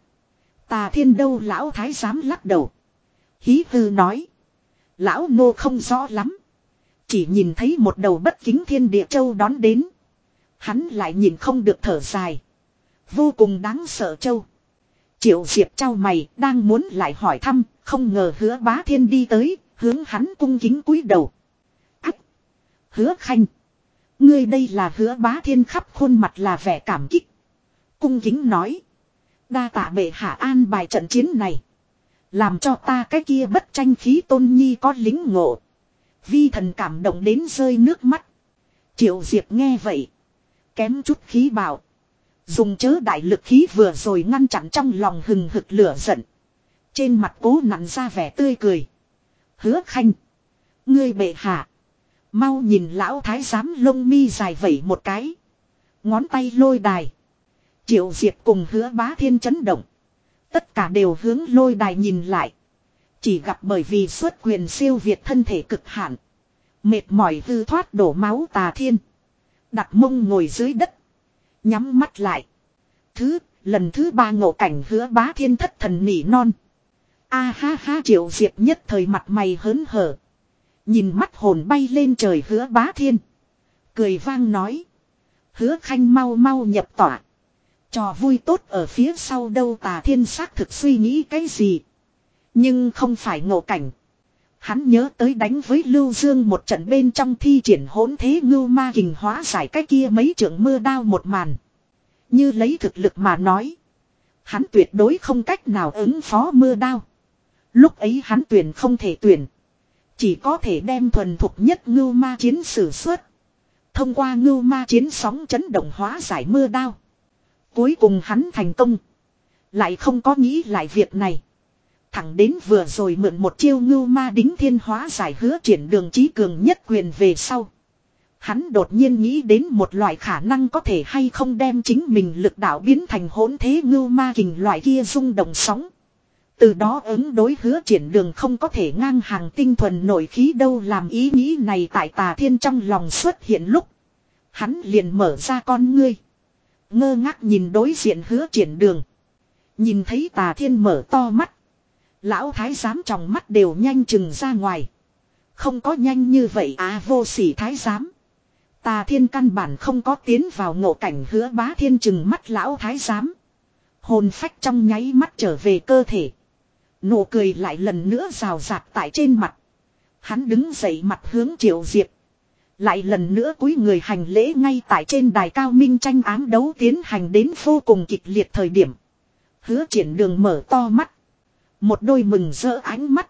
Tà thiên đâu lão thái giám lắc đầu. Hí hư nói. Lão nô không rõ lắm. Chỉ nhìn thấy một đầu bất kính thiên địa châu đón đến. Hắn lại nhìn không được thở dài. Vô cùng đáng sợ châu. Triệu Diệp trao mày đang muốn lại hỏi thăm. Không ngờ hứa bá thiên đi tới. Hướng hắn cung kính cúi đầu. Ách. Hứa khanh. Ngươi đây là hứa bá thiên khắp khuôn mặt là vẻ cảm kích. Cung kính nói. Đa tạ bệ hạ an bài trận chiến này. Làm cho ta cái kia bất tranh khí tôn nhi có lính ngộ. Vi thần cảm động đến rơi nước mắt. Triệu Diệp nghe vậy. Kém chút khí bạo. Dùng chớ đại lực khí vừa rồi ngăn chặn trong lòng hừng hực lửa giận. Trên mặt cố nặn ra vẻ tươi cười. Hứa khanh. Ngươi bệ hạ. Mau nhìn lão thái giám lông mi dài vẩy một cái. Ngón tay lôi đài. Triệu Diệp cùng hứa bá thiên chấn động. Tất cả đều hướng lôi đài nhìn lại. Chỉ gặp bởi vì xuất quyền siêu việt thân thể cực hạn. Mệt mỏi hư thoát đổ máu tà thiên. Đặt mông ngồi dưới đất. Nhắm mắt lại. Thứ, lần thứ ba ngộ cảnh hứa bá thiên thất thần nỉ non. A ha ha Triệu Diệp nhất thời mặt mày hớn hở. Nhìn mắt hồn bay lên trời hứa bá thiên. Cười vang nói. Hứa khanh mau mau nhập tỏa. Trò vui tốt ở phía sau đâu tà thiên xác thực suy nghĩ cái gì. Nhưng không phải ngộ cảnh. Hắn nhớ tới đánh với Lưu Dương một trận bên trong thi triển hỗn thế ngưu ma kình hóa giải cái kia mấy trượng mưa đao một màn. Như lấy thực lực mà nói. Hắn tuyệt đối không cách nào ứng phó mưa đao. Lúc ấy hắn tuyển không thể tuyển. Chỉ có thể đem thuần thục nhất ngưu ma chiến sử xuất. Thông qua ngưu ma chiến sóng chấn động hóa giải mưa đao. Cuối cùng hắn thành công. Lại không có nghĩ lại việc này. Thẳng đến vừa rồi mượn một chiêu ngưu ma đính thiên hóa giải hứa triển đường trí cường nhất quyền về sau. Hắn đột nhiên nghĩ đến một loại khả năng có thể hay không đem chính mình lực đạo biến thành hỗn thế ngưu ma kình loại kia rung động sóng. Từ đó ứng đối hứa triển đường không có thể ngang hàng tinh thuần nổi khí đâu làm ý nghĩ này tại tà thiên trong lòng xuất hiện lúc. Hắn liền mở ra con ngươi. Ngơ ngác nhìn đối diện hứa triển đường. Nhìn thấy tà thiên mở to mắt. Lão thái giám trong mắt đều nhanh chừng ra ngoài. Không có nhanh như vậy à vô sỉ thái giám. Tà thiên căn bản không có tiến vào ngộ cảnh hứa bá thiên chừng mắt lão thái giám. Hồn phách trong nháy mắt trở về cơ thể. Nụ cười lại lần nữa rào rạt tại trên mặt. Hắn đứng dậy mặt hướng Triệu Diệp. Lại lần nữa cúi người hành lễ ngay tại trên đài cao minh tranh ám đấu tiến hành đến vô cùng kịch liệt thời điểm. Hứa Triển Đường mở to mắt. Một đôi mừng rỡ ánh mắt